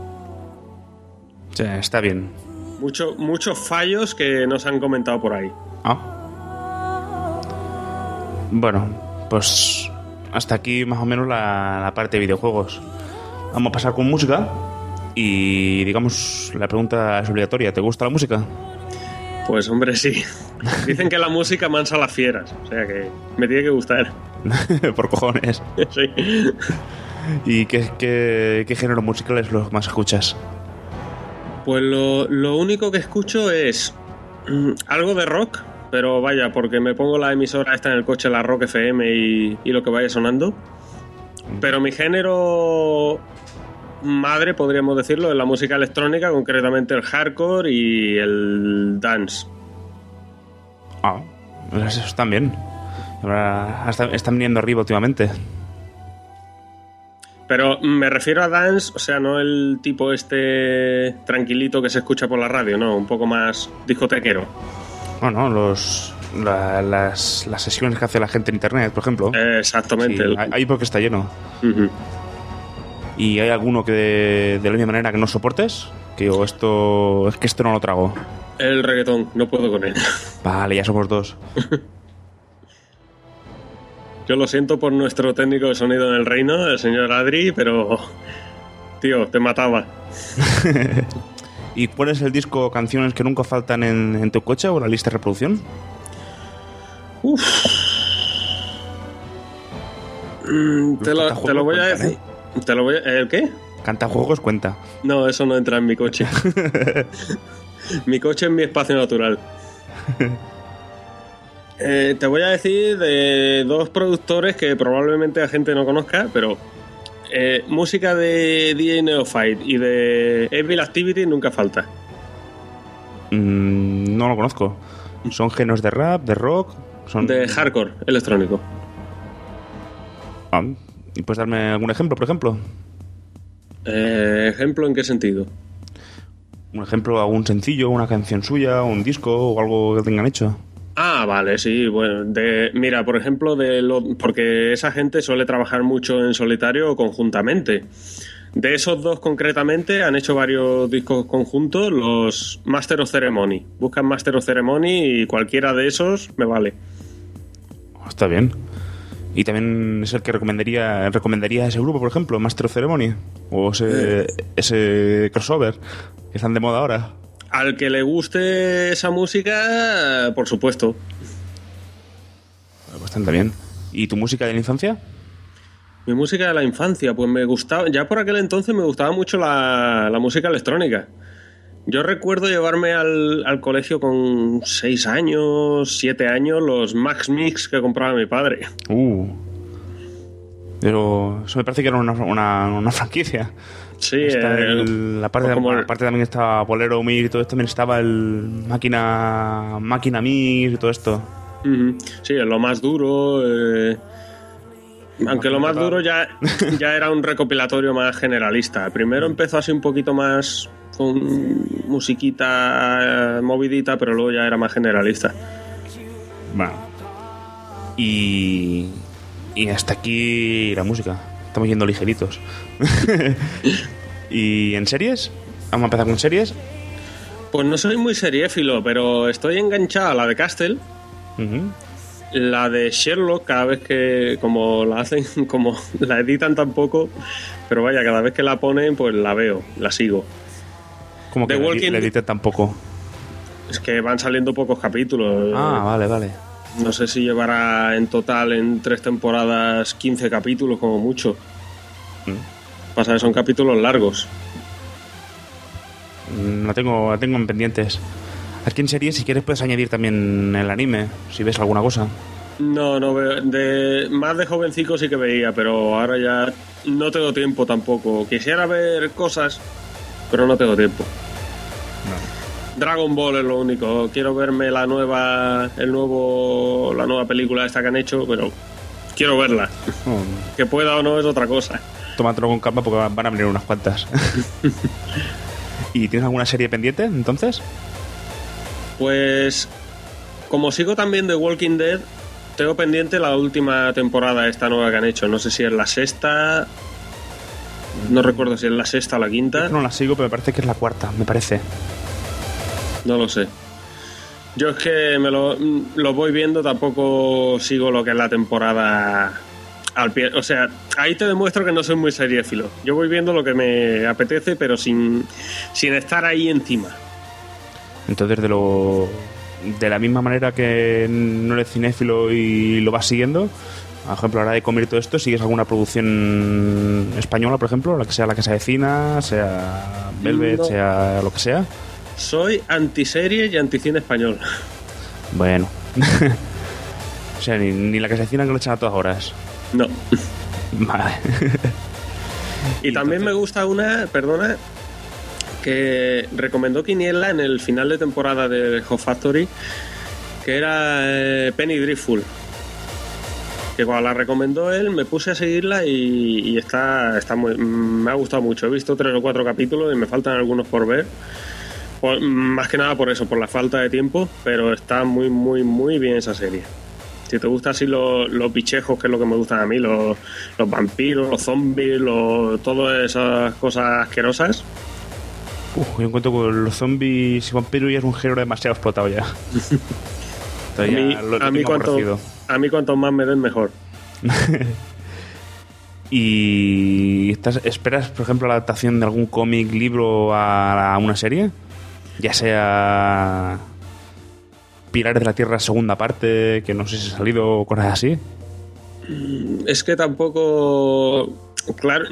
O sea, está bien. mucho, muchos fallos que nos han comentado por ahí. Ah. Bueno, pues hasta aquí más o menos la, la parte de videojuegos. Vamos a pasar con música. Y digamos, la pregunta es obligatoria. ¿Te gusta la música? Pues hombre, sí. Dicen que la música mansa a las fieras. O sea que me tiene que gustar. Por cojones. Sí. ¿Y qué, qué, qué género musical es lo que más escuchas? Pues lo, lo único que escucho es mm, algo de rock, pero vaya, porque me pongo la emisora esta en el coche, la Rock F M y, y lo que vaya sonando. Pero mi género madre, podríamos decirlo, es la música electrónica, concretamente el hardcore y el dance. Ah, Pues eso están bien. Ahora hasta- están viniendo arriba últimamente. Pero me refiero a dance, o sea, no el tipo este tranquilito que se escucha por la radio, no, un poco más discotequero. Bueno, los, la- las, las sesiones que hace la gente en internet, por ejemplo. Eh, exactamente. Sí, el- hay- hay porque está lleno. Ujú. ¿Y hay alguno que de, de la misma manera que no soportes? Que digo, esto es que esto no lo trago. El reggaetón, no puedo con él. Vale, ya somos dos. Yo lo siento por nuestro técnico de sonido en el reino, el señor Adri, pero... Tío, te mataba. ¿Y cuál es el disco o canciones que nunca faltan en, en tu coche o en la lista de reproducción? Mm, te, lo, Los te lo voy a cantajuegos decir. Te lo voy a... ¿El qué? Cantajuegos cuenta. No, eso no entra en mi coche. Mi coche es mi espacio natural. Eh, te voy a decir de dos productores que probablemente la gente no conozca, pero eh, música de D J Neophyte y de Evil Activity nunca falta. Mm, no lo conozco. ¿Son géneros de rap, de rock? Son... De hardcore electrónico. Ah, ¿y puedes darme algún ejemplo, por ejemplo? Eh, ¿Ejemplo en qué sentido? Un ejemplo, algún sencillo, una canción suya, un disco o algo que tengan hecho. Ah, vale, sí, bueno, de, mira, por ejemplo, de lo, porque esa gente suele trabajar mucho en solitario o conjuntamente. De esos dos concretamente han hecho varios discos conjuntos, los Master of Ceremony. Buscan Master of Ceremony y cualquiera de esos me vale. Está bien. Y también es el que recomendaría recomendaría ese grupo, por ejemplo, Master of Ceremony. O ese, Eh. ese crossover que están de moda ahora. Al que le guste esa música, por supuesto. Bastante bien. ¿Y tu música de la infancia? Mi música de la infancia, pues me gustaba, ya por aquel entonces me gustaba mucho la, la música electrónica. Yo recuerdo llevarme al, al colegio con seis años, siete años, los Max Mix que compraba mi padre. Uh. Pero eso me parece que era una, una, una franquicia. Sí, Está eh, el- la parte, o como el- aparte también estaba Bolero Mix y todo esto, también estaba el Máquina Máquina Mix y todo esto. Ujú. Sí, lo más duro. eh, Aunque lo más duro ya, ya era un recopilatorio más generalista. Primero empezó así un poquito más con musiquita eh, movidita, pero luego ya era más generalista. Bueno. Y. Y hasta aquí la música. Estamos yendo ligeritos. ¿Y en series? Vamos a empezar con series. Pues no soy muy seriéfilo, pero estoy enganchado a la de Castle. Ujú. La de Sherlock, cada vez que, como la hacen, como la editan tan poco, pero vaya, cada vez que la ponen, pues la veo, la sigo. Como que The le, Walking- le edité tampoco. Es que van saliendo pocos capítulos. Ah, vale, vale. No sé si llevará en total en tres temporadas quince capítulos como mucho. Mm. Pasa que son capítulos largos. Mm, La tengo, la tengo en pendientes. Aquí en series, si quieres, puedes añadir también el anime, si ves alguna cosa. No, no veo. De, más de jovencico sí que veía, pero ahora ya no tengo tiempo tampoco. Quisiera ver cosas, pero no tengo tiempo. Dragon Ball es lo único. Quiero verme la nueva, el nuevo, la nueva película esta que han hecho, pero quiero verla. Oh, Que pueda o no es otra cosa. tómatelo con calma porque van a venir unas cuantas. ¿Y tienes alguna serie pendiente, entonces? Pues como sigo también de Walking Dead, tengo pendiente la última temporada esta nueva que han hecho. No sé si es la sexta. No recuerdo si es la sexta o la quinta. No la sigo, pero me parece que es la cuarta, me parece. No lo sé. Yo es que me lo, lo voy viendo, tampoco sigo lo que es la temporada al pie. O sea, ahí te demuestro que no soy muy seriéfilo. Yo voy viendo lo que me apetece, pero sin, sin estar ahí encima. Entonces, de lo de la misma manera que no eres cinéfilo y lo vas siguiendo, por ejemplo, a la hora de comer y todo esto, ¿sigues alguna producción española, por ejemplo? La que sea La Casa Vecina, sea Velvet, No. sea lo que sea. Soy antiserie y anticine español. Bueno. O sea, ni, ni La Casa Vecina que lo echan a todas horas. No. Vale. Y también me gusta una, perdona, que recomendó Quiniela en el final de temporada de Hot Factory, que era eh, Penny Dreadful. Que cuando la recomendó él me puse a seguirla y, y está, está muy, me ha gustado mucho. He visto tres o cuatro capítulos y me faltan algunos por ver. Por, más que nada por eso, por la falta de tiempo, pero está muy, muy, muy bien esa serie. Si te gustan así los, los bichejos, que es lo que me gustan a mí, los, los vampiros, los zombies, los, todas esas cosas asquerosas. Uf, yo encuentro con los zombies y vampiros ya es un género demasiado explotado ya. A mí, lo, lo a, mí cuanto, a mí cuanto más me den, mejor. ¿Y estás, esperas, por ejemplo, la adaptación de algún cómic, libro a, a una serie? Ya sea Pilares de la Tierra segunda parte, que no sé si ha salido o cosas así. Es que tampoco... Claro...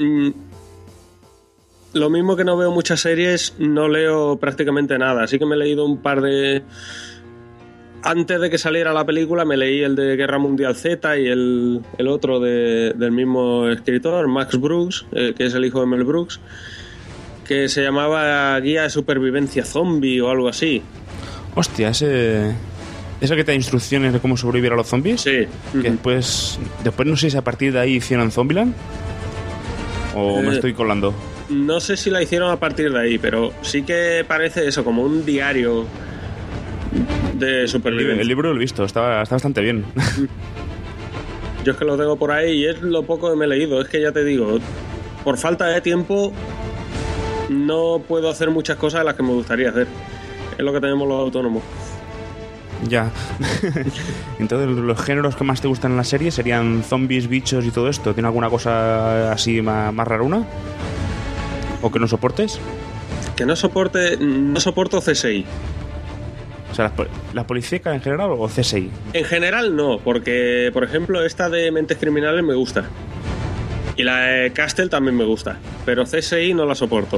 Lo mismo que no veo muchas series, no leo prácticamente nada. Así que me he leído un par de... Antes de que saliera la película me leí el de Guerra Mundial Z y el, el otro de, del mismo escritor, Max Brooks, eh, que es el hijo de Mel Brooks, que se llamaba Guía de Supervivencia Zombie o algo así. Hostia, ese... ¿Ese que te da instrucciones de cómo sobrevivir a los zombies? Sí. Que uh-huh. después, después no sé si a partir de ahí hicieron Zombieland o eh, me estoy colando. No sé si la hicieron a partir de ahí, pero sí que parece eso, como un diario de supervivencia. El, el libro lo he visto, está, está bastante bien. Yo es que lo tengo por ahí y es lo poco que me he leído. Es que ya te digo, por falta de tiempo no puedo hacer muchas cosas de las que me gustaría hacer. Es lo que tenemos los autónomos. Ya. Entonces, ¿los géneros que más te gustan en la serie serían zombies, bichos y todo esto? ¿Tiene alguna cosa así más, más raruna? ¿O que no soportes? Que no soporte... No soporto C S I. O sea, ¿la, la policíaca en general o C S I? En general no, porque, por ejemplo, esta de Mentes Criminales me gusta. Y la de Castle también me gusta. Pero C S I no la soporto.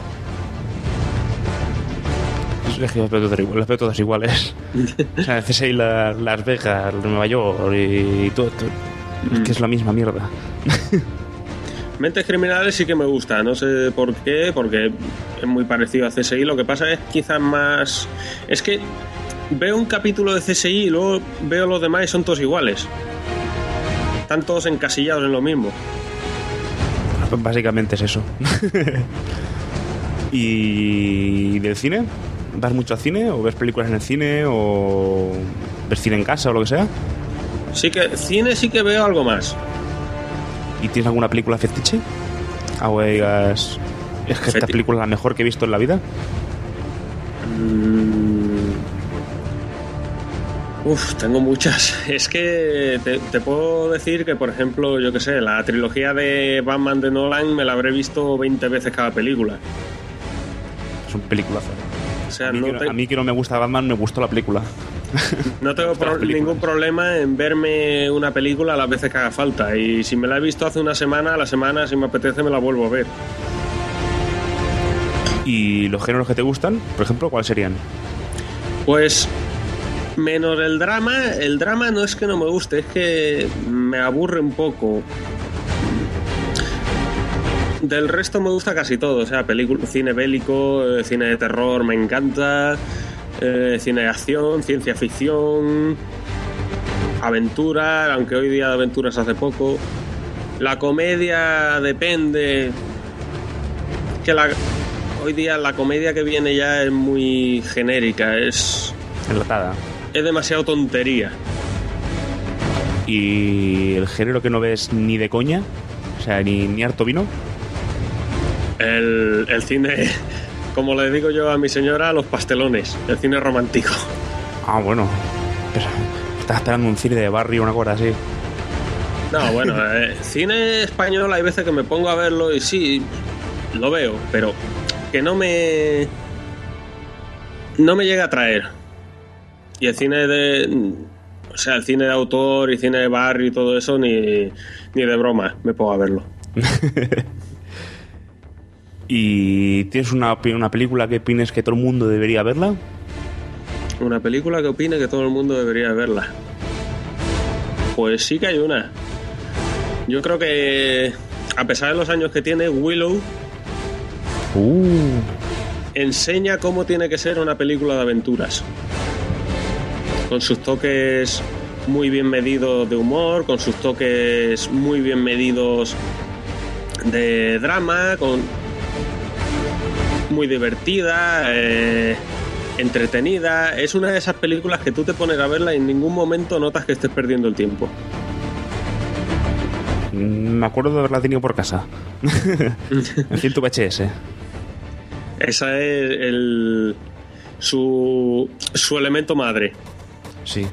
Es que las veo todas, las veo todas iguales. O sea, C S I, la, Las Vegas, Nueva York y todo. todo. Es que es la misma mierda. Mentes Criminales sí que me gusta, no sé por qué, porque es muy parecido a C S I. Lo que pasa es quizás más... Es que veo un capítulo de C S I y luego veo los demás y son todos iguales. Están todos encasillados en lo mismo. Pues básicamente es eso. ¿Y del cine? ¿Vas mucho al cine? ¿O ves películas en el cine? ¿O ves cine en casa o lo que sea? Sí que cine sí que veo algo más. ¿Y tienes alguna película fetiche? ¿O digas, es que Feti- esta película es la mejor que he visto en la vida? Mm. Uf, tengo muchas. Es que te, te puedo decir que, por ejemplo, yo que sé, la trilogía de Batman de Nolan me la habré visto veinte veces cada película. Es un peliculazo. O sea, a, mí no que, te... a mí que no me gusta Batman, me gustó la película. No tengo pro- ningún problema en verme una película las veces que haga falta. Y si me la he visto hace una semana, a la semana, si me apetece, me la vuelvo a ver. ¿Y los géneros que te gustan, por ejemplo, cuáles serían? Pues menos el drama. El drama no es que no me guste, es que me aburre un poco. Del resto me gusta casi todo. O sea, película, cine bélico, cine de terror me encanta, eh, cine de acción, ciencia ficción, aventura, aunque hoy día de aventuras hace poco. La comedia depende. Que la hoy día la comedia que viene ya es muy genérica, es enlatada. Es demasiado tontería. ¿Y el género que no ves ni de coña? O sea, ni, ni harto vino. El, el cine, como le digo yo a mi señora, los pastelones, el cine romántico. Ah, bueno. Pero estás esperando un cine de barrio, una cosa así. No, bueno, eh, cine español hay veces que me pongo a verlo y sí, lo veo, pero que no me... no me llega a atraer. Y el cine de... O sea, el cine de autor y cine de barrio y todo eso, ni, ni de broma me pongo a verlo. ¿Y tienes una, una película que opines que todo el mundo debería verla? Una película que opine que todo el mundo debería verla. Pues sí que hay una. Yo creo que, a pesar de los años que tiene, Willow uh. enseña cómo tiene que ser una película de aventuras. con sus toques muy bien medidos de humor, con sus toques muy bien medidos de drama, con muy divertida, eh, entretenida. Es una de esas películas que tú te pones a verla y en ningún momento notas que estés perdiendo el tiempo. Me acuerdo de haberla tenido por casa. En cinta V H S. Esa es el su, su elemento madre. Sí.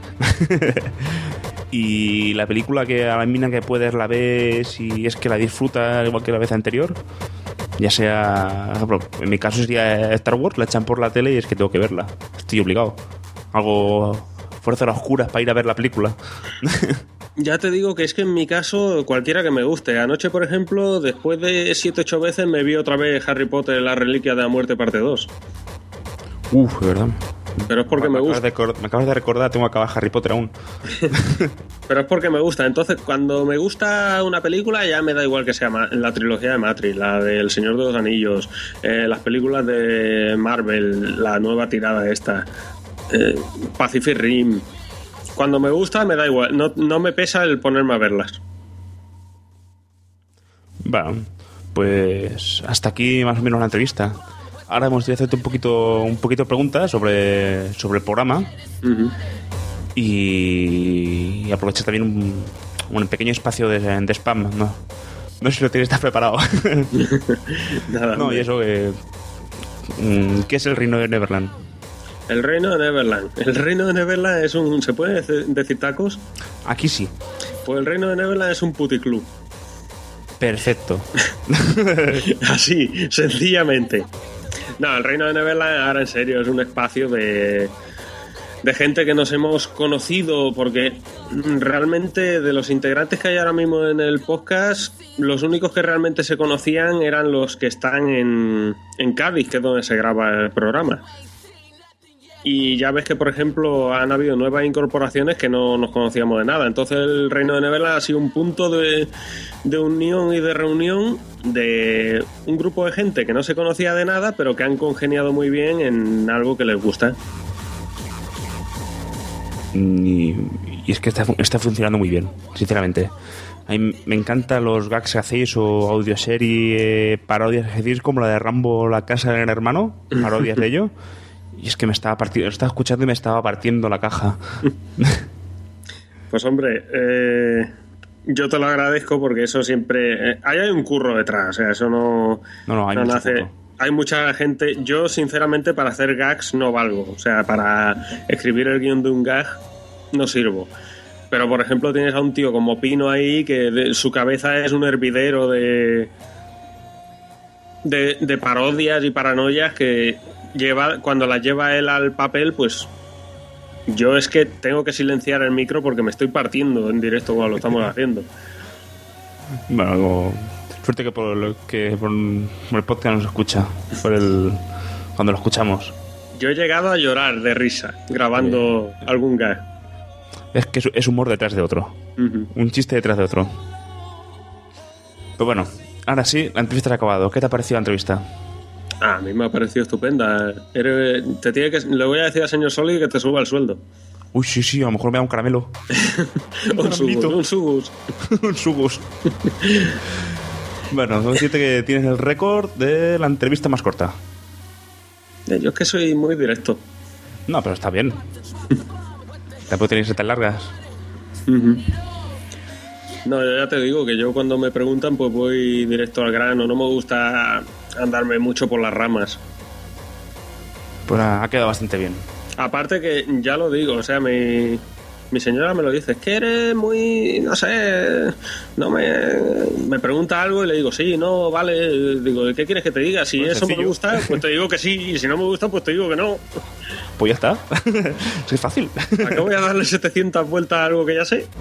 Y la película que a la mina que puedes la ves y es que la disfrutas igual que la vez anterior, ya sea, en mi caso sería Star Wars, la echan por la tele y es que tengo que verla, estoy obligado, hago fuerzas oscuras para ir a ver la película. Ya te digo que es que en mi caso cualquiera que me guste. Anoche, por ejemplo, después de siete ocho veces me vi otra vez Harry Potter, la reliquia de la muerte parte dos. Uf, de verdad. Pero es porque me, me gusta. Acabas de, me acabas de recordar, tengo que acabar Harry Potter aún. Pero es porque me gusta. Entonces, cuando me gusta una película, ya me da igual que sea la trilogía de Matrix, la del Señor de los Anillos, eh, las películas de Marvel, la nueva tirada esta, eh, Pacific Rim. Cuando me gusta, me da igual. No, no me pesa el ponerme a verlas. Bueno, pues hasta aquí más o menos la entrevista. Ahora hemos de hacerte un poquito, un poquito de preguntas sobre, sobre el programa. Uh-huh. y, y aprovechar también un, un pequeño espacio de, de spam. No, no sé si lo tienes estás preparado. Nada, no, y eso que... ¿Qué es el Reino de Neverland? El Reino de Neverland. El Reino de Neverland es un... ¿Se puede decir tacos? Aquí sí. Pues el Reino de Neverland es un puticlub. Perfecto. Así, sencillamente. No, el Reino de Neverland, ahora en serio, es un espacio de, de gente que nos hemos conocido, porque realmente de los integrantes que hay ahora mismo en el podcast, los únicos que realmente se conocían eran los que están en, en Cádiz, que es donde se graba el programa. Y ya ves que, por ejemplo, han habido nuevas incorporaciones que no nos conocíamos de nada. Entonces el Reino de Neverland ha sido un punto de, de unión y de reunión de un grupo de gente que no se conocía de nada, pero que han congeniado muy bien en algo que les gusta. Y, y es que está, está funcionando muy bien, sinceramente. A mí me encantan los gags que hacéis o audioserie, parodias que hacéis, como la de Rambo, la casa del hermano, parodias de ello. Y es que me estaba partiendo, estaba escuchando y me estaba partiendo la caja. Pues hombre, eh, yo te lo agradezco porque eso siempre... Eh, ahí hay un curro detrás, o sea, eso no... No, no, hay no mucho nace, curro. Hay mucha gente... Yo, sinceramente, para hacer gags no valgo. O sea, para escribir el guión de un gag no sirvo. Pero, por ejemplo, tienes a un tío como Pino ahí que de, su cabeza es un hervidero de... De, de parodias y paranoias que... Lleva, cuando las lleva él al papel, pues yo es que tengo que silenciar el micro porque me estoy partiendo en directo cuando lo estamos haciendo. Bueno, como, suerte que por, lo, que por, por el podcast nos escucha, por el cuando lo escuchamos. Yo he llegado a llorar de risa grabando Bien. algún gag. Es que es, es humor detrás de otro, Uh-huh. un chiste detrás de otro. Pero bueno, ahora sí, la entrevista se ha acabado. ¿Qué te ha parecido la entrevista? Ah, a mí me ha parecido estupenda. Eres, te tiene que, le voy a decir al señor Soli que te suba el sueldo. Uy, sí, sí, a lo mejor me da un caramelo. un sugus, un sugus. Un sugus. Bueno, tengo que decirte que tienes el récord de la entrevista más corta. Yo es que soy muy directo. No, pero está bien. Tampoco tenéis que ser tan largas. Uh-huh. No, yo ya te digo que yo cuando me preguntan pues voy directo al grano. No me gusta andarme mucho por las ramas. Pues ha quedado bastante bien. Aparte que ya lo digo, o sea, mi, mi señora me lo dice, es que eres muy, no sé, no me, me pregunta algo y le digo, sí, no, vale, digo, ¿qué quieres que te diga? Si Pues eso sencillo. me gusta, pues te digo que sí, y si no me gusta, pues te digo que no. Pues ya está. Es que es fácil. ¿A qué voy a darle setecientas vueltas a algo que ya sé?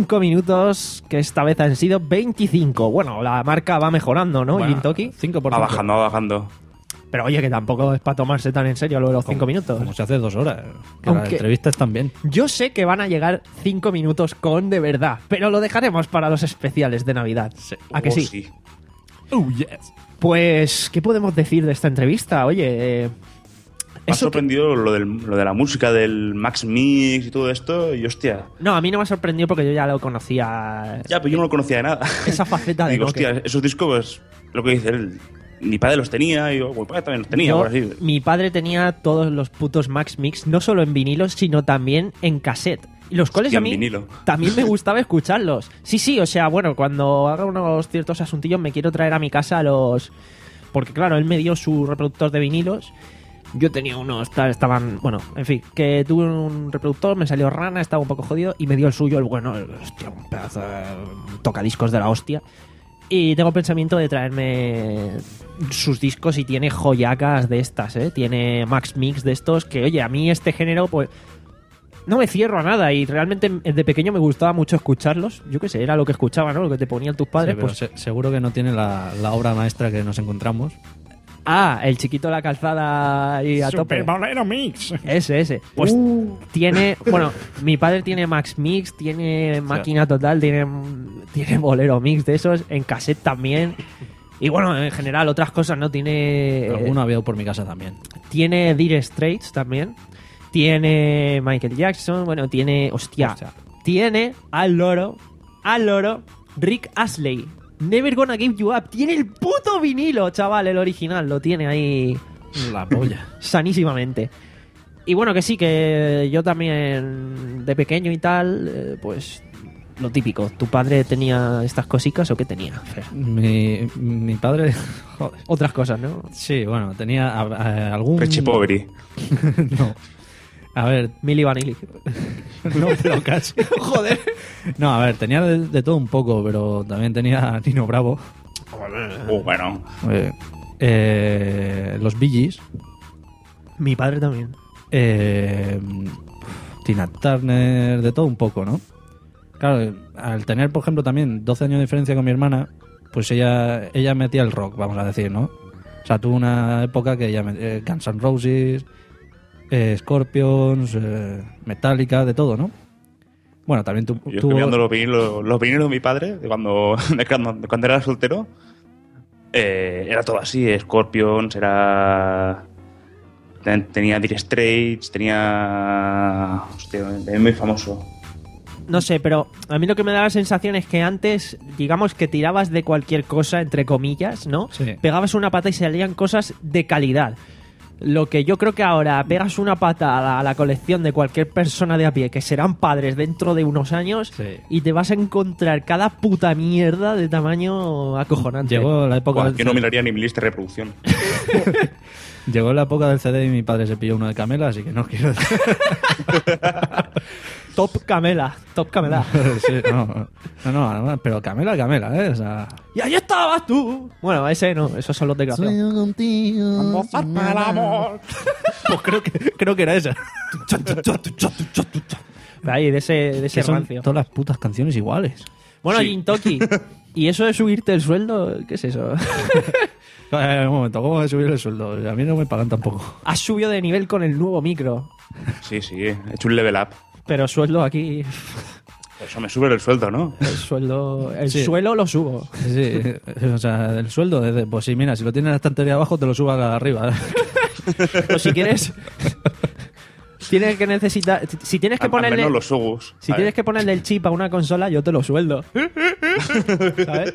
cinco minutos, que esta vez han sido veinticinco. Bueno, la marca va mejorando, ¿no, Bueno, Gintoki? cinco por Va ciento. bajando, va bajando. Pero oye, que tampoco es para tomarse tan en serio lo de los cinco minutos. Como se hace dos horas. Que Aunque- las entrevistas también. Yo sé que van a llegar cinco minutos con de verdad, pero lo dejaremos para los especiales de Navidad. ¿A que Oh, sí? Oh, yes. Pues, ¿qué podemos decir de esta entrevista? Oye, eh, Me ha eso que- sorprendido lo, del, lo de la música, del Max Mix y todo esto. Y hostia. No, a mí no me ha sorprendido porque yo ya lo conocía. Ya, pero yo no lo conocía de nada. Esa faceta de Digo, Nokia. hostia, esos discos, pues, lo que dice él. Mi padre los tenía y yo, mi padre también los tenía, Yo- por así. Mi padre tenía todos los putos Max Mix, no solo en vinilos, sino también en cassette. Y los cuales Hostia, a en mí vinilo. también me gustaba escucharlos. Sí, sí, o sea, bueno, cuando haga unos ciertos asuntillos me quiero traer a mi casa los... Porque claro, él me dio su reproductor de vinilos. Yo tenía unos, tal, estaban... Bueno, en fin, que tuve un reproductor, me salió rana, estaba un poco jodido, y me dio el suyo, el bueno, el, hostia, un pedazo de tocadiscos de la hostia. Y tengo pensamiento de traerme sus discos y tiene joyacas de estas, ¿eh? Tiene Max Mix de estos que, oye, a mí este género, pues... No me cierro a nada y realmente de pequeño me gustaba mucho escucharlos. Yo qué sé, era lo que escuchaba, ¿no? Lo que te ponían tus padres, Sí, pero pues... se- seguro que no tiene la, la obra maestra que nos encontramos. Ah, el chiquito de la calzada y a tope. Super Bolero Mix. Ese, ese. Pues tiene... Bueno, mi padre tiene Max Mix, tiene Máquina Total, tiene, tiene Bolero Mix de esos, en cassette también. Y bueno, en general, otras cosas, ¿no? Tiene... Alguno había por mi casa también. Tiene Dire Straits también. Tiene Michael Jackson. Bueno, tiene... Hostia. Hostia. Tiene al loro, al loro, Rick Astley. Never Gonna Give You Up. Tiene el puto vinilo, chaval, el original. Lo tiene ahí La polla. sanísimamente. Y bueno, que sí, que yo también de pequeño y tal, eh, pues lo típico. ¿Tu padre tenía estas cositas o qué tenía, Fer? Mi, mi padre... Joder. Otras cosas, ¿no? Sí, bueno, tenía a- a- algún... Richie Poveri. No. A ver, Milli Vanilli. no, pero casi. Joder. No, a ver, tenía de, de todo un poco, pero también tenía a Nino Bravo. Oh, bueno. Eh, eh, los Bee Gees, Mi padre también. eh, Tina Turner, de todo un poco, ¿no? Claro, al tener, por ejemplo, también doce años de diferencia con mi hermana, pues ella ella metía el rock, vamos a decir, ¿no? O sea, tuvo una época que ella met- eh, Guns N' Roses, eh, Scorpions, eh, Metallica, de todo, ¿no? Bueno, también tu, Yo tuvo... estoy mirando los vinilos, los vinilos de mi padre, de cuando, de cuando, de cuando era soltero. Eh, era todo así, Scorpions, era... ten- Tenía Dire Straits, tenía... Hostia, es muy famoso. No sé, pero a mí lo que me da la sensación es que antes, digamos que tirabas de cualquier cosa, entre comillas, ¿no? Sí. Pegabas una pata y salían cosas de calidad. Lo que yo creo que ahora pegas una pata a la, a la colección de cualquier persona de a pie, que serán padres dentro de unos años, Sí. y te vas a encontrar cada puta mierda de tamaño acojonante. Llegó la época Buah, del que no C D. miraría ni mi lista de reproducción. Llegó la época del C D y mi padre se pilló uno de Camela, así que no quiero decir. Top Camela, Top Camela. Sí, no, no, no, no, pero Camela, Camela, ¿eh? O sea, ¡Y ahí estabas tú! Bueno, ese no, esos son los de gracia. contigo. Para el amor. Pues creo que, creo que era esa. Ahí, de ese, de ese Que son rancio. todas las putas canciones iguales. Bueno, Sí. Gintoki, ¿y eso de subirte el sueldo? ¿Qué es eso? Eh, un momento, ¿cómo voy a subir el sueldo? A mí no me pagan tampoco. Has subido de nivel con el nuevo micro, Sí, sí, he hecho un level up. pero sueldo aquí, Eso me sube el sueldo, ¿no? el sueldo, el Sí. suelo lo subo. Sí, eh, o sea, el sueldo, desde, pues sí, mira, si lo tienes en la estantería abajo, te lo subo a arriba. O si quieres, tienes que necesitar, si tienes que Al- al ponerle, menos los subos. si tienes que ponerle el chip a una consola, yo te lo sueldo. ¿Sabes?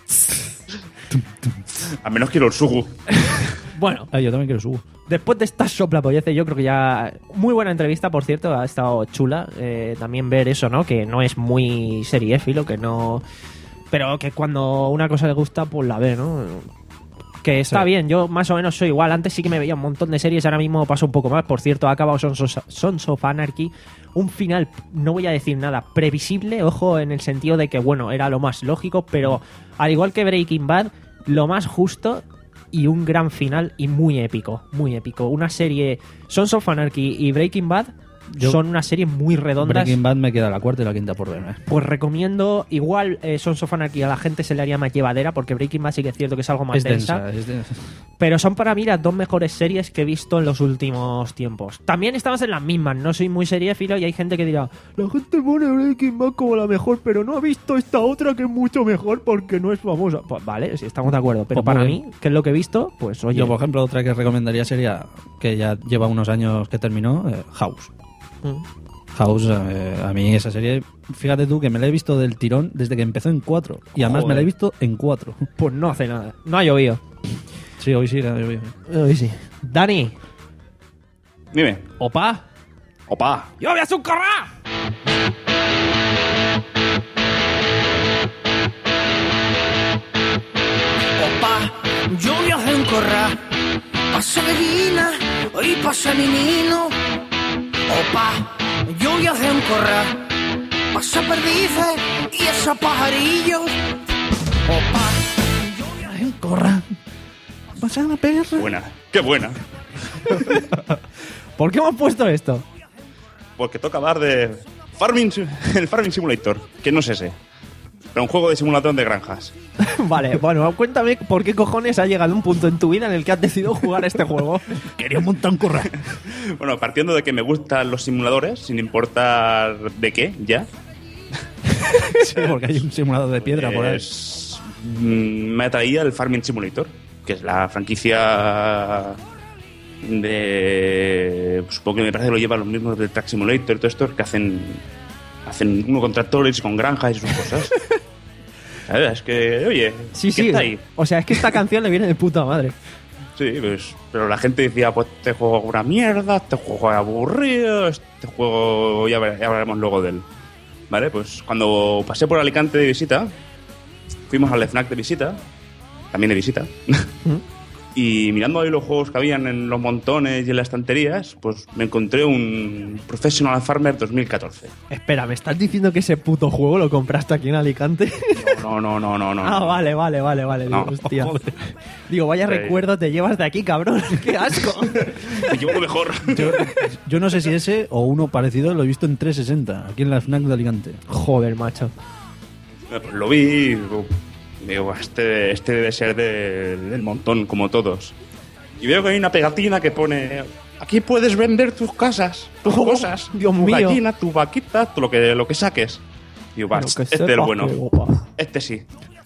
Al menos quiero el sugu. Bueno, Ah, yo también quiero subo. después de esta soplapolleces, yo creo que ya... Muy buena entrevista, por cierto, ha estado chula. Eh, también ver eso, ¿no? Que no es muy seriéfilo, que no... Pero que cuando una cosa le gusta, pues la ve, ¿no? Que está Sí. bien, yo más o menos soy igual. Antes sí que me veía un montón de series, ahora mismo paso un poco más. Por cierto, ha acabado Sons of, Sons of Anarchy. Un final, no voy a decir nada, previsible, ojo, en el sentido de que, bueno, era lo más lógico, pero al igual que Breaking Bad, lo más justo y un gran final y muy épico, muy épico. Una serie, Sons of Anarchy y Breaking Bad, Yo- son una serie muy redondas. Breaking Bad me queda la cuarta y la quinta por verme. Pues recomiendo, igual eh, Sons of Anarchy a la gente se le haría más llevadera, porque Breaking Bad sí que es cierto que es algo más Es densa. densa, es densa. Pero son para mí las dos mejores series que he visto en los últimos tiempos. También estamos en las mismas, no soy muy seriéfilo y hay gente que dirá, la gente pone Breaking Bad como la mejor, pero no ha visto esta otra que es mucho mejor porque no es famosa. Pues vale, sí, estamos de acuerdo, pero Pues para muy mí, que es lo que he visto, pues oye... Yo, por ejemplo, otra que recomendaría sería, que ya lleva unos años que terminó, eh, House. Mm. House, eh, a mí esa serie, fíjate tú que me la he visto del tirón desde que empezó en cuatro. Y además Joder. me la he visto en cuatro. Pues no hace nada, no ha llovido. Sí, hoy sí, ha llovido. Hoy sí. Dani, Dime. opa, Opa. yo voy a su corra. Opa, yo voy a hacer un corral. Pasa gallina y pasa menino. Opa, yo voy a hacer un corral. Pasa perdices y esos pajarillos. Opa, yo voy a hacer un corral. Pasa una perra. Buena. Qué buena. ¿Por qué hemos puesto esto? Porque toca hablar de Farming, el Farming Simulator, que no es ese. Pero un juego de simulación de granjas. Vale, bueno, cuéntame por qué cojones ha llegado un punto en tu vida en el que has decidido jugar a este juego. Quería montar un corral. Bueno, partiendo de que me gustan los simuladores, sin importar de qué, ya. Sí, porque hay un simulador de piedra por ahí. Pues, mm, me atraía el Farming Simulator, que es la franquicia de... Supongo que me parece que lo llevan los mismos del Track Simulator y todo esto, que hacen hacen uno con tractores y con granjas y sus cosas. ¿Sabes? Es que, oye, Sí, ¿qué sí. está ahí? O sea, es que esta canción le viene de puta madre. Sí, pues, pero la gente decía, pues este juego es una mierda, este juego es aburrido, este juego ya, ver- ya hablaremos luego de él. Vale, pues cuando pasé por Alicante de visita, fuimos al FNAC de visita, también de visita, y mirando ahí los juegos que habían en los montones y en las estanterías, pues me encontré un Professional Farmer dos mil catorce. Espera, ¿me estás diciendo que ese puto juego lo compraste aquí en Alicante? No, no, no, no, no. Ah, no. vale, vale, vale, vale. No, Digo, hostia. joder. Digo, vaya Sí. recuerdo te llevas de aquí, cabrón. ¡Qué asco! Me llevo lo mejor. Yo, yo no sé si ese o uno parecido lo he visto en trescientos sesenta, aquí en la FNAC de Alicante. Joder, macho. Pues lo vi y digo, digo, este, este debe ser de- del montón, como todos. Y veo que hay una pegatina que pone: aquí puedes vender tus casas, tus Oh, cosas, Dios tu mío. gallina, tu vaquita, tu lo que, lo que saques. Digo, va, Pero que este es el sepas bueno. que, guapa. Este sí.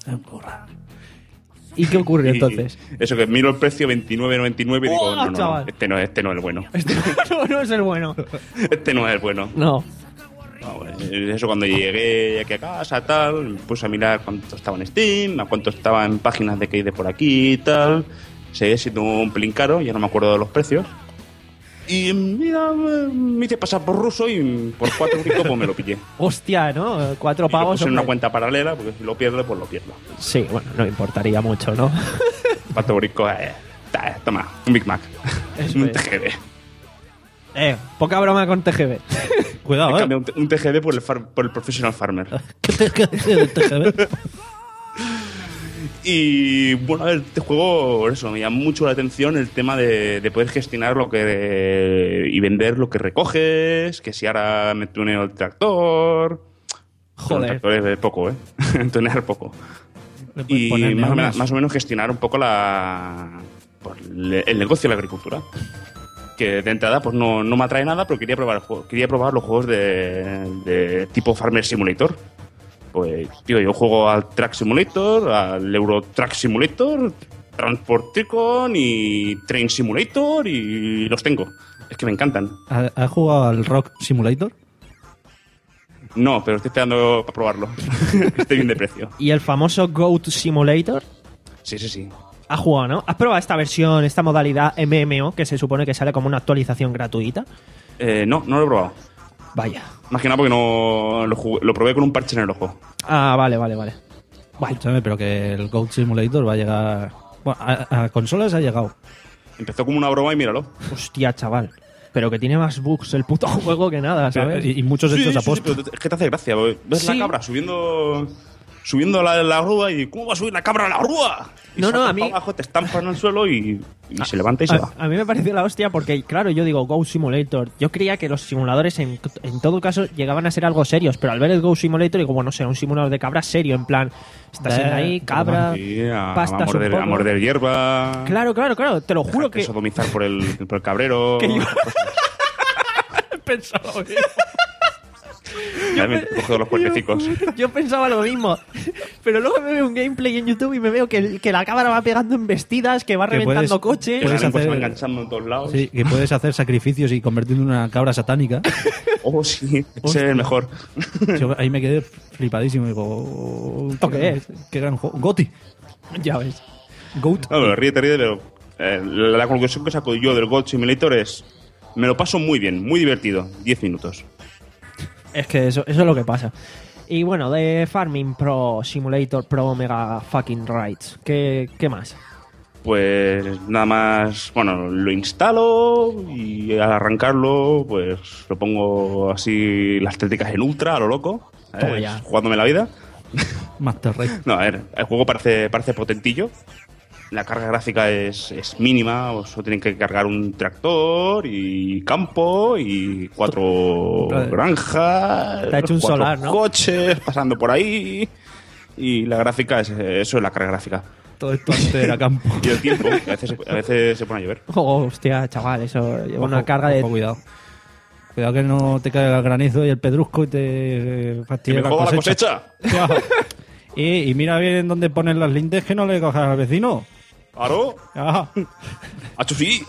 ¿Y qué ocurrió Y entonces? eso que miro el precio veintinueve noventa y nueve y digo, ¡Oh, no, no, no, chaval! este no, este no es el bueno. Este no, no es el bueno. Este no es el bueno. No. No, pues, eso cuando llegué aquí a casa, tal, me puse a mirar cuánto estaba en Steam, a cuánto estaba en páginas de que hay de por aquí y tal. Seguía siendo un pelín caro, ya no me acuerdo de los precios. Y mira, me hice pasar por ruso y por cuatro euros pues me lo pillé. Hostia, ¿no? Cuatro Y lo pavos. puse en una hombre. cuenta paralela, porque si lo pierdo, pues lo pierdo. Sí, bueno, no importaría mucho, ¿no? Cuatro euros, eh, ta- toma, un Big Mac. Eso un es. T G D. Eh, poca broma con T G B. Cuidado, He ¿eh? cambiado un, T- un T G D por el, far- por el Professional Farmer. ¿Qué te qué te- del T G B? Y bueno, a ver, este juego, eso, me llama mucho la atención el tema de, de poder gestionar lo que y vender lo que recoges, que si ahora me tuneo el tractor. Joder. El tractor es poco, ¿eh? tunear poco. Le puedes Y poner más o, menos, neones. más o menos gestionar un poco la pues, le- el negocio de la agricultura. Que de entrada pues no, no me atrae nada, pero quería probar el juego. Quería probar los juegos de, de tipo Farmer Simulator. Pues, tío, yo juego al Track Simulator, al Euro Track Simulator, Transport Tycoon y Train Simulator y los tengo. Es que me encantan. ¿Has has jugado al Rock Simulator? No, pero estoy esperando para probarlo. Que esté bien de precio. ¿Y el famoso Goat Simulator? Sí, sí, sí. ¿Has jugado, no? ¿Has probado esta versión, esta modalidad M M O, que se supone que sale como una actualización gratuita? Eh, no, no lo he probado. Vaya. Más que nada porque no lo, jugué- lo probé con un parche en el ojo. Ah, vale, vale, vale. Bueno, Escúchame, pero que el Goat Simulator va a llegar... Bueno, a, a consolas ha llegado. Empezó como una broma y míralo. hostia, chaval. Pero que tiene más bugs el puto juego que nada, ¿sabes? Y, y muchos hechos Sí, a sí, sí, posta. pero es que te hace gracia. Ves Sí. la cabra subiendo subiendo la, la grúa y ¿cómo va a subir la cabra a la grúa? Y No, no, saltas a mí- para abajo, te estampan en el suelo y, y se levanta y se A, va. a mí me pareció la hostia porque, claro, yo digo Go Simulator. Yo creía que los simuladores, en, en todo caso, llegaban a ser algo serios, pero al ver el Go Simulator, digo, bueno, será un simulador de cabra serio, en plan, estás Eh, en ahí, cabra, Sí, a, a, pastas un morder, a poco. morder hierba. Claro, claro, claro, te lo juro dejarte que... sodomizar por el, por el cabrero. Que yo- Pensaba Dame, coge los cuerpecicos. Yo pensaba lo mismo, pero luego me veo un gameplay en YouTube y me veo que, el- que la cámara va pegando embestidas, que va Que reventando puedes- coches. Que la Puedes lengua se va hacer- enganchando en todos lados. Sí, que puedes hacer sacrificios y convertirte en una cabra satánica. Oh, sí, ese es el mejor. Yo ahí me quedé flipadísimo. Digo, oh, ¿Esto qué es? Qué gran juego. Goti. Ya ves. Goat. No, pero ríete, ríete, pero eh, la, la conclusión que saco yo del Goat Simulator es: me lo paso muy bien, muy divertido. diez minutos. Es que eso, eso es lo que pasa. Y bueno, de Farming Pro Simulator Pro Mega Fucking Rights, ¿qué, qué más? Pues nada más, bueno, lo instalo y al arrancarlo, pues lo pongo así las estéticas en ultra, a lo loco, ¿sabes? Toma ya. Jugándome la vida. Master Race. No, a ver, el juego parece, parece potentillo. La carga gráfica es, es mínima, o solo tienen que cargar un tractor y campo y cuatro Vale. granjas, Te ha hecho un cuatro solar, ¿no? coches pasando por ahí y la gráfica, es eso es la carga gráfica. Todo esto antes era campo. Y el tiempo, que a veces, a veces se pone a llover. Oh, hostia, chaval, eso lleva una Ojo, carga de... ojo, cuidado. Cuidado que no te caiga el granizo y el pedrusco y te eh, ¡Que fastidie me la joda la cosecha. cosecha! y, y mira bien dónde ponen las lindes que no le cojas al vecino. ¡Claro! Ah, ¡Hacho sí!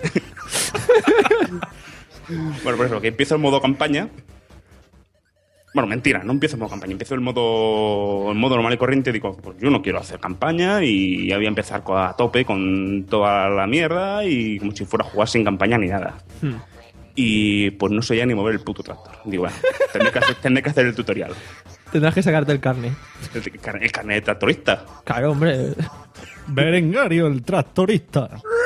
Bueno, por eso, que empiezo el modo campaña. Bueno, mentira, no empiezo el modo campaña, empiezo el modo, el modo normal y corriente. Digo, pues yo no quiero hacer campaña y ya voy a empezar co- a tope con toda la mierda y como si fuera a jugar sin campaña ni nada. Hmm. Y pues no sé ya ni mover el puto tractor. Digo, bueno, tendré que hacer, tendré que hacer el tutorial. Tendrás que sacarte el carne. El, car- el carnet de tractorista. Claro, hombre. Berengario, el tractorista.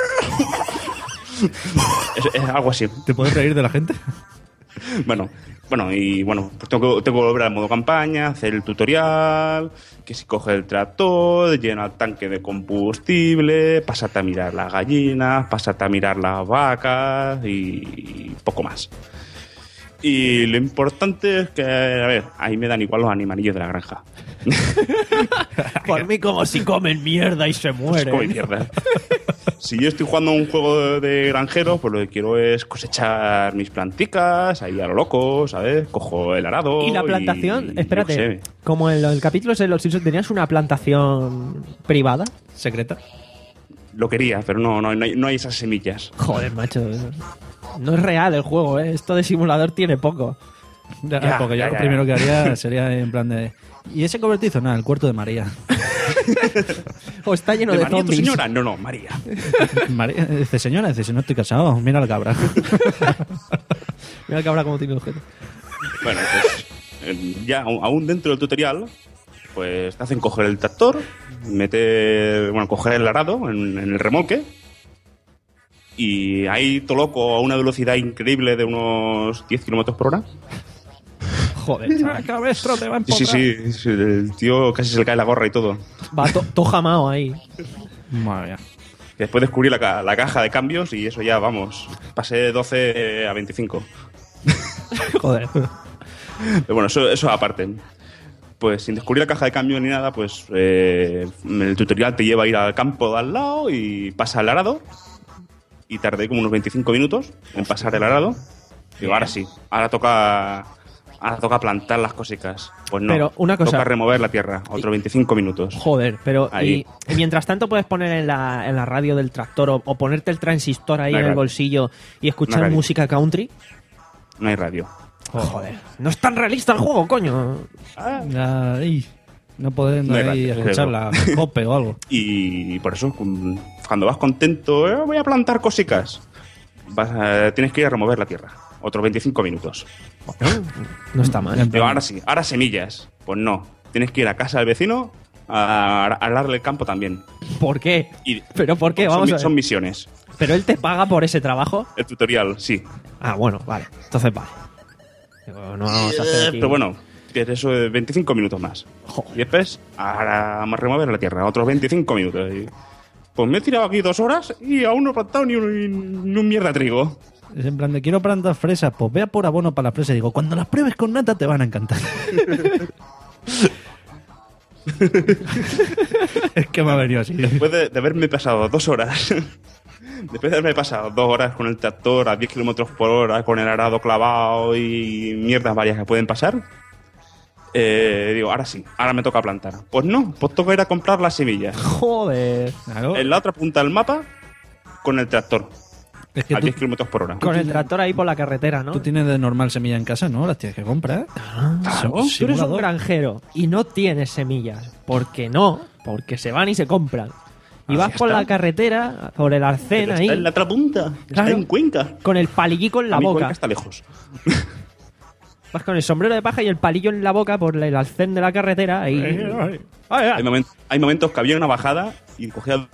Es, es algo así. ¿Te puedes reír de la gente? Bueno, bueno, y bueno, pues tengo que, tengo que volver al modo campaña, hacer el tutorial, que si coge el tractor, llena el tanque de combustible, pásate a mirar las gallinas, pásate a mirar las vacas y poco más. Y lo importante es que, a ver, ahí me dan igual los animalillos de la granja. Por mí como si comen mierda y se Pues mueren. come mierda. Si yo estoy jugando un juego de, de granjero, pues lo que quiero es cosechar mis planticas, ahí a lo loco, ¿sabes? Cojo el arado. Y la plantación, y- espérate, yo qué sé. como en el capítulo de Los Simpsons, ¿tenías una plantación privada? Secreta. Lo quería, pero no, no, no, hay, no hay esas semillas. Joder, macho. No es real el juego, ¿eh? Esto de simulador tiene poco. Ya, Ya, porque yo ya, lo ya. primero que haría sería en plan de... ¿Y ese cobertizo? Nada, el cuarto de María. O está lleno ¿De de, María, tu zombies. señora? No, no, María. María dice, señora, dice, si no estoy casado, mira la cabra. Mira que habrá como tiene objeto. Bueno, pues eh, ya aún aún dentro del tutorial, pues te hacen coger el tractor, meter, bueno, coger el arado en, en el remolque y ahí todo loco a una velocidad increíble de unos diez kilómetros por hora. Joder, chaval. cabestro, te va a Sí, sí, sí, sí, el tío casi se le cae la gorra y todo. Va to- todo jamao ahí. Madre mía. Y después descubrí la, ca- la caja de cambios y eso ya, vamos, pasé de doce a veinticinco. Joder. Pero bueno, eso, eso aparte. Pues sin descubrir la caja de cambio ni nada, pues eh, el tutorial te lleva a ir al campo de al lado y pasa el arado. Y tardé como unos veinticinco minutos en pasar el arado. Digo, ahora sí, ahora toca, ahora toca plantar las cositas. Pues no, Pero una cosa- toca remover la tierra, otros veinticinco minutos. Joder, pero Ahí. y, y mientras tanto puedes poner en la, en la radio del tractor o, o ponerte el transistor ahí No hay en el radio. bolsillo y No escuchar hay radio. música country. No hay radio. Joder, no es tan realista el juego, coño. Ya, y no podés No hay ahí radio, escuchar desde la cope o algo. Y por eso, cu- cuando vas contento, "Eh, voy a plantar cositas, vas a- tienes que ir a remover la tierra. Otros veinticinco minutos. No está mal. En Digo, plan, ahora sí, ahora semillas. Pues no, tienes que ir a casa del vecino a a ararle el campo también. ¿Por qué? Y ¿Pero por qué? son, Vamos mi- a ver. son misiones. ¿Pero él te paga por ese trabajo? El tutorial, sí. Ah, bueno, vale. Entonces vale. Digo, no vamos a hacer aquí... Pero bueno, que es eso de veinticinco minutos más. Y después, ahora más remover la tierra, otros veinticinco minutos. Y, pues me he tirado aquí dos horas y aún no he plantado ni un, ni un mierda de trigo. Es en plan de quiero plantar fresas, pues vea por abono para las fresas. Digo, cuando las pruebes con nata te van a encantar. Es que me ha venido así. Después de, de haberme pasado dos horas, después de haberme pasado dos horas con el tractor a diez kilómetros por hora, con el arado clavado y mierdas varias que pueden pasar, eh, digo, ahora sí, ahora me toca plantar. Pues no, pues toca ir a comprar las semillas. Joder. Claro. En la otra punta del mapa, con el tractor. Es que a tú, diez kilómetros por hora. Con el tractor ahí por la carretera, ¿no? tú tienes de normal semilla en casa, ¿no? Las tienes que comprar. Claro. Sim- Tú eres un simulador. granjero y no tienes semillas. ¿Por qué no? Porque se van y se compran. Y Ah, vas ya por está. la carretera, por el arcén Pero ahí, está en la otra punta, Claro. está en Cuenca. con el palillico en la A mí boca. Cuenca está lejos. Vas con el sombrero de paja y el palillo en la boca por el arcén de la carretera. Ahí. Ay, ay. Hay, momen- hay momentos que había una bajada y cogía...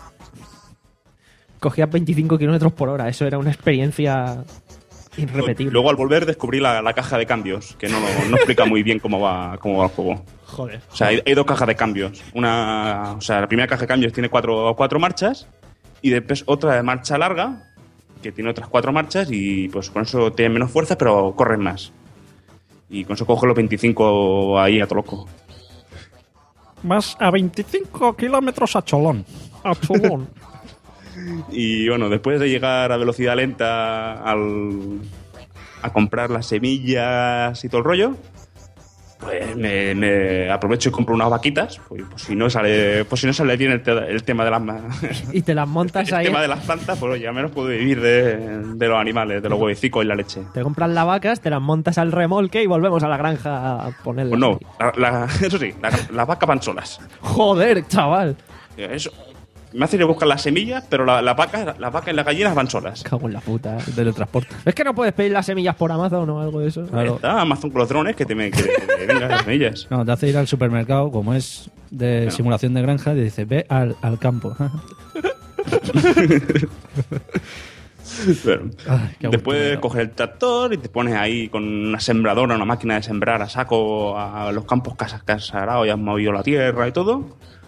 Cogías veinticinco kilómetros por hora. Eso era una experiencia irrepetible. Luego al volver descubrí la, la caja de cambios, que no, no explica muy bien cómo va, cómo va el juego. Joder. O sea, hay, hay dos cajas de cambios. Una, o sea, la primera caja de cambios tiene cuatro, cuatro marchas y después otra de marcha larga que tiene otras cuatro marchas y pues con eso tienen menos fuerza pero corren más. Y con eso coge los veinticinco ahí a to loco. Vas a veinticinco kilómetros a Cholón. A Cholón. Y bueno, después de llegar a velocidad lenta al, a comprar las semillas y todo el rollo, pues me, me aprovecho y compro unas vaquitas, pues, pues si no sale, pues si no sale bien el, te- el tema de las ma- Y te las montas el ahí. tema de las plantas, pues ya menos puedo vivir de, de los animales, de los huevecicos y la leche. Te compras las vacas, te las montas al remolque y volvemos a la granja a ponerlas. Pues no, ahí. la- la- eso sí, la- las vacas van solas. Joder, chaval. Eso, me hace ir a buscar las semillas, pero la- las vacas las vacas y las gallinas van solas. Cago en la puta. Teletransporte. Es que no puedes pedir las semillas por Amazon o algo de eso. Claro. Está Amazon con los drones que te me, que, que vengan las semillas. No, te hace ir al supermercado, como es de simulación de granja, y dice, ve al, al campo. Bueno, Ay, qué después aburrido. coges el tractor y te pones ahí con una sembradora, una máquina de sembrar a saco a los campos que has, que has arado y has movido la tierra y todo.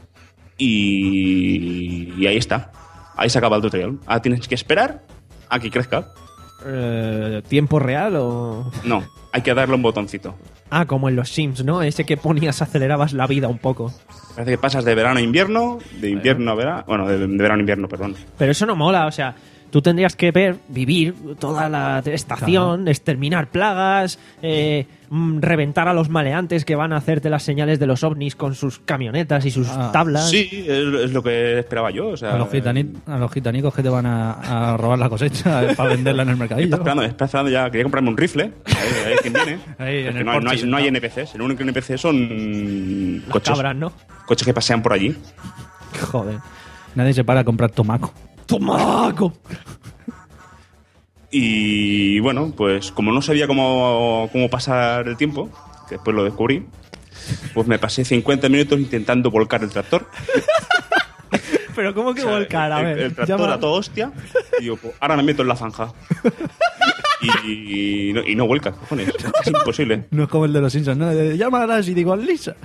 Y, y ahí está. Ahí se acaba el tutorial. Ahora tienes que esperar a que crezca. Eh, ¿Tiempo real o...? No, hay que darle un botoncito. Ah, como en los Sims, ¿no? Ese que ponías, acelerabas la vida un poco. Parece que pasas de verano a invierno, de invierno a verano... Bueno, de, de verano a invierno, perdón. Pero eso no mola, o sea... Tú tendrías que ver, vivir toda la estación, exterminar plagas, eh, mm, reventar a los maleantes que van a hacerte las señales de los ovnis con sus camionetas y sus Ah, tablas. Sí, es, es lo que esperaba yo. O sea, A los, gitani- a los gitanicos que te van a, a robar la cosecha eh, para venderla en el Está mercadillo. esperando, está esperando ya. Quería comprarme un rifle. Ahí, ahí quien viene. Ahí, en Porque el no, hay- no hay, Porsche, no hay ¿no? N P Cs. El único N P C son Las coches. cabras, ¿no? Coches que pasean por allí. Joder. Nadie se para a comprar tomaco. ¡Tomaco! Y bueno, pues como no sabía cómo, cómo pasar el tiempo, que después lo descubrí, pues me pasé cincuenta minutos intentando volcar el tractor. Pero ¿cómo que O sea, volcar? A el, ver. el tractor llama- a todo hostia. Y digo, pues, ahora me meto en la zanja. Y, y no, y no vuelca, cojones. Es imposible. No es como el de los Simpsons, ¿no? De, llamarás y digo, Lisa.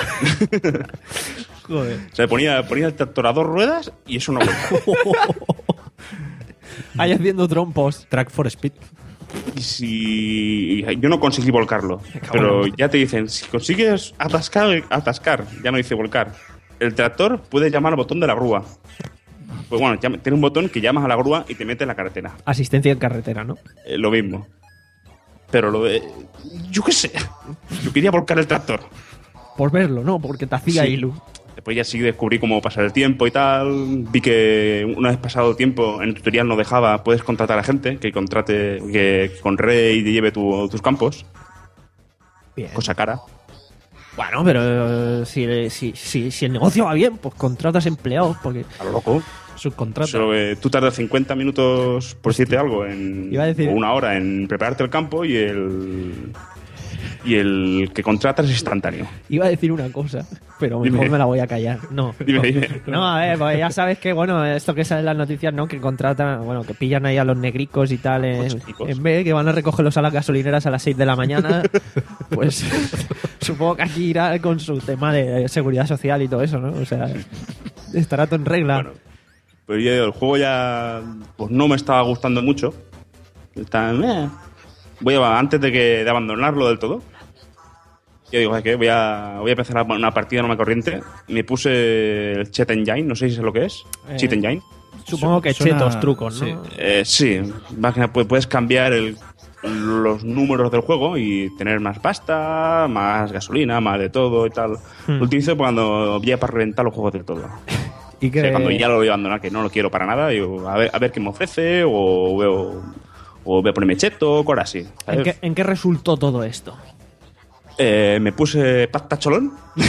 Joder. O sea, ponía, ponía el tractor a dos ruedas y eso no vuelca. Ahí haciendo trompos. Track for Speed. Y si yo no conseguí volcarlo, pero ya te dicen, si consigues atascar, atascar, ya no dice volcar, el tractor puede llamar al botón de la grúa. Pues bueno, llama- tiene un botón que llamas a la grúa y te mete en la carretera. Asistencia en carretera, ¿no? Eh, lo mismo. Pero lo de... Yo qué sé. Yo quería volcar el tractor. Por verlo, ¿no? Porque te hacía Sí. ilu. Después ya sí descubrí cómo pasar el tiempo y tal. Vi que una vez pasado el tiempo, en el tutorial no dejaba, puedes contratar a gente que contrate, que con Rey te lleve tu- tus campos. Bien. Cosa cara. Bueno, pero eh, si, si, si, si el negocio va bien, pues contratas empleados, porque... A lo loco. Subcontrata. Solo que tú tardas cincuenta minutos, por decirte algo, en, Iba a decir- o una hora en prepararte el campo y el y el que contratas es instantáneo. Iba a decir una cosa, pero Dime. mejor me la voy a callar. No. Dime, dime. No, a ver, pues ya sabes que, bueno, esto que sale en las noticias, ¿no? Que contratan, bueno, que pillan ahí a los negricos y tal en, chicos. en B, que van a recogerlos a las gasolineras a las seis de la mañana. Pues supongo que aquí irá con su tema de seguridad social y todo eso, ¿no? O sea, estará todo en regla. Bueno, pero yo digo, el juego ya pues no me estaba gustando mucho. Está, eh. Voy a, antes de que de abandonarlo del todo, yo digo, ¿qué? Voy a, voy a empezar a una partida normal corriente. Me puse el Cheat Engine, no sé si es lo que es. Eh, Cheat Engine. Supongo que Suena- chetos, trucos, ¿no? sí. Eh, sí, más que nada, pu- puedes cambiar el, los números del juego y tener más pasta, más gasolina, más de todo y tal. Hmm. Lo utilizo cuando ya para reventar los juegos del todo. Y O que, sea, cuando ya lo voy a abandonar, que no lo quiero para nada, digo, a ver, a ver qué me ofrece, o veo, o voy a ponerme cheto, cosas así. ¿en, ¿sabes? qué, ¿En qué resultó todo esto? Eh, me puse pasta cholón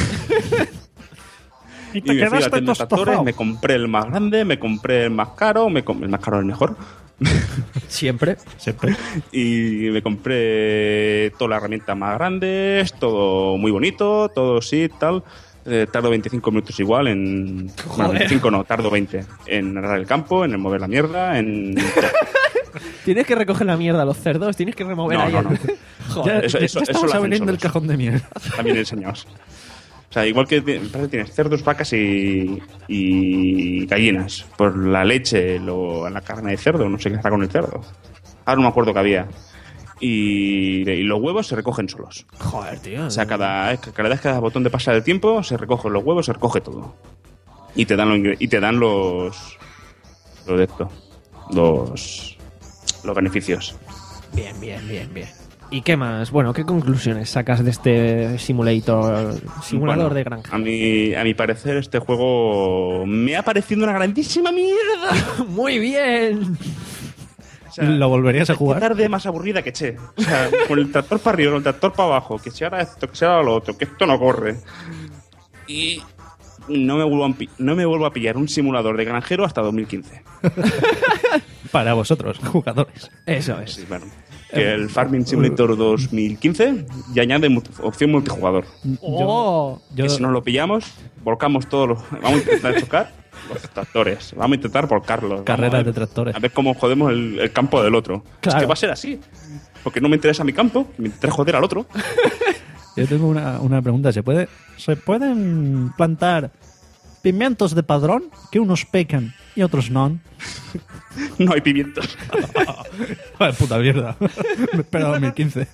Y y te me fui a la quedaste tienda de tractores, tostado. me compré el más grande, me compré el más caro, me com- el más caro es el mejor. Siempre. Siempre. Y me compré todas las herramientas más grandes, todo muy bonito, todo sí, tal. Eh, tardo veinticinco minutos igual en... Bueno, veinticinco no, tardo veinte. En agarrar el campo, en mover la mierda, en... Tienes que recoger la mierda a los cerdos, tienes que remover No, ahí no, el- no. Joder. Eso- eso- ya eso estamos lo hacen abriendo el solos. cajón de mierda. También enseñados. O sea, igual que ti- parece que tienes cerdos, vacas y, y gallinas. Por la leche, lo, la carne de cerdo, no sé qué está con el cerdo. Ahora no me acuerdo qué había. Y, y los huevos se recogen solos. Joder, tío. O sea, cada, cada vez que das botón de pasar el tiempo, se recogen los huevos, se recoge todo. Y te dan los, ingre- y te dan los, los de esto, los, los beneficios. Bien, bien, bien, bien. ¿Y qué más? Bueno, ¿qué conclusiones sacas de este simulator, simulador Bueno, de granja? A mi, a mi parecer, este juego me ha parecido una grandísima mierda. Muy bien. O sea, ¿Lo volverías a qué jugar? tarde más aburrida que che. O sea, con el tractor para arriba, con el tractor para abajo, que si ahora esto, que si ahora lo otro, que esto no corre. Y no me vuelvo a, pi- no me vuelvo a pillar un simulador de granjero hasta dos mil quince. Para vosotros, jugadores. Eso es. Sí, bueno. Que el Farming Simulator dos mil quince ya añade multi- opción multijugador. ¡Oh! Yo, Que si nos lo pillamos, volcamos todos los... Vamos a intentar chocar los tractores. Vamos a intentar volcarlos. Vamos carreras a ver- de tractores. A ver cómo jodemos el, el campo del otro. Claro. Es que va a ser así. Porque no me interesa mi campo, me interesa joder al otro. Yo tengo una, una pregunta. ¿Se puede se pueden plantar pimientos de padrón que unos pecan y otros no? No hay pimientos. Joder, puta mierda. Me espero dos mil quince.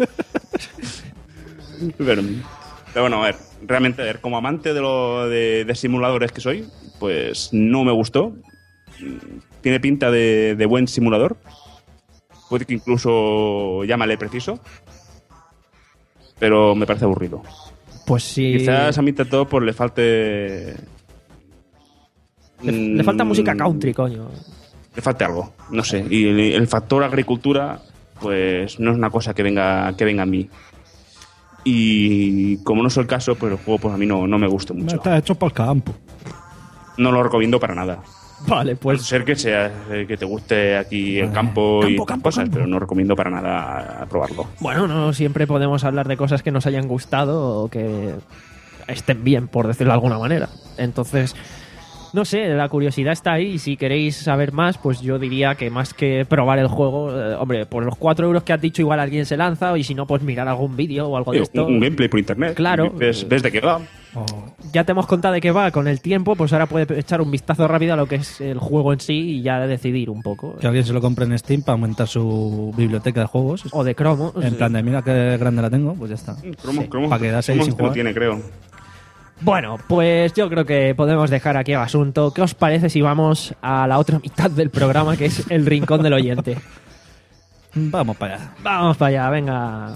Pero, pero bueno, a ver, realmente, a ver, como amante de, lo, de, de simuladores que soy, pues no me gustó. Tiene pinta de, de buen simulador. Puede que incluso llámale preciso. Pero me parece aburrido. Pues sí. Quizás a mí de todo pues le falte... Le, le falta mm, música country, coño. Le falte algo, no sé. Y el, el factor agricultura, pues no es una cosa que venga, que venga a mí. Y como no es el caso, pues el juego pues a mí no, no me gusta mucho. Está hecho para el campo. No lo recomiendo para nada. Vale, A pues ser que sea eh, que te guste aquí el campo, y campo, estas campo, cosas, campo. pero no recomiendo para nada probarlo. bueno, no siempre podemos hablar de cosas que nos hayan gustado o que estén bien, por decirlo de alguna manera. Entonces, no sé, la curiosidad está ahí y si queréis saber más, pues yo diría que más que probar el juego, eh, hombre, por los cuatro euros que has dicho igual alguien se lanza y si no, pues mirar algún vídeo o algo de Oye, esto. un, un gameplay por internet. Claro. Ves, ves de qué va. Ya te hemos contado de qué va con el tiempo, pues ahora puedes echar un vistazo rápido a lo que es el juego en sí y ya decidir un poco. Que alguien se lo compre en Steam para aumentar su biblioteca de juegos. O de cromo. En plan de, mira qué grande la tengo, pues ya está. Cromo, cromo, Para quedarse ahí cromo sin este no jugar. tiene, creo. Bueno, pues yo creo que podemos dejar aquí el asunto. ¿Qué os parece si vamos a la otra mitad del programa, que es el rincón del oyente? Vamos para allá. Vamos para allá, venga.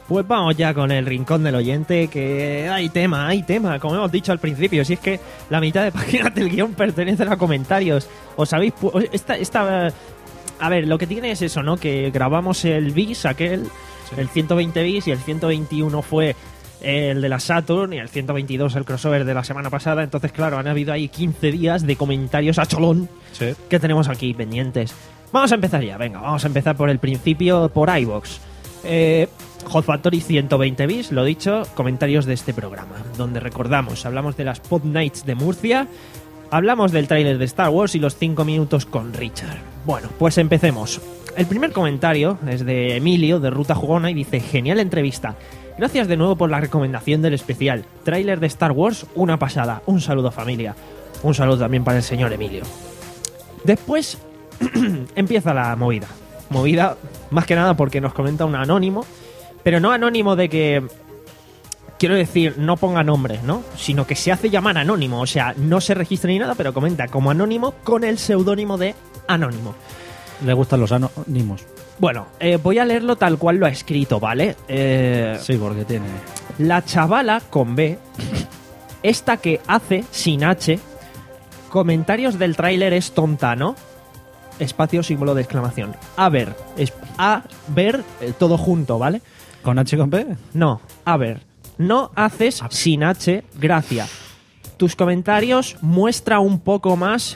Pues vamos ya con el rincón del oyente, que hay tema, hay tema, como hemos dicho al principio. Si es que la mitad de páginas del guión pertenecen a comentarios. ¿Os sabéis? Esta, esta, a ver, lo que tiene es eso, ¿no? Que grabamos el bis, aquel, sí. el ciento veinte bis, y el ciento veintiuno fue el de la Saturn, y el ciento veintidós el crossover de la semana pasada. Entonces, claro, han habido ahí quince días de comentarios a cholón sí. que tenemos aquí pendientes. Vamos a empezar ya, venga, vamos a empezar por el principio, por iVoox. Eh... Hot Factory ciento veinte bis, lo dicho, comentarios de este programa, donde recordamos, hablamos de las Pod Nights de Murcia, hablamos del tráiler de Star Wars y los cinco minutos con Richard. Bueno, pues empecemos. El primer comentario es de Emilio, de Ruta Jugona, y dice: genial entrevista. Gracias de nuevo por la recomendación del especial. Tráiler de Star Wars, una pasada. Un saludo, familia. Un saludo también para el señor Emilio. Después empieza la movida. Movida, más que nada porque nos comenta un anónimo. Pero no anónimo de que, quiero decir, no ponga nombres, ¿no? Sino que se hace llamar anónimo. O sea, no se registra ni nada, pero comenta como anónimo con el seudónimo de anónimo. Le gustan los anónimos. Bueno, eh, voy a leerlo tal cual lo ha escrito, ¿vale? Eh, sí, porque tiene... La chavala con B, esta que hace, sin H, comentarios del tráiler es tonta, ¿no? Espacio, símbolo de exclamación. A ver, es, a ver, eh, todo junto, ¿vale? ¿Con H con P? No, a ver, no haces sin H gracia. Tus comentarios muestra un poco más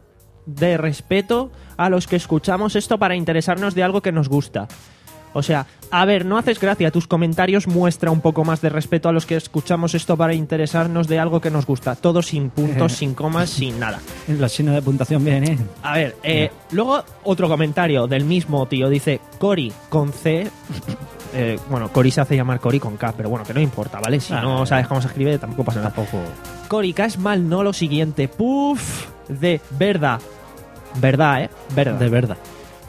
de respeto a los que escuchamos esto para interesarnos de algo que nos gusta. O sea, a ver, no haces gracia, tus comentarios muestra un poco más de respeto a los que escuchamos esto para interesarnos de algo que nos gusta. Todo sin puntos, sin comas, sin nada. La signo de puntuación bien, ¿eh? A ver, eh, luego otro comentario del mismo tío. Dice, Cori con C... Eh, bueno, Cori se hace llamar Cori con K, pero bueno, que no importa, ¿vale? Si ah, no sabes cómo se escribe, tampoco pasa nada. Tampoco. Cori, caes mal, no lo siguiente. Puf, de verdad. Verdad, ¿eh? Verdad. De verdad.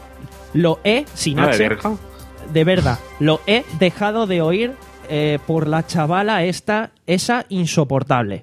Lo he, sin ah, H... ¿De verga? De verdad, lo he dejado de oír eh, por la chavala esta, esa insoportable.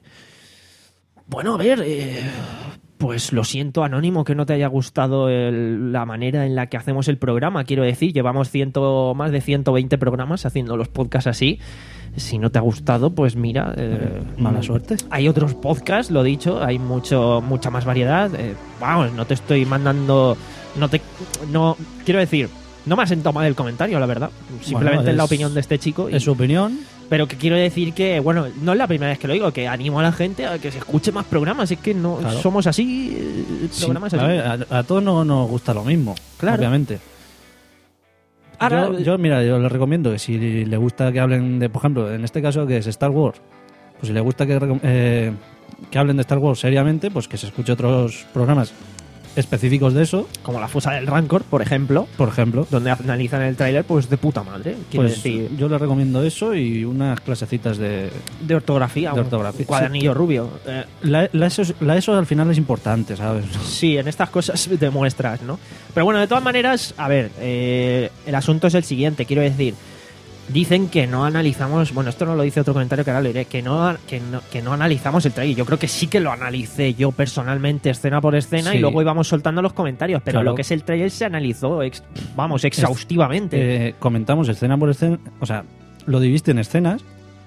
Bueno, a ver, eh, pues lo siento, anónimo, que no te haya gustado el, la manera en la que hacemos el programa. Quiero decir, llevamos ciento, más de ciento veinte programas haciendo los podcasts así. Si no te ha gustado, pues mira... Eh, mala suerte. Hay otros podcasts, lo dicho, hay mucho mucha más variedad. Eh, vamos, no te estoy mandando... No te... No, quiero decir... No me ha sentado mal el comentario, la verdad. Simplemente bueno, es, es la opinión de este chico. Y, es su opinión. Pero que quiero decir que, bueno, no es la primera vez que lo digo, que animo a la gente a que se escuche más programas. Es que no claro. somos así, el programa sí, es así. A, ver, a, a todos no nos gusta lo mismo, claro. Obviamente. Ahora, yo, yo, mira, yo les recomiendo que si le gusta que hablen de, por ejemplo, en este caso que es Star Wars, pues si le gusta que, eh, que hablen de Star Wars seriamente, pues que se escuche otros programas específicos de eso, como la fosa del Rancor, por ejemplo, por ejemplo, donde analizan el tráiler, pues de puta madre. Pues decir, yo les recomiendo eso y unas clasecitas de de ortografía, de ortografía. Un cuadernillo sí. rubio. Eh, la, la, eso, la eso al final es importante, ¿sabes? Sí, en estas cosas demuestras, ¿no? Pero bueno, de todas maneras, a ver, eh, el asunto es el siguiente, quiero decir. Dicen que no analizamos, bueno, esto no lo dice otro comentario que ahora lo diré, que no, que no, que no analizamos el trailer. Yo creo que sí que lo analicé yo personalmente, escena por escena, sí. Y luego íbamos soltando los comentarios, pero claro. Lo que es el trailer se analizó, ex, vamos, exhaustivamente. Eh, comentamos escena por escena, o sea, lo dividiste en escenas,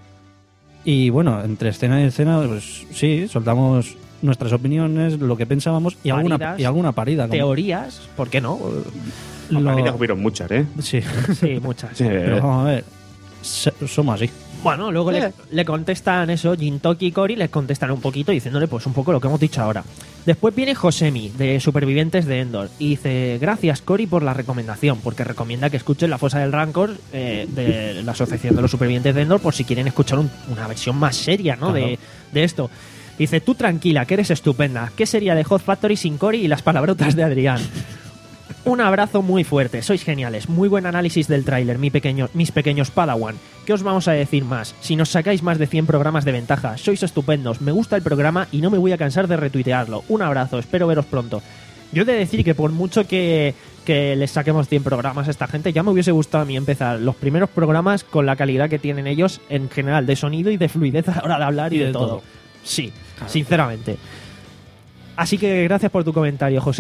y bueno, entre escena y escena, pues sí, soltamos nuestras opiniones, lo que pensábamos, y, Paridas, alguna, y alguna parida. Como... Teorías, ¿por qué no? Lo... Paridas hubieron muchas, ¿eh? Sí, sí muchas. Sí, pero vamos a ver, somos así. Bueno, luego eh. le, le contestan eso, Jintoki y Cori, les contestan un poquito diciéndole pues un poco lo que hemos dicho ahora. Después viene Josemi, de Supervivientes de Endor, y dice, gracias Cori por la recomendación, porque recomienda que escuchen La Fosa del Rancor eh, de la Asociación de los Supervivientes de Endor, por si quieren escuchar un, una versión más seria, ¿no? Claro. de, de esto. Dice, tú tranquila, que eres estupenda. ¿Qué sería de Hot Factory sin Cori y las palabrotas de Adrián? Un abrazo muy fuerte, sois geniales. Muy buen análisis del tráiler, mi pequeño, mis pequeños Padawan. ¿Qué os vamos a decir más? Si nos sacáis más de cien programas de ventaja, sois estupendos, me gusta el programa y no me voy a cansar de retuitearlo. Un abrazo, espero veros pronto. Yo he de decir que por mucho que, que les saquemos cien programas a esta gente, ya me hubiese gustado a mí empezar los primeros programas con la calidad que tienen ellos en general, de sonido y de fluidez a la hora de hablar y, y de, de todo. todo. Sí, claro, sinceramente. Así que gracias por tu comentario, Josemi.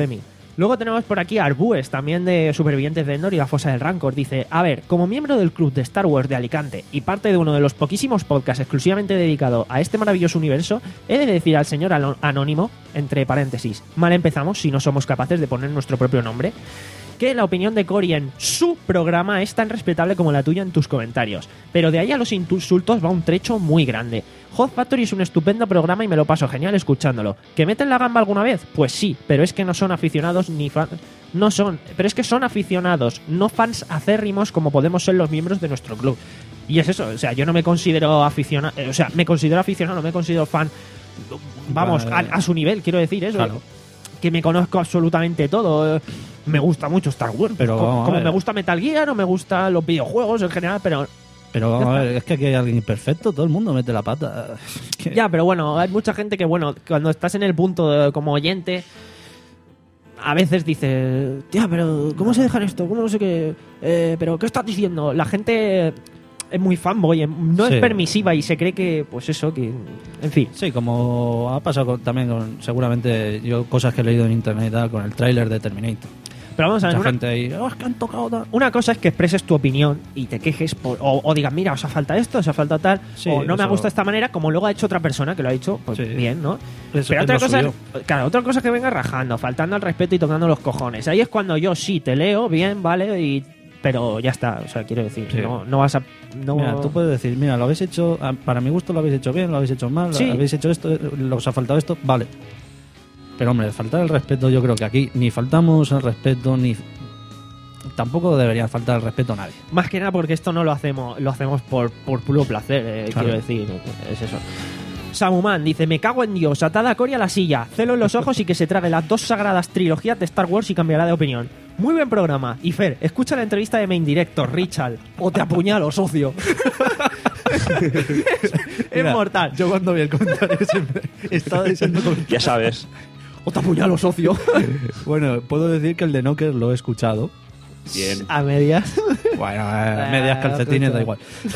Luego tenemos por aquí a Arbúes, también de Supervivientes de Endor y la Fosa del Rancor. Dice, a ver, como miembro del club de Star Wars de Alicante y parte de uno de los poquísimos podcasts exclusivamente dedicado a este maravilloso universo, he de decir al señor anónimo, entre paréntesis, mal empezamos si no somos capaces de poner nuestro propio nombre, que la opinión de Cory en su programa es tan respetable como la tuya en tus comentarios. Pero de ahí a los insultos va un trecho muy grande. Hot Factory es un estupendo programa y me lo paso genial escuchándolo. ¿Que meten la gamba alguna vez? Pues sí, pero es que no son aficionados ni fans... No son, pero es que son aficionados, no fans acérrimos como podemos ser los miembros de nuestro club. Y es eso, o sea, yo no me considero aficionado... O sea, me considero aficionado, no me considero fan... Vamos, a, a su nivel, quiero decir eso. Claro. Que me conozco absolutamente todo. Me gusta mucho Star Wars, pero como, como me gusta Metal Gear o me gustan los videojuegos en general, pero... Pero vamos a ver, es que aquí hay alguien imperfecto, todo el mundo mete la pata. Que... Ya, pero bueno, hay mucha gente que, bueno, cuando estás en el punto de, como oyente, a veces dices, tía, pero ¿cómo se dejan esto? ¿Cómo no sé qué? Eh, ¿Pero qué estás diciendo? La gente es muy fanboy, no sí. es permisiva y se cree que, pues eso, que... En fin. Sí, como ha pasado con, también con, seguramente, yo cosas que he leído en internet y tal, con el tráiler de Terminator. Pero vamos a ver, Mucha una, gente ahí, oh, es que han tocado tal. Una cosa es que expreses tu opinión y te quejes por, o, o digas, mira, os ha faltado esto, os ha faltado tal, sí, o no me ha gustado esta manera, como luego ha hecho otra persona que lo ha dicho, pues sí. bien, ¿no? Eso, Pero otra cosa, suyo. claro, otra cosa que venga rajando, faltando al respeto y tocando los cojones. Ahí es cuando yo sí te leo, bien, vale, y pero ya está, o sea, quiero decir, sí. no, no vas a... No... Mira, tú puedes decir, mira, lo habéis hecho, para mi gusto lo habéis hecho bien, lo habéis hecho mal, sí. habéis hecho esto, os ha faltado esto, vale. Pero hombre, faltar el respeto, yo creo que aquí ni faltamos el respeto, ni... Tampoco debería faltar el respeto a nadie. Más que nada porque esto no lo hacemos lo hacemos por, por puro placer, eh, claro. quiero decir, es eso. Samuman dice, me cago en Dios, atada a Cory a la silla, celo en los ojos y que se trague las dos sagradas trilogías de Star Wars y cambiará de opinión. Muy buen programa. Y Fer, escucha la entrevista de Main Director, Richard, o te apuñalo, socio. es, es mortal. Yo cuando vi el comentario siempre estaba diciendo... Ya sabes. O te apuñalo, socio. Bueno, puedo decir que el de Knocker lo he escuchado. Bien. A medias. Bueno, a medias calcetines, da igual.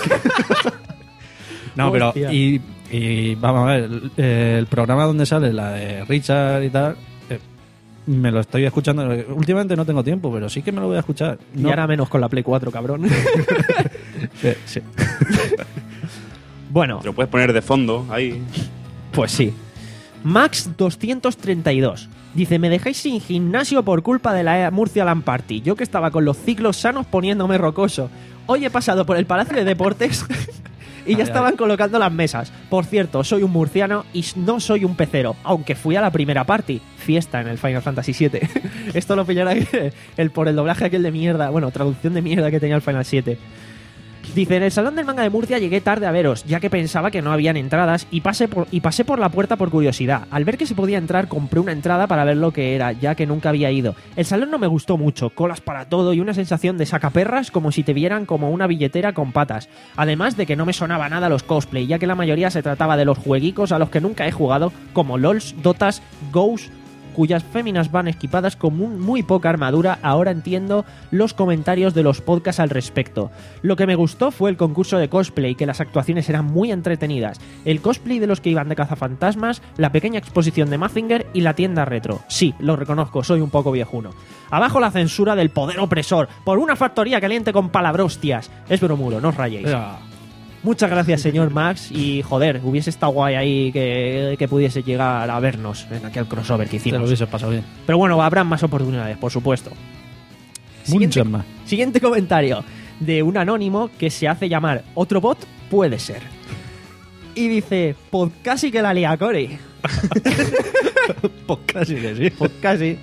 No, pero... Y, y vamos a ver, el, el programa donde sale la de Richard y tal... Eh, me lo estoy escuchando. Últimamente no tengo tiempo, pero sí que me lo voy a escuchar. No. Y ahora menos con la Play cuatro, cabrón. sí, sí. Bueno. Te lo puedes poner de fondo ahí. Pues sí. Max doscientos treinta y dos. Dice, me dejáis sin gimnasio por culpa de la Murcia Land Party. Yo que estaba con los ciclos sanos poniéndome rocoso. Hoy he pasado por el Palacio de Deportes y ya ay, estaban ay. colocando las mesas. Por cierto, soy un murciano y no soy un pecero, aunque fui a la primera party. Fiesta en el Final Fantasy siete. Esto lo pillará el, por el doblaje aquel de mierda, bueno, traducción de mierda que tenía el Final siete. Dice, en el Salón del Manga de Murcia llegué tarde a veros, ya que pensaba que no habían entradas y pasé por, y pasé por la puerta por curiosidad. Al ver que se podía entrar, compré una entrada para ver lo que era, ya que nunca había ido. El salón no me gustó mucho, colas para todo y una sensación de sacaperras como si te vieran como una billetera con patas. Además de que no me sonaba nada los cosplay, ya que la mayoría se trataba de los jueguicos a los que nunca he jugado, como LOLs, Dotas, Ghosts, cuyas féminas van equipadas con muy poca armadura. Ahora entiendo los comentarios de los podcasts al respecto. Lo que me gustó fue el concurso de cosplay, que las actuaciones eran muy entretenidas, el cosplay de los que iban de cazafantasmas, la pequeña exposición de Mazinger y la tienda retro. Sí, lo reconozco, soy un poco viejuno. Abajo la censura del poder opresor, por una factoría caliente con palabrostias. Es bromuro, no os rayéis. Ya. Muchas gracias, señor Max, y joder, hubiese estado guay ahí que, que pudiese llegar a vernos en aquel crossover que hicimos. Te lo hubiese pasado bien. Pero bueno, habrá más oportunidades, por supuesto. Siguiente, Muchas más. Siguiente comentario de un anónimo que se hace llamar Otro Bot Puede Ser. Y dice, pues casi que la lía Cory. Pues casi que sí. Pues casi.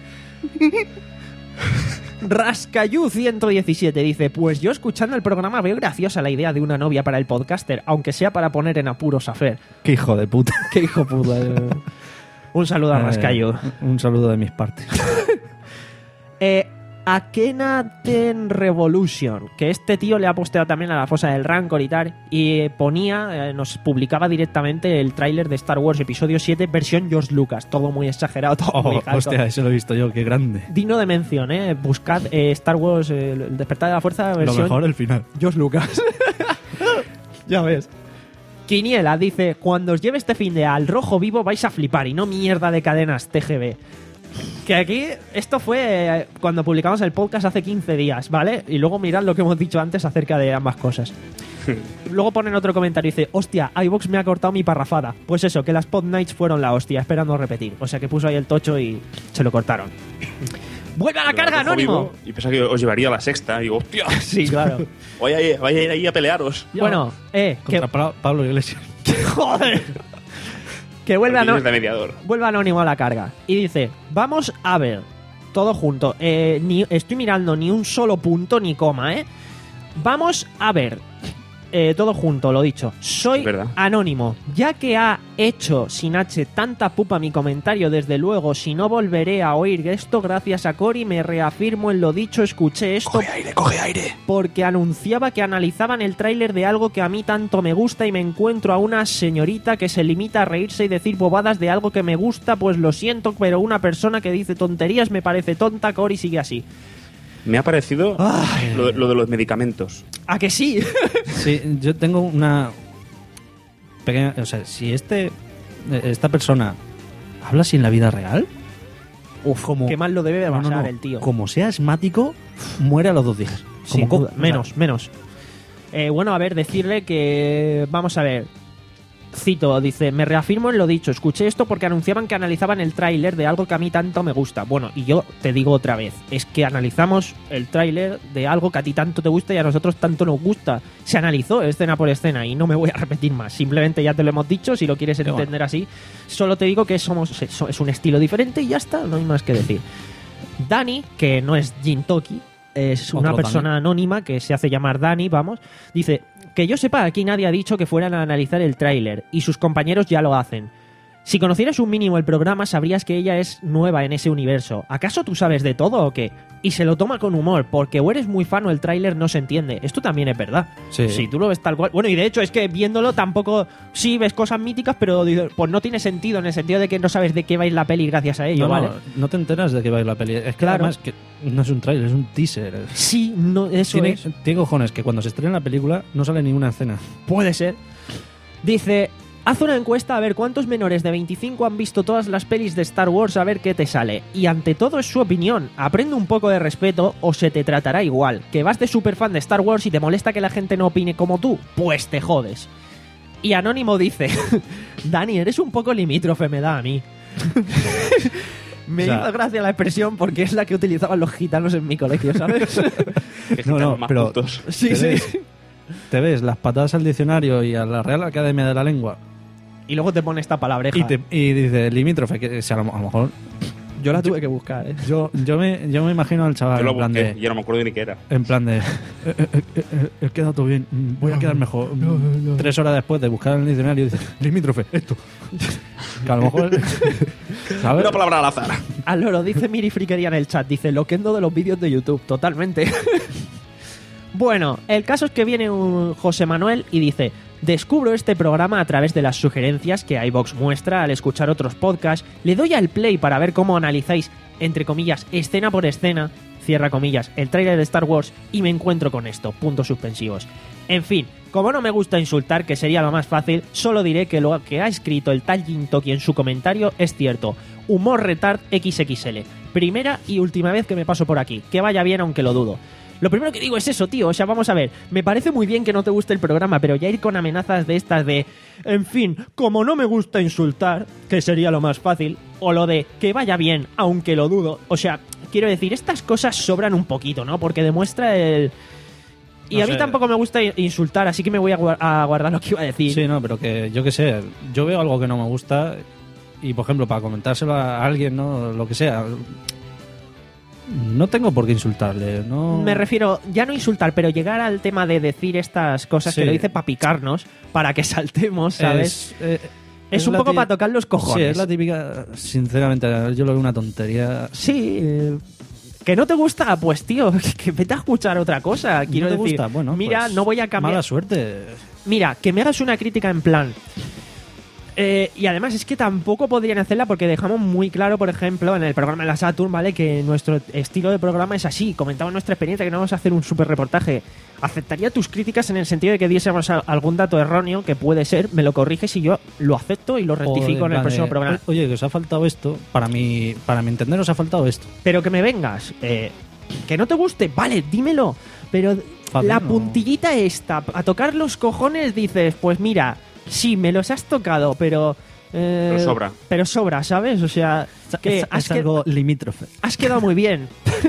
Rascayú ciento diecisiete dice, pues yo escuchando el programa veo graciosa la idea de una novia para el podcaster, aunque sea para poner en apuros a Fer. Qué hijo de puta. Qué hijo puta. Un saludo a eh, Rascayú. Un saludo de mis partes. eh, Akhenaten Revolution, que este tío le ha posteado también a la fosa del Rancor y tal, y ponía, eh, nos publicaba directamente el tráiler de Star Wars Episodio siete versión George Lucas, todo muy exagerado, todo oh, muy alto. Hostia, eso lo he visto yo, qué grande. Digno de mención, eh, buscad eh, Star Wars, eh, el despertar de la fuerza versión lo mejor el final. George Lucas. Ya ves. Quiniela dice, cuando os lleve este fin de al rojo vivo vais a flipar y no mierda de cadenas T G V. Que aquí, esto fue eh, cuando publicamos el podcast hace quince días, ¿vale? Y luego mirad lo que hemos dicho antes acerca de ambas cosas. Luego ponen otro comentario y dice, hostia, iVoox me ha cortado mi parrafada. Pues eso, que las Pod Nights fueron la hostia, esperando repetir. O sea que puso ahí el tocho y se lo cortaron. ¡Vuelve a la carga, Anónimo! Y pensaba que os llevaría a la sexta. Y digo, hostia. Sí, claro. Vaya, vaya a ir ahí a pelearos. Bueno, eh, que, Contra Pa- Pablo Iglesias. joder. Que vuelve, Porque ano- eres de mediador. vuelve Anónimo a la carga. Y dice, vamos a ver, todo junto. Eh, ni, estoy mirando ni un solo punto ni coma, ¿eh? Vamos a ver. Eh, todo junto, lo dicho. Soy Es verdad. Anónimo. Ya que ha hecho sin H tanta pupa mi comentario, desde luego, si no volveré a oír esto, gracias a Cory, me reafirmo en lo dicho, escuché esto. Coge aire, coge aire. Porque anunciaba que analizaban el tráiler de algo que a mí tanto me gusta y me encuentro a una señorita que se limita a reírse y decir bobadas de algo que me gusta, pues lo siento, pero una persona que dice tonterías me parece tonta. Cory sigue así. Me ha parecido Ay. lo, lo de los medicamentos. ¿A que sí? Sí, yo tengo una pequeña... O sea, si este esta persona habla así en la vida real... Uf, como, qué mal lo debe de no, no, pasar no. el tío. Como sea asmático, muere a los dos días. Sin Como duda. co- o sea, Menos, menos. Eh, bueno, a ver, decirle que... Vamos a ver. Cito, dice, me reafirmo en lo dicho, escuché esto porque anunciaban que analizaban el tráiler de algo que a mí tanto me gusta. Bueno, y yo te digo otra vez, es que analizamos el tráiler de algo que a ti tanto te gusta y a nosotros tanto nos gusta. Se analizó escena por escena y no me voy a repetir más. Simplemente ya te lo hemos dicho, si lo quieres Qué entender bueno. así. Solo te digo que somos es un estilo diferente y ya está, no hay más que decir. Dani, que no es Jintoki, es una Otro persona anónima que se hace llamar Dani, vamos, dice, que yo sepa, aquí nadie ha dicho que fueran a analizar el tráiler, y sus compañeros ya lo hacen. Si conocieras un mínimo el programa, sabrías que ella es nueva en ese universo. ¿Acaso tú sabes de todo o qué? Y se lo toma con humor, porque o eres muy fan o el tráiler no se entiende. Esto también es verdad. Sí. Si tú lo ves tal cual... Bueno, y de hecho es que viéndolo tampoco... Sí, ves cosas míticas, pero dices, pues no tiene sentido en el sentido de que no sabes de qué va a ir la peli gracias a ello, no, ¿vale? no, no te enteras de que va a ir la peli. Es que Claro. además que no es un trailer, es un teaser. Sí, no, eso Tiene, es... tiene cojones que cuando se estrena la película no sale ninguna escena. Puede ser. Dice, haz una encuesta a ver cuántos menores de veinticinco han visto todas las pelis de Star Wars, a ver qué te sale. Y ante todo es su opinión. Aprende un poco de respeto o se te tratará igual. Que vas de superfan de Star Wars y te molesta que la gente no opine como tú, pues te jodes. Y Anónimo dice, Dani, eres un poco limítrofe, me da a mí. Me O sea, hizo gracia la expresión porque es la que utilizaban los gitanos en mi colegio, ¿sabes? Que No, no, gitanos más pero- cultos. Sí, ¿Te sí. ves? Te ves las patadas al diccionario y a la Real Academia de la Lengua Y luego te pone esta palabreja. y, te, y dice limítrofe, que si a, lo, a lo mejor Yo la tuve que buscar, ¿eh? yo, yo, me, yo me imagino al chaval Yo lo en plan busqué de y ya no me acuerdo ni qué era. en plan de eh, eh, eh, eh, he quedado todo bien, mm, voy a quedar mejor. Mm, Tres horas después de buscar en el diccionario dice limítrofe, esto. Que a lo mejor ¿sabes? Una palabra al azar. Al loro, dice Miri Friquería en el chat, dice loquendo de los vídeos de YouTube, totalmente. Bueno, el caso es que viene un José Manuel y dice, descubro este programa a través de las sugerencias que iVoox muestra al escuchar otros podcasts, le doy al play para ver cómo analizáis, entre comillas, escena por escena, cierra comillas, el tráiler de Star Wars y me encuentro con esto, puntos suspensivos. En fin, como no me gusta insultar, que sería lo más fácil, solo diré que lo que ha escrito el tal Jintoki en su comentario es cierto. Humor retard equis equis ele. Primera y última vez que me paso por aquí. Que vaya bien aunque lo dudo. Lo primero que digo es eso, tío. O sea, vamos a ver. Me parece muy bien que no te guste el programa, pero ya ir con amenazas de estas de... En fin, como no me gusta insultar, que sería lo más fácil, o lo de que vaya bien aunque lo dudo. O sea, quiero decir, estas cosas sobran un poquito, ¿no? Porque demuestra el... Y No a mí sé. tampoco me gusta insultar, así que me voy a, guar- a guardar lo que iba a decir. Sí, no, pero que yo qué sé, yo veo algo que no me gusta y, por ejemplo, para comentárselo a alguien, ¿no? Lo que sea, no tengo por qué insultarle, ¿no? Me refiero, ya no insultar, pero llegar al tema de decir estas cosas Sí. que lo dice para picarnos, para que saltemos, ¿sabes? Es, eh, Es, un la poco ti- para tocar los Sí, cojones. es la típica, sinceramente, yo lo veo una tontería. Sí, eh, que no te gusta, pues tío, que vete a escuchar otra cosa. Quiero ¿No te decir, gusta? Bueno, mira, pues, no voy a cambiar. Mala suerte. Mira, que me hagas una crítica en plan. Eh, y además es que tampoco podrían hacerla porque dejamos muy claro, por ejemplo, en el programa de la Saturn, ¿vale? Que nuestro estilo de programa es así. Comentamos nuestra experiencia, que no vamos a hacer un super reportaje. Aceptaría tus críticas en el sentido de que diésemos a- algún dato erróneo, que puede ser, me lo corriges y yo lo acepto y lo rectifico O en el plan próximo de, programa. Oye, que os ha faltado esto. Para mi, para mi entender, os ha faltado esto. Pero que me vengas, eh, que no te guste, vale, dímelo. Pero Fácil, la ¿no? puntillita esta, a tocar los cojones, dices, pues mira, sí, me los has tocado, pero... eh, Pero sobra. Pero sobra, ¿sabes? O sea, que es, has, es que- algo limítrofe. has quedado muy bien.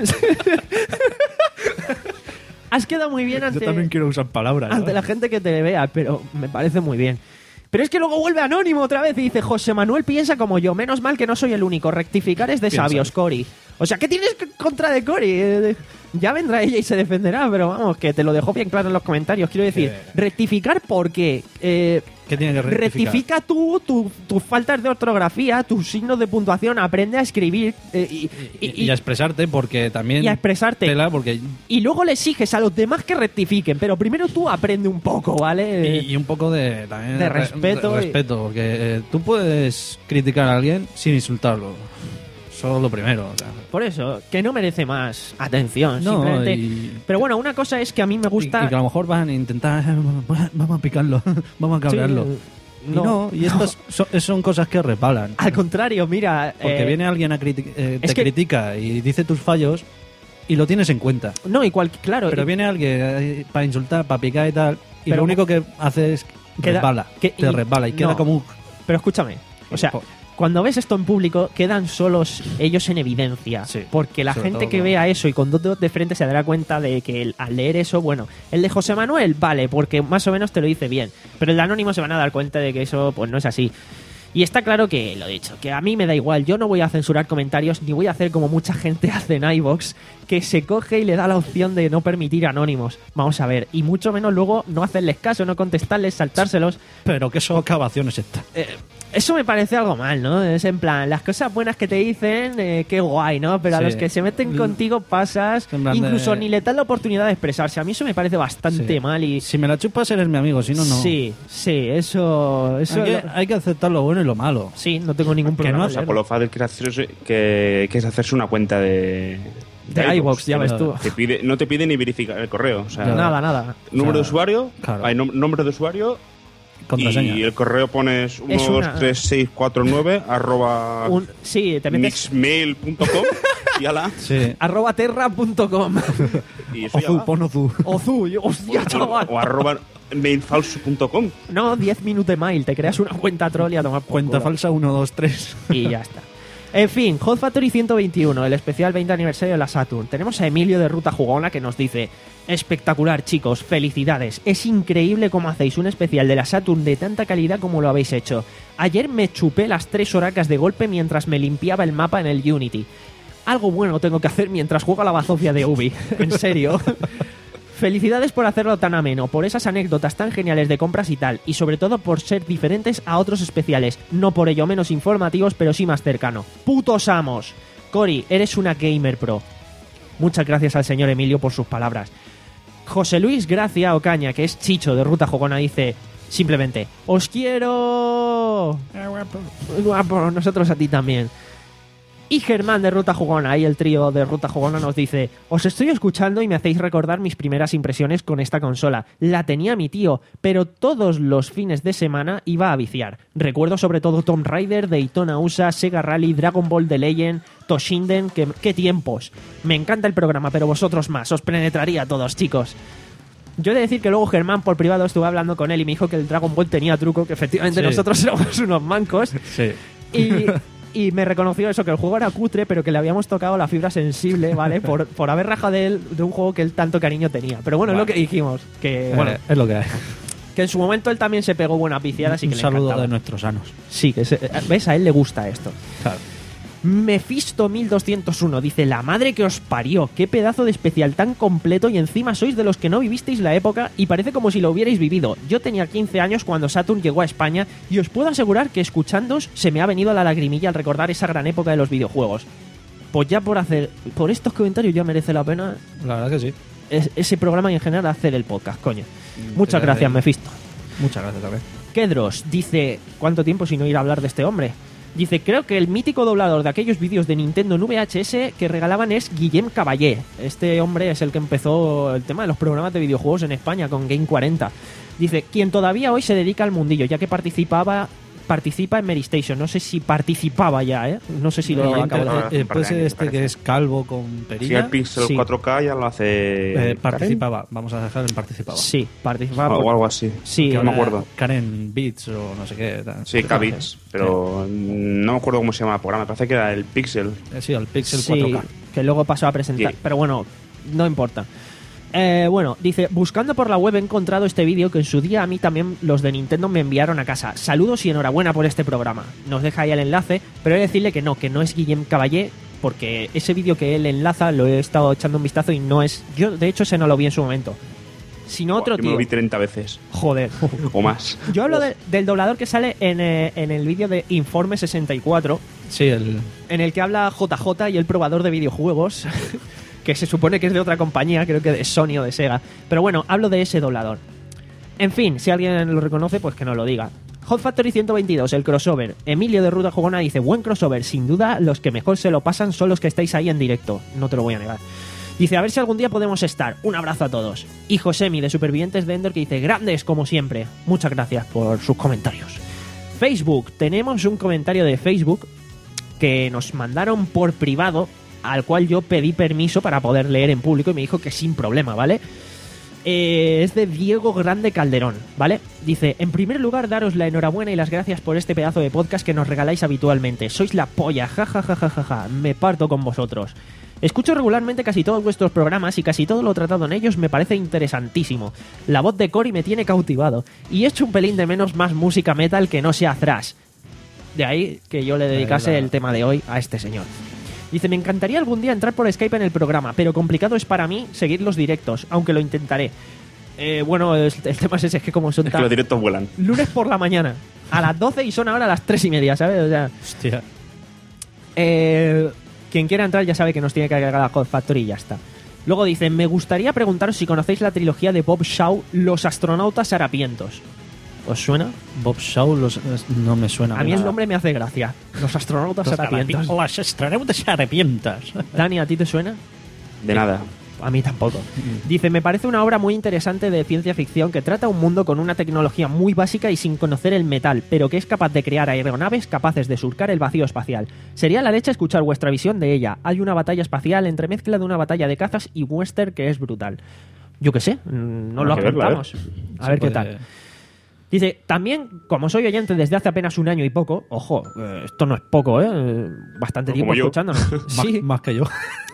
Has quedado muy bien ante, Yo también quiero usar palabras. ¿no? ante la gente que te vea, pero me parece muy bien. Pero es que luego vuelve anónimo otra vez y dice, José Manuel piensa como yo, menos mal que no soy el único, rectificar es de Piensa. sabios, Cori. O sea, ¿qué tienes contra de Cori? Eh, ya vendrá ella y se defenderá, pero vamos, que te lo dejó bien claro en los comentarios. Quiero decir, Eh. rectificar por qué. Eh, ¿Qué tiene que rectificar? rectifica tú tu- tus faltas de ortografía, tus signos de puntuación, aprende a escribir eh, y, Y, y a expresarte, porque también. y a expresarte. Tela, porque. Y luego le exiges a los demás que rectifiquen, pero primero tú aprende un poco, ¿vale? Y, y un poco de, también de re- respeto de y- respeto, porque eh, tú puedes criticar a alguien sin insultarlo. Eso es lo primero. O sea. Por eso, que no merece más atención, No, simplemente. y- Pero bueno, una cosa es que a mí me Y, gusta... y que a lo mejor van a intentar. Vamos a picarlo, vamos a cabrearlo. Sí, y no, no, y no. estas son, son cosas que repalan. Al contrario, mira... Porque eh, viene alguien a criti- eh, es te que- critica y dice tus fallos y lo tienes en cuenta. No, igual, claro. Pero y- viene alguien eh, para insultar, para picar y tal, y Pero- lo único que hace es Queda- resbala, que- te y- resbala y no. queda como un... Pero escúchame, o sea, Po- cuando ves esto en público, quedan solos ellos en evidencia. Sí, porque la sobre gente todo. que vea eso y con dos dedos de frente se dará cuenta de que el- al leer eso, bueno, el de José Manuel, vale, porque más o menos te lo dice bien. Pero el de Anónimo se van a dar cuenta de que eso, pues no es así. Y está claro que, lo dicho, que a mí me da igual, yo no voy a censurar comentarios ni voy a hacer como mucha gente hace en iVoox, que se coge y le da la opción de no permitir anónimos. Vamos a ver, y mucho menos luego no hacerles caso, no contestarles, saltárselos. Pero qué socavaciones está. Eh, eso me parece algo mal, ¿no? Es en plan, las cosas buenas que te dicen, eh, qué guay, ¿no? Pero a Sí. los que se meten contigo pasas, En plan de- incluso ni le dan la oportunidad de expresarse. A mí eso me parece bastante Sí. mal y... Si me la chupas eres mi amigo, si no, no. Sí, sí, eso... eso Hay que, hay que aceptar lo bueno y lo malo. Sí, no tengo ningún Que problema. no, en O sea, leerlo. por lo fácil que es hacerse, que, que es hacerse una cuenta de... De iVoox, ya ves tú. Te pide, no te pide ni verificar el correo. O sea, Nada, nada. número O sea, de usuario, claro. hay nom- nombre de usuario Contraseña. y el correo pones uno Es dos una- tres seis cuatro nueve arroba Un, sí, te metes... mixmail punto com y ala. Sí. arroba terra punto com Y eso ya Ozu, va. pon Ozu. Ozu, yo- hostia, chaval. O arroba mailfalso punto com. No, diez minutos mail, te creas una cuenta troll y a tomar por Cuenta culo. falsa uno, dos, tres. Y ya está. En fin, Hot Factory ciento veintiuno, el especial veinte aniversario de la Saturn. Tenemos a Emilio de Ruta Jugona que nos dice: espectacular, chicos, felicidades. Es increíble cómo hacéis un especial de la Saturn de tanta calidad como lo habéis hecho. Ayer me chupé las tres horacas de golpe mientras me limpiaba el mapa en el Unity. Algo bueno tengo que hacer mientras juego a la bazofia de Ubi. En serio. Felicidades por hacerlo tan ameno, por esas anécdotas tan geniales de compras y tal, y sobre todo por ser diferentes a otros especiales, no por ello menos informativos, pero sí más cercano. ¡Putos amos! Cori, eres una gamer pro. Muchas gracias al señor Emilio por sus palabras. José Luis Gracia Ocaña, que es Chicho de Ruta Jugona, dice simplemente: ¡os quiero! Guapo, nosotros a ti también. Y Germán de Ruta Jugona, y el trío de Ruta Jugona, nos dice: os estoy escuchando y me hacéis recordar mis primeras impresiones con esta consola. La tenía mi tío, pero todos los fines de semana iba a viciar. Recuerdo sobre todo Tomb Raider, Daytona U S A, Sega Rally, Dragon Ball The Legend, Toshinden, que, qué tiempos. Me encanta el programa, pero vosotros más, os penetraría a todos, chicos. Yo he de decir que luego Germán por privado estuve hablando con él y me dijo que el Dragon Ball tenía truco, que efectivamente Sí. nosotros éramos unos mancos. Sí. Y, y me reconoció eso, que el juego era cutre, pero que le habíamos tocado la fibra sensible, ¿vale? Por, por haber rajado de él de un juego que él tanto cariño tenía. Pero bueno, es lo que dijimos, que bueno, Eh, es lo que hay. que en su momento él también se pegó buenas viciadas y que Un le saludo encantaba. de nuestros sanos. Sí, que se- ves, a él le gusta esto. Claro. Mephisto mil doscientos uno dice: la madre que os parió, qué pedazo de especial tan completo, y encima sois de los que no vivisteis la época y parece como si lo hubierais vivido. Yo tenía quince años cuando Saturn llegó a España y os puedo asegurar que escuchándoos se me ha venido la lagrimilla al recordar esa gran época de los videojuegos. Pues ya por hacer, por estos comentarios ya merece la pena La verdad que sí. es- ese programa y en general hacer el podcast, coño. Muchas te- gracias, Mephisto. Muchas gracias también. Kedros dice, ¿cuánto tiempo sin oír hablar de este hombre? Dice, creo que el mítico doblador de aquellos vídeos de Nintendo en V H S que regalaban es Guillem Caballé. Este hombre es el que empezó el tema de los programas de videojuegos en España con Game cuarenta. Dice, quien todavía hoy se dedica al mundillo, ya que participaba participa en Mary Station. No sé si participaba ya, ¿eh? No sé si lo Eh, acabo de eh, decir. eh, puede ser este que es calvo con perilla. Si el Pixel Sí. cuatro K ya lo hace... Eh, participaba, vamos a dejar en participaba. Sí, participaba. O por- algo así. Sí, Que no me ahora acuerdo. Karen Beats o no sé qué. tal. Sí, K-Bits, pero no me acuerdo cómo se llama el programa. Me parece que era el Pixel. Eh, Sí, el Pixel sí, cuatro K. que luego pasó a presentar. Sí. Pero bueno, no importa. Eh, bueno, dice, buscando por la web he encontrado este vídeo que en su día a mí también los de Nintendo me enviaron a casa. Saludos y enhorabuena por este programa. Nos deja ahí el enlace, pero he de decirle que no, que no es Guillem Caballé, porque ese vídeo que él enlaza lo he estado echando un vistazo y no es... Yo, de hecho, ese no lo vi en su momento. Sino otro Yo me tío. lo vi treinta veces Joder. o más. Yo hablo de- del doblador que sale en, eh, en el vídeo de Informe sesenta y cuatro, Sí, el, en el que habla J J y el probador de videojuegos, que se supone que es de otra compañía, creo que de Sony o de Sega. Pero bueno, hablo de ese doblador. En fin, si alguien lo reconoce, pues que nos lo diga. Hot Factory ciento veintidós, el crossover. Emilio de Ruta Jugona dice, buen crossover, sin duda los que mejor se lo pasan son los que estáis ahí en directo. No te lo voy a negar. Dice, a ver si algún día podemos estar. Un abrazo a todos. Y Josemi, de Supervivientes de Endor, que dice, grandes como siempre. Muchas gracias por sus comentarios. Facebook, tenemos un comentario de Facebook que nos mandaron por privado, al cual yo pedí permiso para poder leer en público y me dijo que sin problema, ¿vale? Eh, es de Diego Grande Calderón, ¿vale? Dice, en primer lugar, daros la enhorabuena y las gracias por este pedazo de podcast que nos regaláis habitualmente. Sois la polla, jajajajaja, me parto con vosotros. Escucho regularmente casi todos vuestros programas y casi todo lo tratado en ellos me parece interesantísimo. La voz de Cory me tiene cautivado y echo un pelín de menos más música metal que no sea thrash. De ahí que yo le dedicase Ahí la- el tema de hoy a este señor. Dice, me encantaría algún día entrar por Skype en el programa, pero complicado es para mí seguir los directos, aunque lo intentaré. Eh, bueno, el, el tema es ese, es que como son Es que tan... los directos vuelan. lunes por la mañana, a las doce y son ahora las tres y media, ¿sabes? O sea, hostia. eh, quien quiera entrar ya sabe que nos tiene que agregar a Hot Factory y ya está. Luego dice, me gustaría preguntaros si conocéis la trilogía de Bob Shaw, Los astronautas harapientos. ¿Os suena? Bob Shaw los- no me suena. A mí el nada. nombre me hace gracia. Los astronautas Los harapientos. harapi- Las astronautas harapientas. Dani, ¿a ti te suena? De nada. A mí tampoco. Dice, me parece una obra muy interesante de ciencia ficción que trata un mundo con una tecnología muy básica y sin conocer el metal, pero que es capaz de crear aeronaves capaces de surcar el vacío espacial. Sería la leche escuchar vuestra visión de ella. Hay una batalla espacial entremezcla de una batalla de cazas y western que es brutal. Yo qué sé, mm, no lo Habrá que verla, apuntamos. A ver Se qué puede- tal. Dice, también, como soy oyente desde hace apenas un año y poco, ojo, eh, esto no es poco, ¿eh? Eh, Bastante No, tiempo como yo. escuchándonos. Más, Sí. más que yo.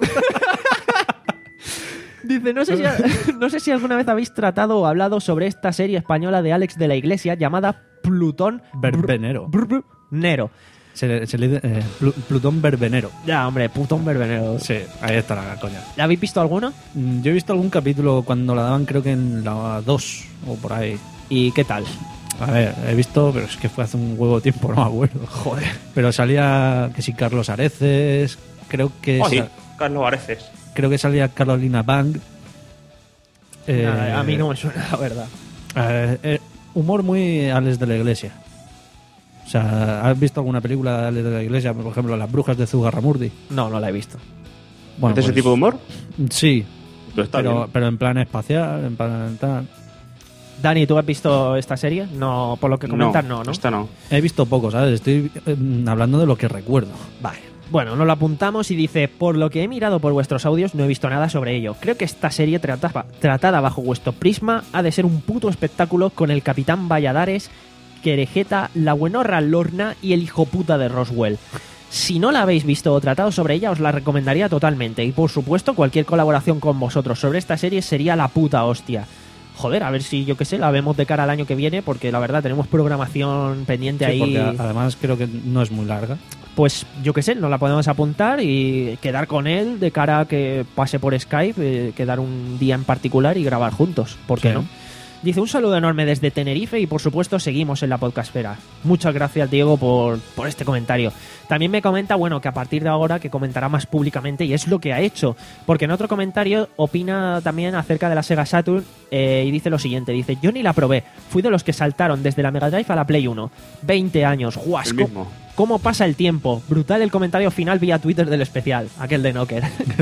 Dice, no sé, si, no sé si alguna vez habéis tratado o hablado sobre esta serie española de Alex de la Iglesia llamada Plutón Verbenero. Br- Br- Nero. Se, se le, eh, Plu- Plutón Verbenero. Ya, hombre, Plutón Verbenero. Sí, ahí está la coña. ¿La habéis visto alguno? Mm, Yo he visto algún capítulo cuando la daban, creo que en la dos o por ahí. ¿Y qué tal? A ver, he visto, pero es que fue hace un huevo de tiempo, no me acuerdo. Joder. Pero salía que sí Carlos Areces, creo que Oh, sí, sa- Carlos Areces. creo que salía Carolina Bang. Eh, Nada, a mí no me suena, la verdad. eh, eh, humor muy Alex de la Iglesia. O sea, ¿has visto alguna película de Alex de la Iglesia? Por ejemplo, Las brujas de Zugarramurdi. No, no la he visto. Bueno, ¿De ese pues, tipo de humor? Sí, Pero está pero, bien. pero en plan espacial, en plan tal. Dani, ¿tú has visto esta serie? No, por lo que comentas, no, ¿no? Esta no. He visto poco, ¿sabes? Estoy eh, hablando de lo que recuerdo. Vale. Bueno, nos lo apuntamos y dice, por lo que he mirado por vuestros audios no he visto nada sobre ello. Creo que esta serie trata- tratada bajo vuestro prisma ha de ser un puto espectáculo con el Capitán Valladares, Querejeta, la buenorra Lorna y el hijo puta de Roswell. Si no la habéis visto o tratado sobre ella, os la recomendaría totalmente. Y por supuesto, cualquier colaboración con vosotros sobre esta serie sería la puta hostia. Joder, a ver si, yo qué sé, la vemos de cara al año que viene, porque la verdad tenemos programación pendiente Sí, ahí. porque a- además creo que no es muy larga. Pues yo qué sé, nos la podemos apuntar y quedar con él de cara a que pase por Skype, eh, quedar un día en particular y grabar juntos. ¿Por qué Sí. no? Dice, un saludo enorme desde Tenerife y por supuesto seguimos en la podcastfera. Muchas gracias, Diego, por, por este comentario. También me comenta, bueno, que a partir de ahora que comentará más públicamente, y es lo que ha hecho, porque en otro comentario opina también acerca de la Sega Saturn eh, y dice lo siguiente, dice, yo ni la probé, fui de los que saltaron desde la Mega Drive a la Play uno. veinte años, guas, El mismo. ¿cómo pasa el tiempo? Brutal el comentario final vía Twitter del especial, aquel de Knocker.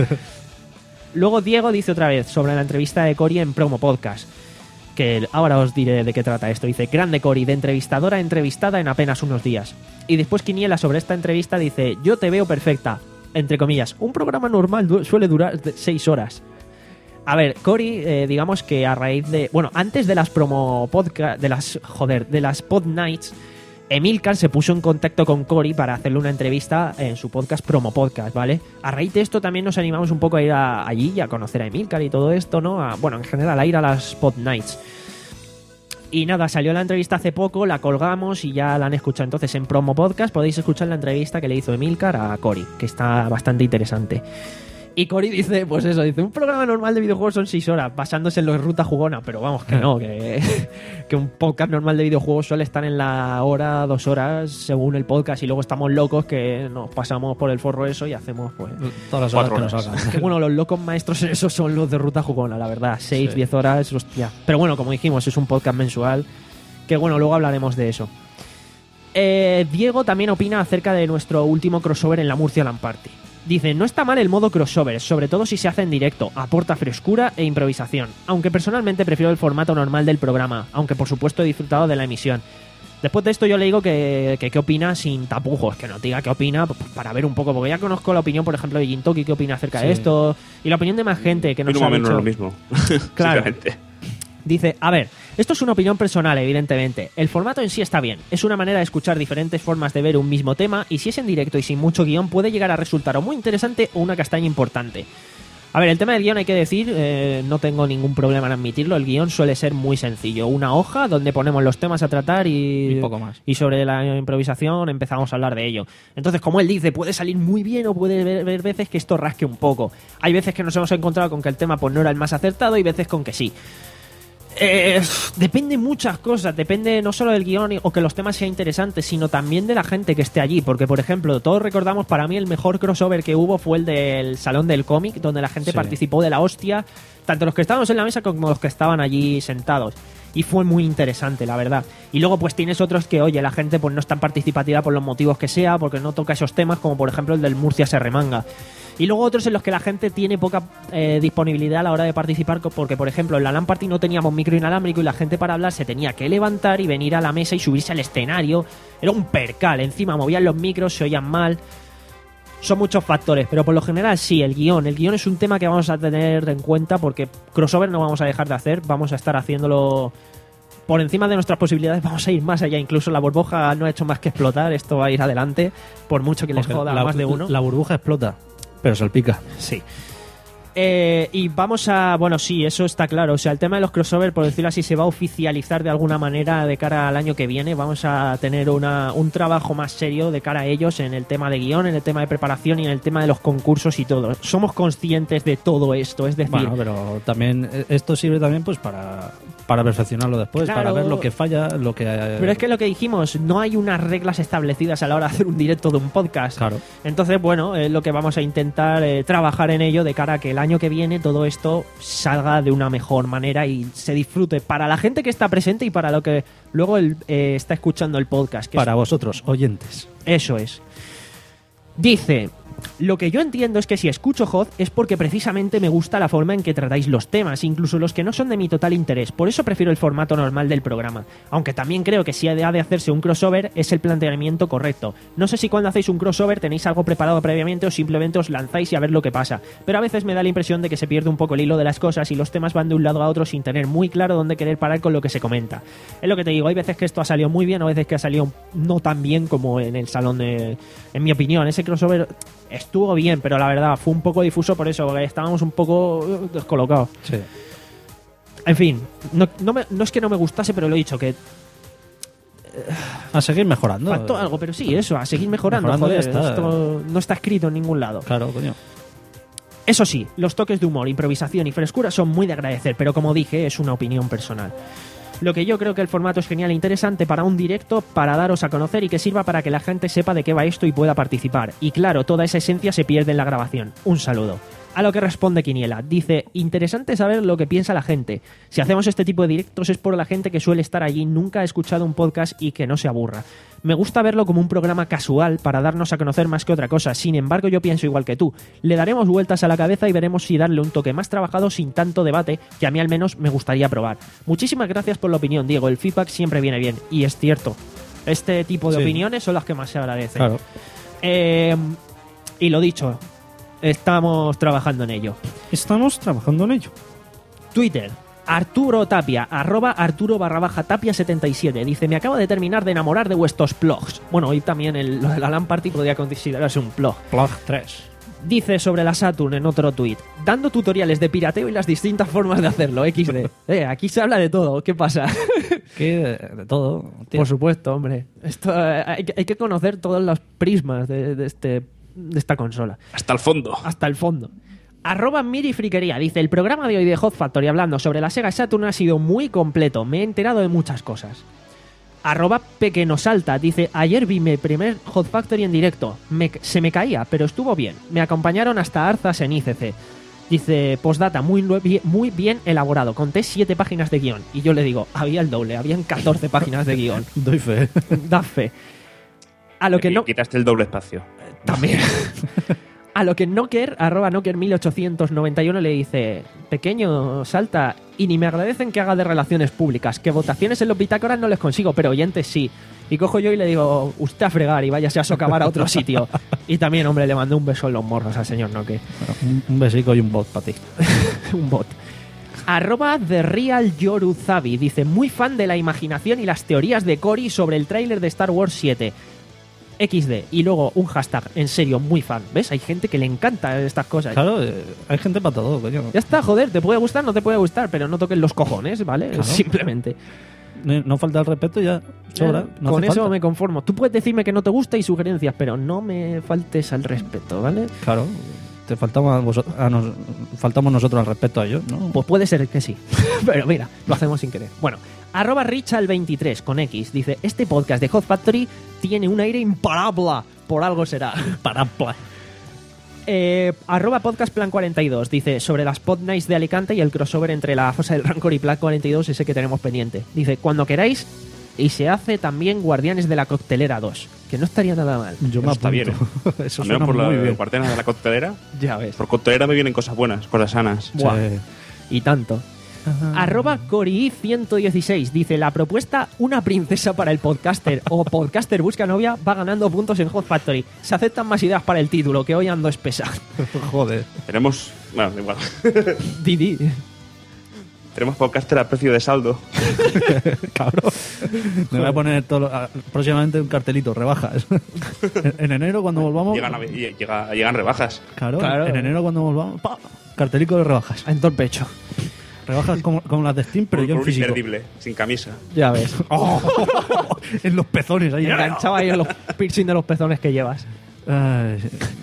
Luego Diego dice otra vez sobre la entrevista de Cory en Promo Podcast, que ahora os diré de qué trata esto. Dice, grande Cory, de entrevistadora a entrevistada en apenas unos días. Y después Quiniela sobre esta entrevista dice, yo te veo perfecta, entre comillas, un programa normal du- suele durar seis horas. A ver, Cory, eh, digamos que a raíz de... Bueno, antes de las promo podcast... De las... Joder, de las pod nights, Emilcar se puso en contacto con Cory para hacerle una entrevista en su podcast Promo Podcast, ¿vale? A raíz de esto también nos animamos un poco a ir a, allí y a conocer a Emilcar y todo esto, ¿no? A, bueno, en general, a ir a las pod nights. Y nada, salió la entrevista hace poco, la colgamos y ya la han escuchado. Entonces en Promo Podcast podéis escuchar la entrevista que le hizo Emilcar a Cory, que está bastante interesante. Y Cory dice, pues eso, dice, un programa normal de videojuegos son seis horas, basándose en lo de Ruta Jugona, pero vamos, que no, que, que un podcast normal de videojuegos suele estar en la hora, dos horas, según el podcast, y luego estamos locos que nos pasamos por el forro eso y hacemos, pues... Todas las horas Cuatro que nos horas. salgan. Que bueno, los locos maestros en eso son los de Ruta Jugona, la verdad, seis, Sí. diez horas, hostia. Pero bueno, como dijimos, es un podcast mensual, que bueno, luego hablaremos de eso. Eh, Diego también opina acerca de nuestro último crossover en la Murcia LAN Party. Dice, no está mal el modo crossover, sobre todo si se hace en directo, aporta frescura e improvisación, aunque personalmente prefiero el formato normal del programa, aunque por supuesto he disfrutado de la emisión. Después de esto yo le digo que, que qué opina sin tapujos, que no diga qué opina pues, para ver un poco, porque ya conozco la opinión, por ejemplo, de Jintoki, qué opina acerca Sí. de esto, y la opinión de más gente que nos Opino ha más o menos dicho... lo mismo. Claro. Sinceramente. Dice, a ver, esto es una opinión personal, evidentemente. El formato en sí está bien. Es una manera de escuchar diferentes formas de ver un mismo tema y si es en directo y sin mucho guión puede llegar a resultar o muy interesante o una castaña importante. A ver, el tema del guión hay que decir, eh, no tengo ningún problema en admitirlo, el guión suele ser muy sencillo. Una hoja donde ponemos los temas a tratar y, Y poco más. y sobre la improvisación empezamos a hablar de ello. Entonces, como él dice, puede salir muy bien o puede haber veces que esto rasque un poco. Hay veces que nos hemos encontrado con que el tema pues no era el más acertado y veces con que sí. Eh, depende muchas cosas, depende no solo del guión o que los temas sean interesantes, sino también de la gente que esté allí, porque por ejemplo, todos recordamos, para mí el mejor crossover que hubo fue el del Salón del Cómic, donde la gente Sí. participó de la hostia, tanto los que estábamos en la mesa como los que estaban allí sentados. Y fue muy interesante, la verdad. Y luego pues tienes otros que, oye, la gente pues no es tan participativa por los motivos que sea, porque no toca esos temas, como por ejemplo el del Murcia se remanga. Y luego otros en los que la gente tiene poca eh, disponibilidad a la hora de participar, porque por ejemplo en la LAN Party no teníamos micro inalámbrico y la gente para hablar se tenía que levantar y venir a la mesa y subirse al escenario. Era un percal, encima movían los micros, se oían mal. Son muchos factores, pero por lo general sí, el guión. El guión es un tema que vamos a tener en cuenta porque crossover no vamos a dejar de hacer, vamos a estar haciéndolo por encima de nuestras posibilidades, vamos a ir más allá. Incluso la burbuja no ha hecho más que explotar, esto va a ir adelante, por mucho que les Porque joda la, a más de uno. La burbuja explota, pero salpica. Sí. Eh, y vamos a... Bueno, sí, eso está claro. O sea, el tema de los crossover, por decirlo así, se va a oficializar de alguna manera de cara al año que viene. Vamos a tener una, un trabajo más serio de cara a ellos en el tema de guión, en el tema de preparación y en el tema de los concursos y todo. Somos conscientes de todo esto, es decir... Bueno, pero también eh, esto sirve también pues para, para perfeccionarlo después, Claro. para ver lo que falla, lo que... eh, Pero es que lo que dijimos, no hay unas reglas establecidas a la hora de hacer un directo de un podcast. Claro. Entonces, bueno, es lo que vamos a intentar eh, trabajar en ello de cara a que el año que viene todo esto salga de una mejor manera y se disfrute para la gente que está presente y para lo que luego el, eh, está escuchando el podcast. Que Para es- vosotros, oyentes. Eso es. Dice... Lo que yo entiendo es que si escucho H O D es porque precisamente me gusta la forma en que tratáis los temas, incluso los que no son de mi total interés. Por eso prefiero el formato normal del programa. Aunque también creo que si ha de hacerse un crossover es el planteamiento correcto. No sé si cuando hacéis un crossover tenéis algo preparado previamente o simplemente os lanzáis y a ver lo que pasa. Pero a veces me da la impresión de que se pierde un poco el hilo de las cosas y los temas van de un lado a otro sin tener muy claro dónde querer parar con lo que se comenta. Es lo que te digo, hay veces que esto ha salido muy bien, o veces que ha salido no tan bien como en el salón de... En mi opinión, ese crossover estuvo bien, pero la verdad fue un poco difuso por eso, porque estábamos un poco uh, descolocados. Sí. En fin, no, no, me- no es que no me gustase, pero lo he dicho, que A seguir mejorando. faltó algo, pero sí, eso, a seguir mejorando. Mejorando joder, ya está. esto no está escrito en ningún lado. Claro, coño. Eso sí, los toques de humor, improvisación y frescura son muy de agradecer, pero como dije, es una opinión personal. Lo que yo creo que el formato es genial e interesante para un directo, para daros a conocer y que sirva para que la gente sepa de qué va esto y pueda participar. Y claro, toda esa esencia se pierde en la grabación. Un saludo. A lo que responde Quiniela. Dice, interesante saber lo que piensa la gente. Si hacemos este tipo de directos es por la gente que suele estar allí, nunca ha escuchado un podcast y que no se aburra. Me gusta verlo como un programa casual para darnos a conocer más que otra cosa. Sin embargo, yo pienso igual que tú. Le daremos vueltas a la cabeza y veremos si darle un toque más trabajado sin tanto debate, que a mí al menos me gustaría probar. Muchísimas gracias por la opinión, Diego. El feedback siempre viene bien. Y es cierto. Este tipo de Sí. opiniones son las que más se agradecen. Claro. Eh, y lo dicho, estamos trabajando en ello. Estamos trabajando en ello. Twitter, Arturo Tapia, arroba Arturo barra baja Tapia setenta y siete. Dice, me acabo de terminar de enamorar de vuestros blogs. Bueno, hoy también el, lo de la LAN Party podría considerarse un blog. Plug tres. Dice sobre la Saturn en otro tuit, dando tutoriales de pirateo y las distintas formas de hacerlo, equis de. Eh, aquí se habla de todo, ¿qué pasa? Que de, de todo. tío. Por supuesto, hombre. Esto, eh, hay, que- hay que conocer todos los prismas de, de este, de esta consola. Hasta el fondo. Hasta el fondo. Arroba Miri Friquería dice, el programa de hoy de Hot Factory hablando sobre la Sega Saturn ha sido muy completo, me he enterado de muchas cosas. Arroba Pequenosalta dice, ayer vi mi primer Hot Factory en directo, me- se me caía, pero estuvo bien, me acompañaron hasta Arzas en I C C. Dice, postdata, muy, nue- bien- muy bien elaborado, conté siete páginas de guión, y yo le digo, había el doble, habían catorce páginas de guión. Doy fe. Da fe. A lo que Y no... Quitaste el doble espacio. También. A lo que Nocker, arroba Nocker mil ochocientos noventa y uno le dice, pequeño, salta, y ni me agradecen que haga de relaciones públicas, que votaciones en los bitácoras no les consigo, pero oyentes sí. Y cojo yo y le digo, usted a fregar y váyase a socavar a otro sitio. Y también, hombre, le mandé un beso en los morros al señor Nocker. un, un besico y un bot para ti. Un bot. Arroba The Real Yoruzabi dice, muy fan de la imaginación y las teorías de Cory sobre el tráiler de Star Wars siete. equis de. Y luego un hashtag, en serio, muy fan. ¿Ves? Hay gente que le encanta estas cosas. Claro, eh, hay gente para todo, coño. Ya está, joder, te puede gustar, no te puede gustar, pero no toques los cojones, ¿vale? Claro. Simplemente. No, no falta el respeto, ya sobra. Eh, no Con hace eso falta. me conformo. Tú puedes decirme que no te gusta y sugerencias, pero no me faltes al respeto, ¿vale? Claro, te faltamos, a vosotros, a nos, faltamos nosotros al respeto a ellos, ¿no? Pues puede ser que sí. Pero mira, lo hacemos sin querer. Bueno, arroba Richal veintitrés con X dice, este podcast de Hot Factory tiene un aire imparable. Por algo será. Parapla. Eh, arroba podcast plan cuarenta y dos dice sobre las Pod Nights de Alicante y el crossover entre la Fosa del Rancor y Plan cuarenta y dos, ese que tenemos pendiente. Dice, cuando queráis, y se hace también Guardianes de la Coctelera dos, que no estaría nada mal. Yo me Está bien, apunto. Eso También suena por la muy bien. cuartena de la coctelera. Ya ves. Por coctelera me vienen cosas buenas, cosas sanas. Buah. Sí. Y tanto. Arroba Cori ciento dieciséis dice, la propuesta una princesa para el podcaster o podcaster busca novia va ganando puntos en Hot Factory. Se aceptan más ideas para el título, que hoy ando espesa. Joder. Tenemos. Bueno, da igual. Didi. Tenemos podcaster a precio de saldo. Cabrón. Me voy a poner todo lo- a- próximamente un cartelito, rebajas. en, en enero cuando volvamos. Llegan, a- llega- llegan rebajas. Claro, Claro. en enero cuando volvamos. ¡pa! Cartelico de rebajas. En todo el pecho. Rebajas como, como las de Steam, pero Por- yo en por un físico. imperdible, sin camisa. Ya ves. ¡Oh! En los pezones ahí. Enganchaba ahí a los piercing de los pezones que llevas. Ay,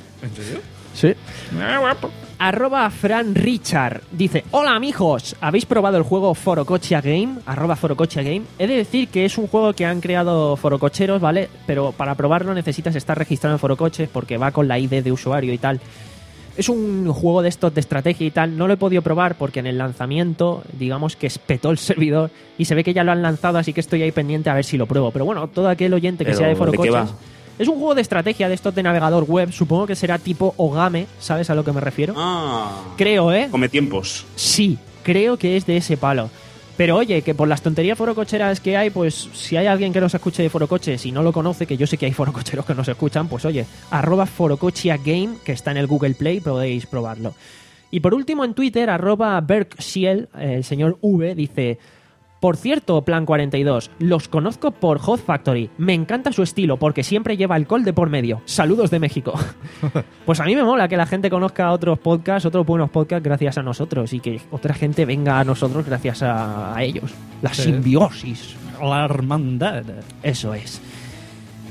Sí. Arroba Fran Richard dice, hola amigos, ¿habéis probado el juego Forocochia Game? Arroba Forocochia Game. He de decir que es un juego que han creado forococheros, ¿vale? Pero para probarlo necesitas estar registrado en Forocoches porque va con la I D de usuario y tal. Es un juego de estos de estrategia y tal. No lo he podido probar porque en el lanzamiento, digamos que espetó el servidor y se ve que ya lo han lanzado, así que estoy ahí pendiente a ver si lo pruebo. Pero bueno, todo aquel oyente que Pero, sea de ¿de qué Forocoches... va? Es un juego de estrategia de estos de navegador web. Supongo que será tipo Ogame, ¿sabes a lo que me refiero? Ah. Creo, ¿eh? Come tiempos. Sí, creo que es de ese palo. Pero oye, que por las tonterías forococheras que hay, pues si hay alguien que nos escuche de forocoches y no lo conoce, que yo sé que hay forococheros que nos escuchan, pues oye, arroba forocochia game, que está en el Google Play, podéis probarlo. Y por último en Twitter, arroba Berksiel, el señor V, dice... Por cierto, Plan cuarenta y dos, los conozco por Hot Factory. Me encanta su estilo porque siempre lleva alcohol de por medio. Saludos de México. Pues a mí me mola que la gente conozca otros podcasts, otros buenos podcasts gracias a nosotros y que otra gente venga a nosotros gracias a, a ellos. La Sí. simbiosis. la hermandad. Eso es.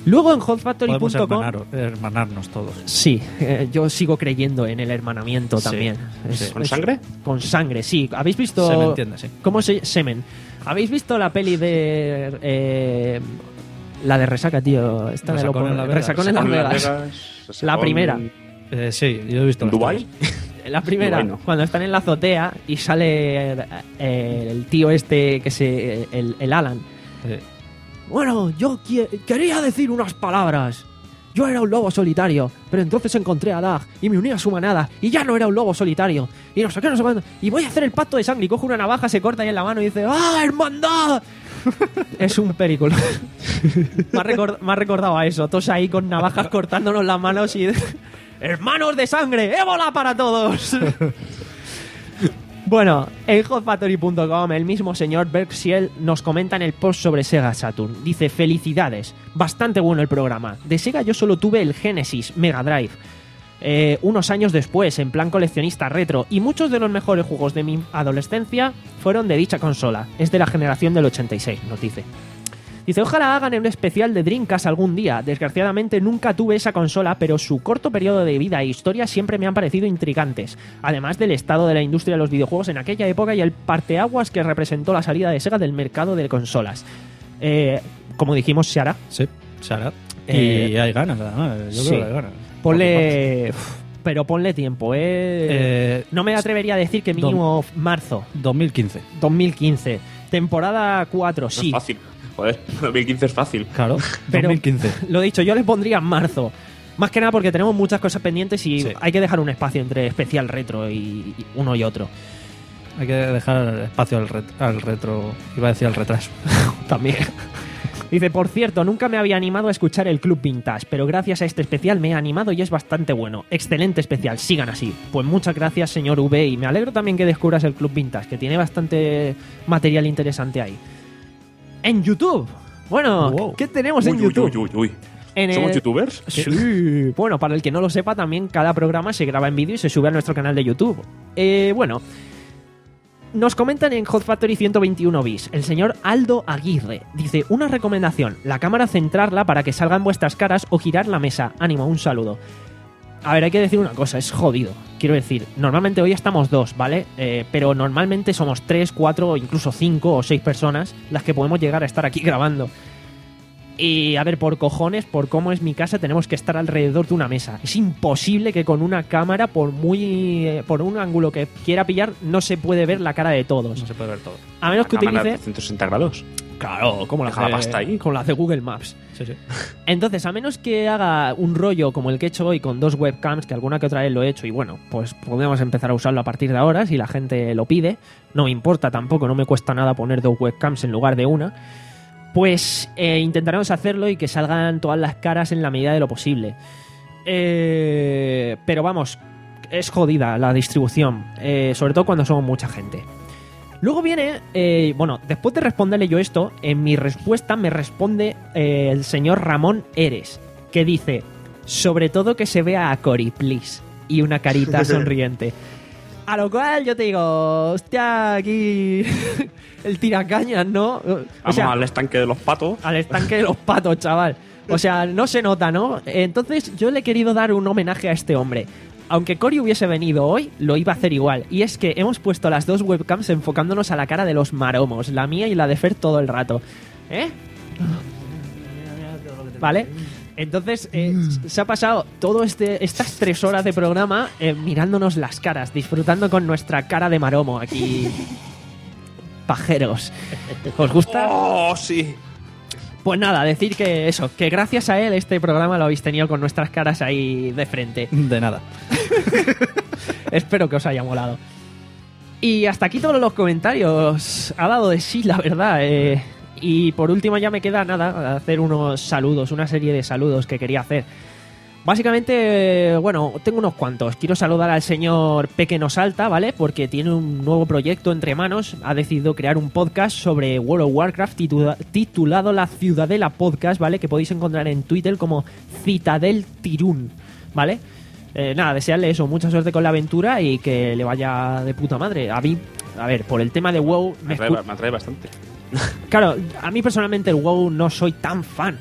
Luego en hot factory Podemos punto com... hermanar- hermanarnos todos. Sí, eh, yo sigo creyendo en el hermanamiento Sí, también. sí. ¿Con sangre? Con sangre, sí. ¿Habéis visto...? Se me entiende, sí. ¿Cómo se...? Semen. ¿Habéis visto la peli de... eh, la de Resaca, tío? Esta de Resacón loco- en Las Vegas. Resacón en Las Con Vegas. Vegas, La con- primera. Eh, sí, yo he visto las ¿Dubái? tres. La primera, Dubái no. cuando están en la azotea y sale eh, eh, el tío este que se... el, el Alan. Eh, Bueno, yo qui- quería decir unas palabras. Yo era un lobo solitario, pero entonces encontré a Dag y me uní a su manada y ya no era un lobo solitario. Y no sé qué, no sé cuándo. Y voy a hacer el pacto de sangre y cojo una navaja, se corta ahí en la mano y dice ¡ah, hermandad! Es un película. me, ha record- me ha recordado a eso, todos ahí con navajas cortándonos las manos y... ¡hermanos de sangre! ¡Ébola para todos! Bueno, en hot factory punto com el mismo señor Berksiel nos comenta en el post sobre Sega Saturn. Dice, felicidades, bastante bueno el programa. De Sega yo solo tuve el Genesis Mega Drive. Eh, unos años después, en plan coleccionista retro, y muchos de los mejores juegos de mi adolescencia fueron de dicha consola. Es de la generación del ochenta y seis, nos dice. Dice, ojalá hagan un especial de Dreamcast algún día. Desgraciadamente nunca tuve esa consola, pero su corto periodo de vida e historia siempre me han parecido intrigantes. Además del estado de la industria de los videojuegos en aquella época y el parteaguas que representó la salida de Sega del mercado de consolas. Eh, como dijimos, se hará. sí, se hará. Eh, y hay ganas, además. Yo sí. creo que hay ganas. Ponle... Uf, pero ponle tiempo, ¿eh? Eh, No me atrevería a decir que mínimo marzo dos mil quince. dos mil quince. Temporada cuatro, No sí. es fácil. Joder, dos mil quince es fácil. Claro, Pero- dos mil quince. Lo dicho, yo le pondría en marzo. Más que nada porque tenemos muchas cosas pendientes y Sí. hay que dejar un espacio entre especial retro y y uno y otro. Hay que dejar espacio al, ret- al retro. Iba a decir al retraso. También. Dice, por cierto, nunca me había animado a escuchar el Club Vintage, pero gracias a este especial me he animado y es bastante bueno. Excelente especial, sigan así. Pues muchas gracias, señor V, y me alegro también que descubras el Club Vintage, que tiene bastante material interesante ahí. En YouTube. Bueno, Wow. ¿qué tenemos Uy, en uy, YouTube? uy, uy, uy. En ¿Somos el- youtubers? Sí. Bueno, para el que no lo sepa, también cada programa se graba en vídeo y se sube a nuestro canal de YouTube. Eh, bueno, nos comentan en Hot Factory ciento veintiuno bis, el señor Aldo Aguirre. Dice, una recomendación, la cámara centrarla para que salgan vuestras caras o girar la mesa. Ánimo, un saludo. A ver, hay que decir una cosa, es jodido. Quiero decir, normalmente hoy estamos dos, ¿vale? Eh, pero normalmente somos tres, cuatro, o incluso cinco o seis personas las que podemos llegar a estar aquí grabando. Y a ver, por cojones, por cómo es mi casa, tenemos que estar alrededor de una mesa. Es imposible que con una cámara, por muy eh, por un ángulo que quiera pillar, no se puede ver la cara de todos. No se puede ver todo. A menos que Cámara de utilice... ciento sesenta grados. Claro, como la, Deja la pasta ahí. Con la de Google Maps. Sí, sí. Entonces, a menos que haga un rollo como el que he hecho hoy con dos webcams, que alguna que otra vez lo he hecho, y bueno, pues podemos empezar a usarlo a partir de ahora si la gente lo pide. No me importa tampoco, no me cuesta nada poner dos webcams en lugar de una. Pues eh, intentaremos hacerlo y que salgan todas las caras en la medida de lo posible. Eh, pero vamos, es jodida la distribución, eh, sobre todo cuando somos mucha gente. Luego viene, eh, bueno, después de responderle yo esto, en mi respuesta me responde eh, el señor Ramón Eres, que dice, sobre todo que se vea a Cory, please, y una carita sonriente. A lo cual yo te digo, hostia, aquí el tiracañas, ¿no? O Vamos sea, al estanque de los patos. al estanque de los patos, chaval. O sea, no se nota, ¿no? Entonces yo le he querido dar un homenaje a este hombre. Aunque Cory hubiese venido hoy, lo iba a hacer igual. Y es que hemos puesto las dos webcams enfocándonos a la cara de los maromos, la mía y la de Fer todo el rato. ¿Eh? ¿Vale? Entonces, eh, se ha pasado todo este estas tres horas de programa eh, mirándonos las caras, disfrutando con nuestra cara de maromo aquí. Pajeros. ¿Os gusta? ¡Oh, sí! Pues nada, decir que eso, que gracias a él este programa lo habéis tenido con nuestras caras ahí de frente. De nada. Espero que os haya molado. Y hasta aquí todos los comentarios. Ha dado de sí, la verdad. Eh, y por último ya me queda nada, hacer unos saludos, una serie de saludos que quería hacer. Básicamente, bueno, tengo unos cuantos. Quiero saludar al señor Pequeno Salta, ¿vale? Porque tiene un nuevo proyecto entre manos. Ha decidido crear un podcast sobre World of Warcraft titula- titulado La Ciudadela Podcast, ¿vale? Que podéis encontrar en Twitter como Citadel Tirún, ¿vale? Eh, nada, desearle eso, mucha suerte con la aventura y que le vaya de puta madre. A mí, a ver, por el tema de WoW... Me Me atrae, escu- me atrae bastante. Claro, a mí personalmente el WoW no soy tan fan.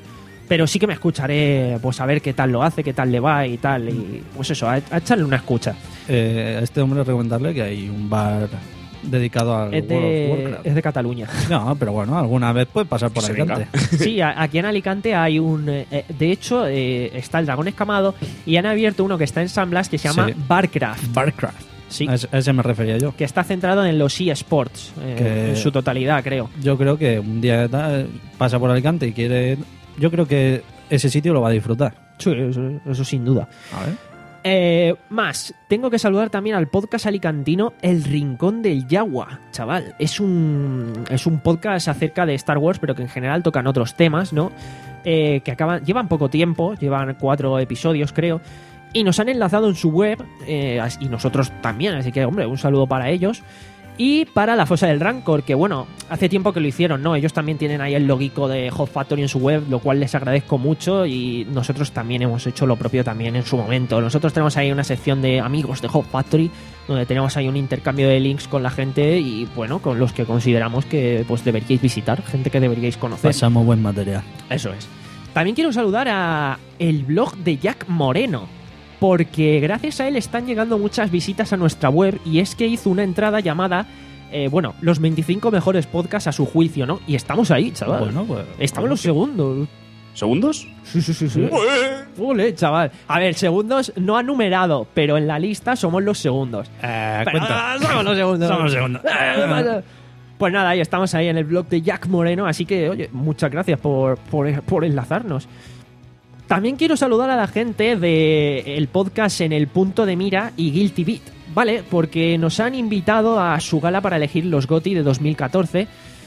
pero sí que me escucharé, pues a ver qué tal lo hace, qué tal le va y tal, y pues eso, a, a echarle una escucha. Eh, a este hombre recomendarle que hay un bar dedicado al Es World of de, Warcraft. es de Cataluña. No, pero bueno, alguna vez puede pasar por Sí, Alicante. Sí, a- aquí en Alicante hay un... eh, de hecho, eh, está el Dragón Escamado y han abierto uno que está en San Blas que se llama Sí. Barcraft. Barcraft. Sí. A ese, a ese me refería yo. Que está centrado en los eSports, eh, Que- en su totalidad, creo. Yo creo que un día tal, pasa por Alicante y quiere... Yo creo que ese sitio lo va a disfrutar. Sí, eso, eso sin duda. A ver. Eh, más, tengo que saludar también al podcast alicantino El Rincón del Yagua, chaval. Es un, es un podcast acerca de Star Wars, pero que en general tocan otros temas, ¿no? Eh, que acaban, llevan poco tiempo, llevan cuatro episodios, creo. Y nos han enlazado en su web, eh, y nosotros también, así que, hombre, un saludo para ellos. Y para la Fosa del Rancor, que bueno, hace tiempo que lo hicieron, ¿no? Ellos también tienen ahí el loguico de Hot Factory en su web, lo cual les agradezco mucho y nosotros también hemos hecho lo propio también en su momento. Nosotros tenemos ahí una sección de amigos de Hot Factory, donde tenemos ahí un intercambio de links con la gente y, bueno, con los que consideramos que pues deberíais visitar, gente que deberíais conocer. Pasamos buen material. Eso es. También quiero saludar a el blog de Jack Moreno, porque gracias a él están llegando muchas visitas a nuestra web y es que hizo una entrada llamada, eh, bueno, los veinticinco mejores podcasts a su juicio, ¿no? Y estamos ahí, chaval. Bueno, pues... Estamos los segundos. ¿Segundos? Sí, sí, sí, sí. Ole, chaval. A ver, segundos no ha numerado, pero en la lista somos los segundos. Eh, Pero, cuenta. ah, somos los segundos. Somos los segundos. Eh, Pues nada, ahí estamos ahí en el blog de Jack Moreno, así que, oye, muchas gracias por, por, por enlazarnos. También quiero saludar a la gente del podcast En el Punto de Mira y Guilty Beat, ¿vale? Porque nos han invitado a su gala para elegir los GOTY de dos mil catorce.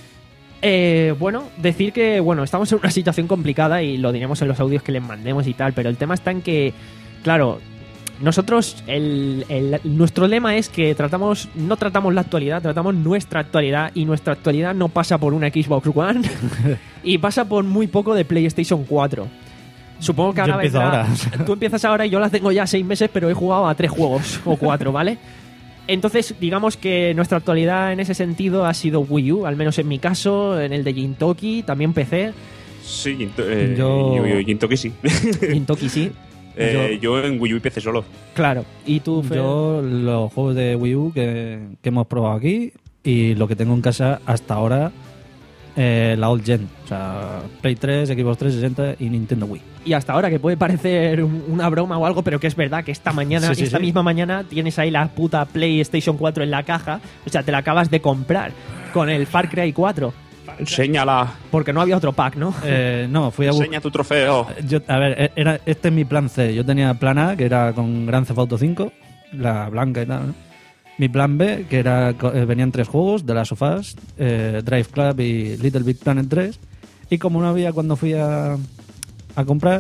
Eh, bueno, decir que, bueno, estamos en una situación complicada y lo diremos en los audios que les mandemos y tal, pero el tema está en que, claro, nosotros, el, el- nuestro lema es que tratamos no tratamos la actualidad, tratamos nuestra actualidad y nuestra actualidad no pasa por una Xbox One y pasa por muy poco de PlayStation cuatro. Supongo que Yo ahora empiezo vendrá- ahora. Tú empiezas ahora y yo la tengo ya seis meses, pero he jugado a tres juegos o cuatro, ¿vale? Entonces, digamos que nuestra actualidad en ese sentido ha sido Wii U, al menos en mi caso, en el de Gintoki, también P C. Sí, Ginto- eh, Yo- yo... yo, Gintoki sí. Gintoki sí, Eh, yo... en Wii U y P C solo. claro. ¿Y tú, Fer? Yo los juegos de Wii U que, que hemos probado aquí y lo que tengo en casa hasta ahora, eh, la old gen. O sea, Play tres, Xbox trescientos sesenta y Nintendo Wii. Y hasta ahora, que puede parecer un- una broma o algo, pero que es verdad que esta mañana, Sí, sí, esta sí. misma mañana, tienes ahí la puta PlayStation cuatro en la caja. O sea, te la acabas de comprar con el Far Cry cuatro. Enséñala. Porque no había otro pack, ¿no? Eh, no, fui a buscar. Enseña tu trofeo. Yo, a ver, e- era, este es mi plan C. Yo tenía plan A, que era con Grand Theft Auto cinco, la blanca y tal, ¿no? Mi plan B, que era co- eh, venían tres juegos, The Last of Us, eh, Drive Club y Little Big Planet tres. Y como no había cuando fui a, a comprar,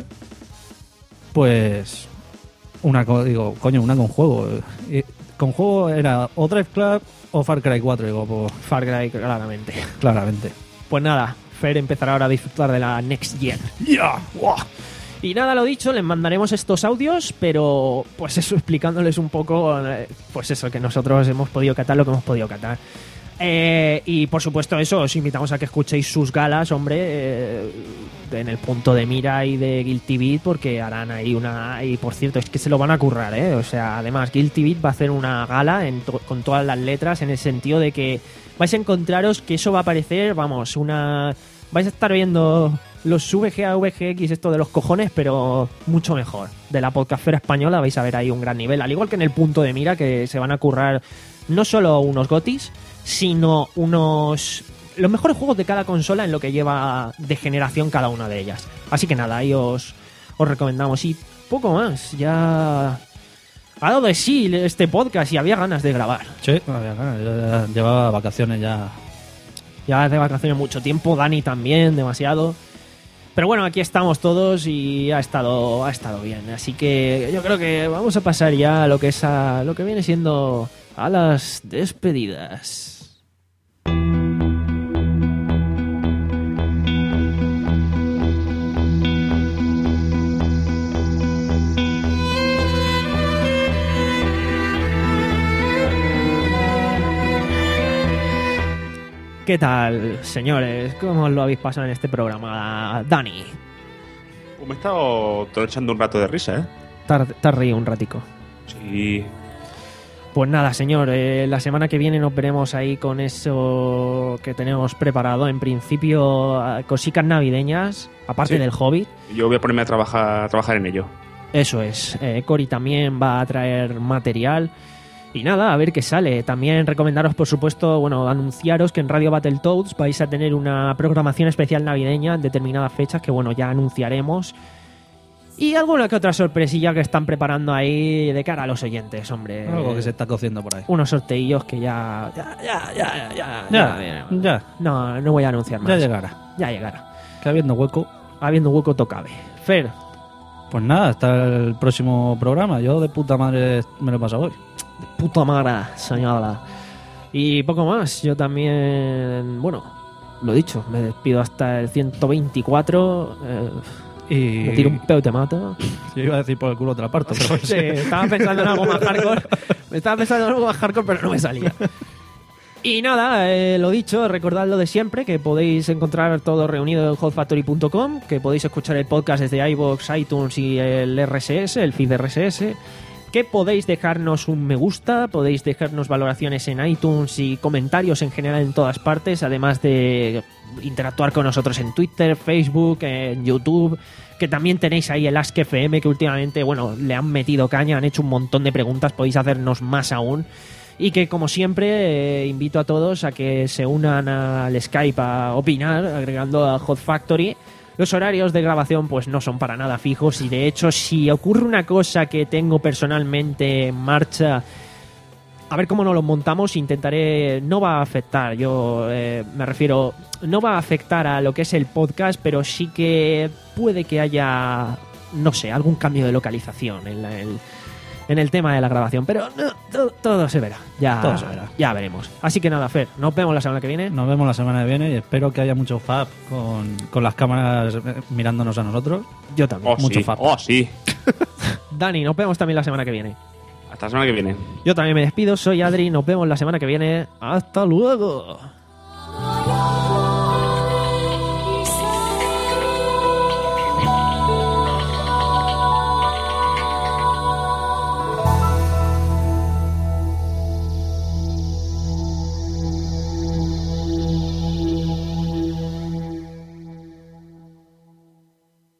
pues una co- digo, coño, una con juego. Y con juego era o Drive Club o Far Cry cuatro, digo, pues Far Cry, claramente. claramente. Pues nada, Fer empezará ahora a disfrutar de la Next Gen. ¡Ya! ¡Guau! Y nada, lo dicho, les mandaremos estos audios, pero pues eso, explicándoles un poco, eh, pues eso, que nosotros hemos podido catar lo que hemos podido catar. Eh, y por supuesto eso, os invitamos a que escuchéis sus galas, hombre, eh, en el Punto de Mira y de Guilty Beat, porque harán ahí una... Y por cierto, es que se lo van a currar, ¿eh? O sea, además, Guilty Beat va a hacer una gala en to- con todas las letras, en el sentido de que vais a encontraros que eso va a parecer, vamos, una... Vais a estar viendo los V G A, V G X, esto de los cojones, pero mucho mejor. De la podcastfera española vais a ver ahí un gran nivel, al igual que en el Punto de Mira, que se van a currar no solo unos gotis, sino unos... los mejores juegos de cada consola en lo que lleva de generación cada una de ellas. Así que nada, ahí os, os recomendamos. Y poco más, ya... Ha dado de sí este podcast y había ganas de grabar. Sí, había ganas, yo ya llevaba vacaciones ya. Ya de vacaciones mucho tiempo, Dani también, demasiado. Pero bueno, aquí estamos todos y ha estado, ha estado bien. Así que yo creo que vamos a pasar ya a lo que es a lo que viene siendo a las despedidas. ¿Qué tal, señores? ¿Cómo os lo habéis pasado en este programa, Dani? Pues me he estado todo echando un rato de risa, ¿eh? Te has te has reído un ratico. Sí. Pues nada, señor, eh, la semana que viene nos veremos ahí con eso que tenemos preparado. En principio, eh, cositas navideñas, aparte Sí. del Hobbit. Yo voy a ponerme a trabajar, a trabajar en ello. Eso es. Eh, Cory también va a traer material. Y nada, a ver qué sale. También recomendaros, por supuesto, bueno, anunciaros que en Radio Battletoads vais a tener una programación especial navideña en determinadas fechas que, bueno, ya anunciaremos. Y alguna que otra sorpresilla que están preparando ahí de cara a los oyentes, hombre. Algo que se está cociendo por ahí. Unos sorteillos que ya... Ya, ya, ya, ya. Ya, ya, ya. No, no voy a anunciar más. Ya llegará. Ya llegará. Que habiendo hueco. Habiendo hueco, tocabe. Fer, Pues nada, hasta el próximo programa. Yo de puta madre me lo he pasado hoy. puta madre, señora. Y poco más. Yo también, bueno, lo dicho, me despido hasta el ciento veinticuatro. Eh, Y me tiro un peo y te mato. Yo iba a decir por el culo te la parto, pero Sí, estaba pensando en algo más hardcore. Me estaba pensando en algo más hardcore, pero no me salía. Y nada, eh, lo dicho, recordad lo de siempre, que podéis encontrar todo reunido en hot factory punto com, que podéis escuchar el podcast desde iVoox, iTunes y el R S S, el feed de R S S, que podéis dejarnos un me gusta, podéis dejarnos valoraciones en iTunes y comentarios en general en todas partes, además de interactuar con nosotros en Twitter, Facebook, en YouTube, que también tenéis ahí el Ask F M, que últimamente, bueno, le han metido caña, han hecho un montón de preguntas, podéis hacernos más aún. Y que, como siempre, eh, invito a todos a que se unan al Skype a opinar, agregando a Hot Factory. Los horarios de grabación pues no son para nada fijos y, de hecho, si ocurre una cosa que tengo personalmente en marcha, a ver cómo nos lo montamos, intentaré... No va a afectar, yo eh, me refiero... No va a afectar a lo que es el podcast, pero sí que puede que haya, no sé, algún cambio de localización en la... en- en el tema de la grabación, pero no, todo, todo se verá. Ya, Todo se verá. ya veremos. Así que nada, Fer, nos vemos la semana que viene. nos vemos la semana que viene y espero que haya mucho fab con, con las cámaras eh, mirándonos a nosotros. Yo también. Oh, Mucho sí. fab. Oh, sí. Dani, nos vemos también la semana que viene. Hasta la semana que viene. Yo también me despido, soy Adri, nos vemos la semana que viene. ¡Hasta luego!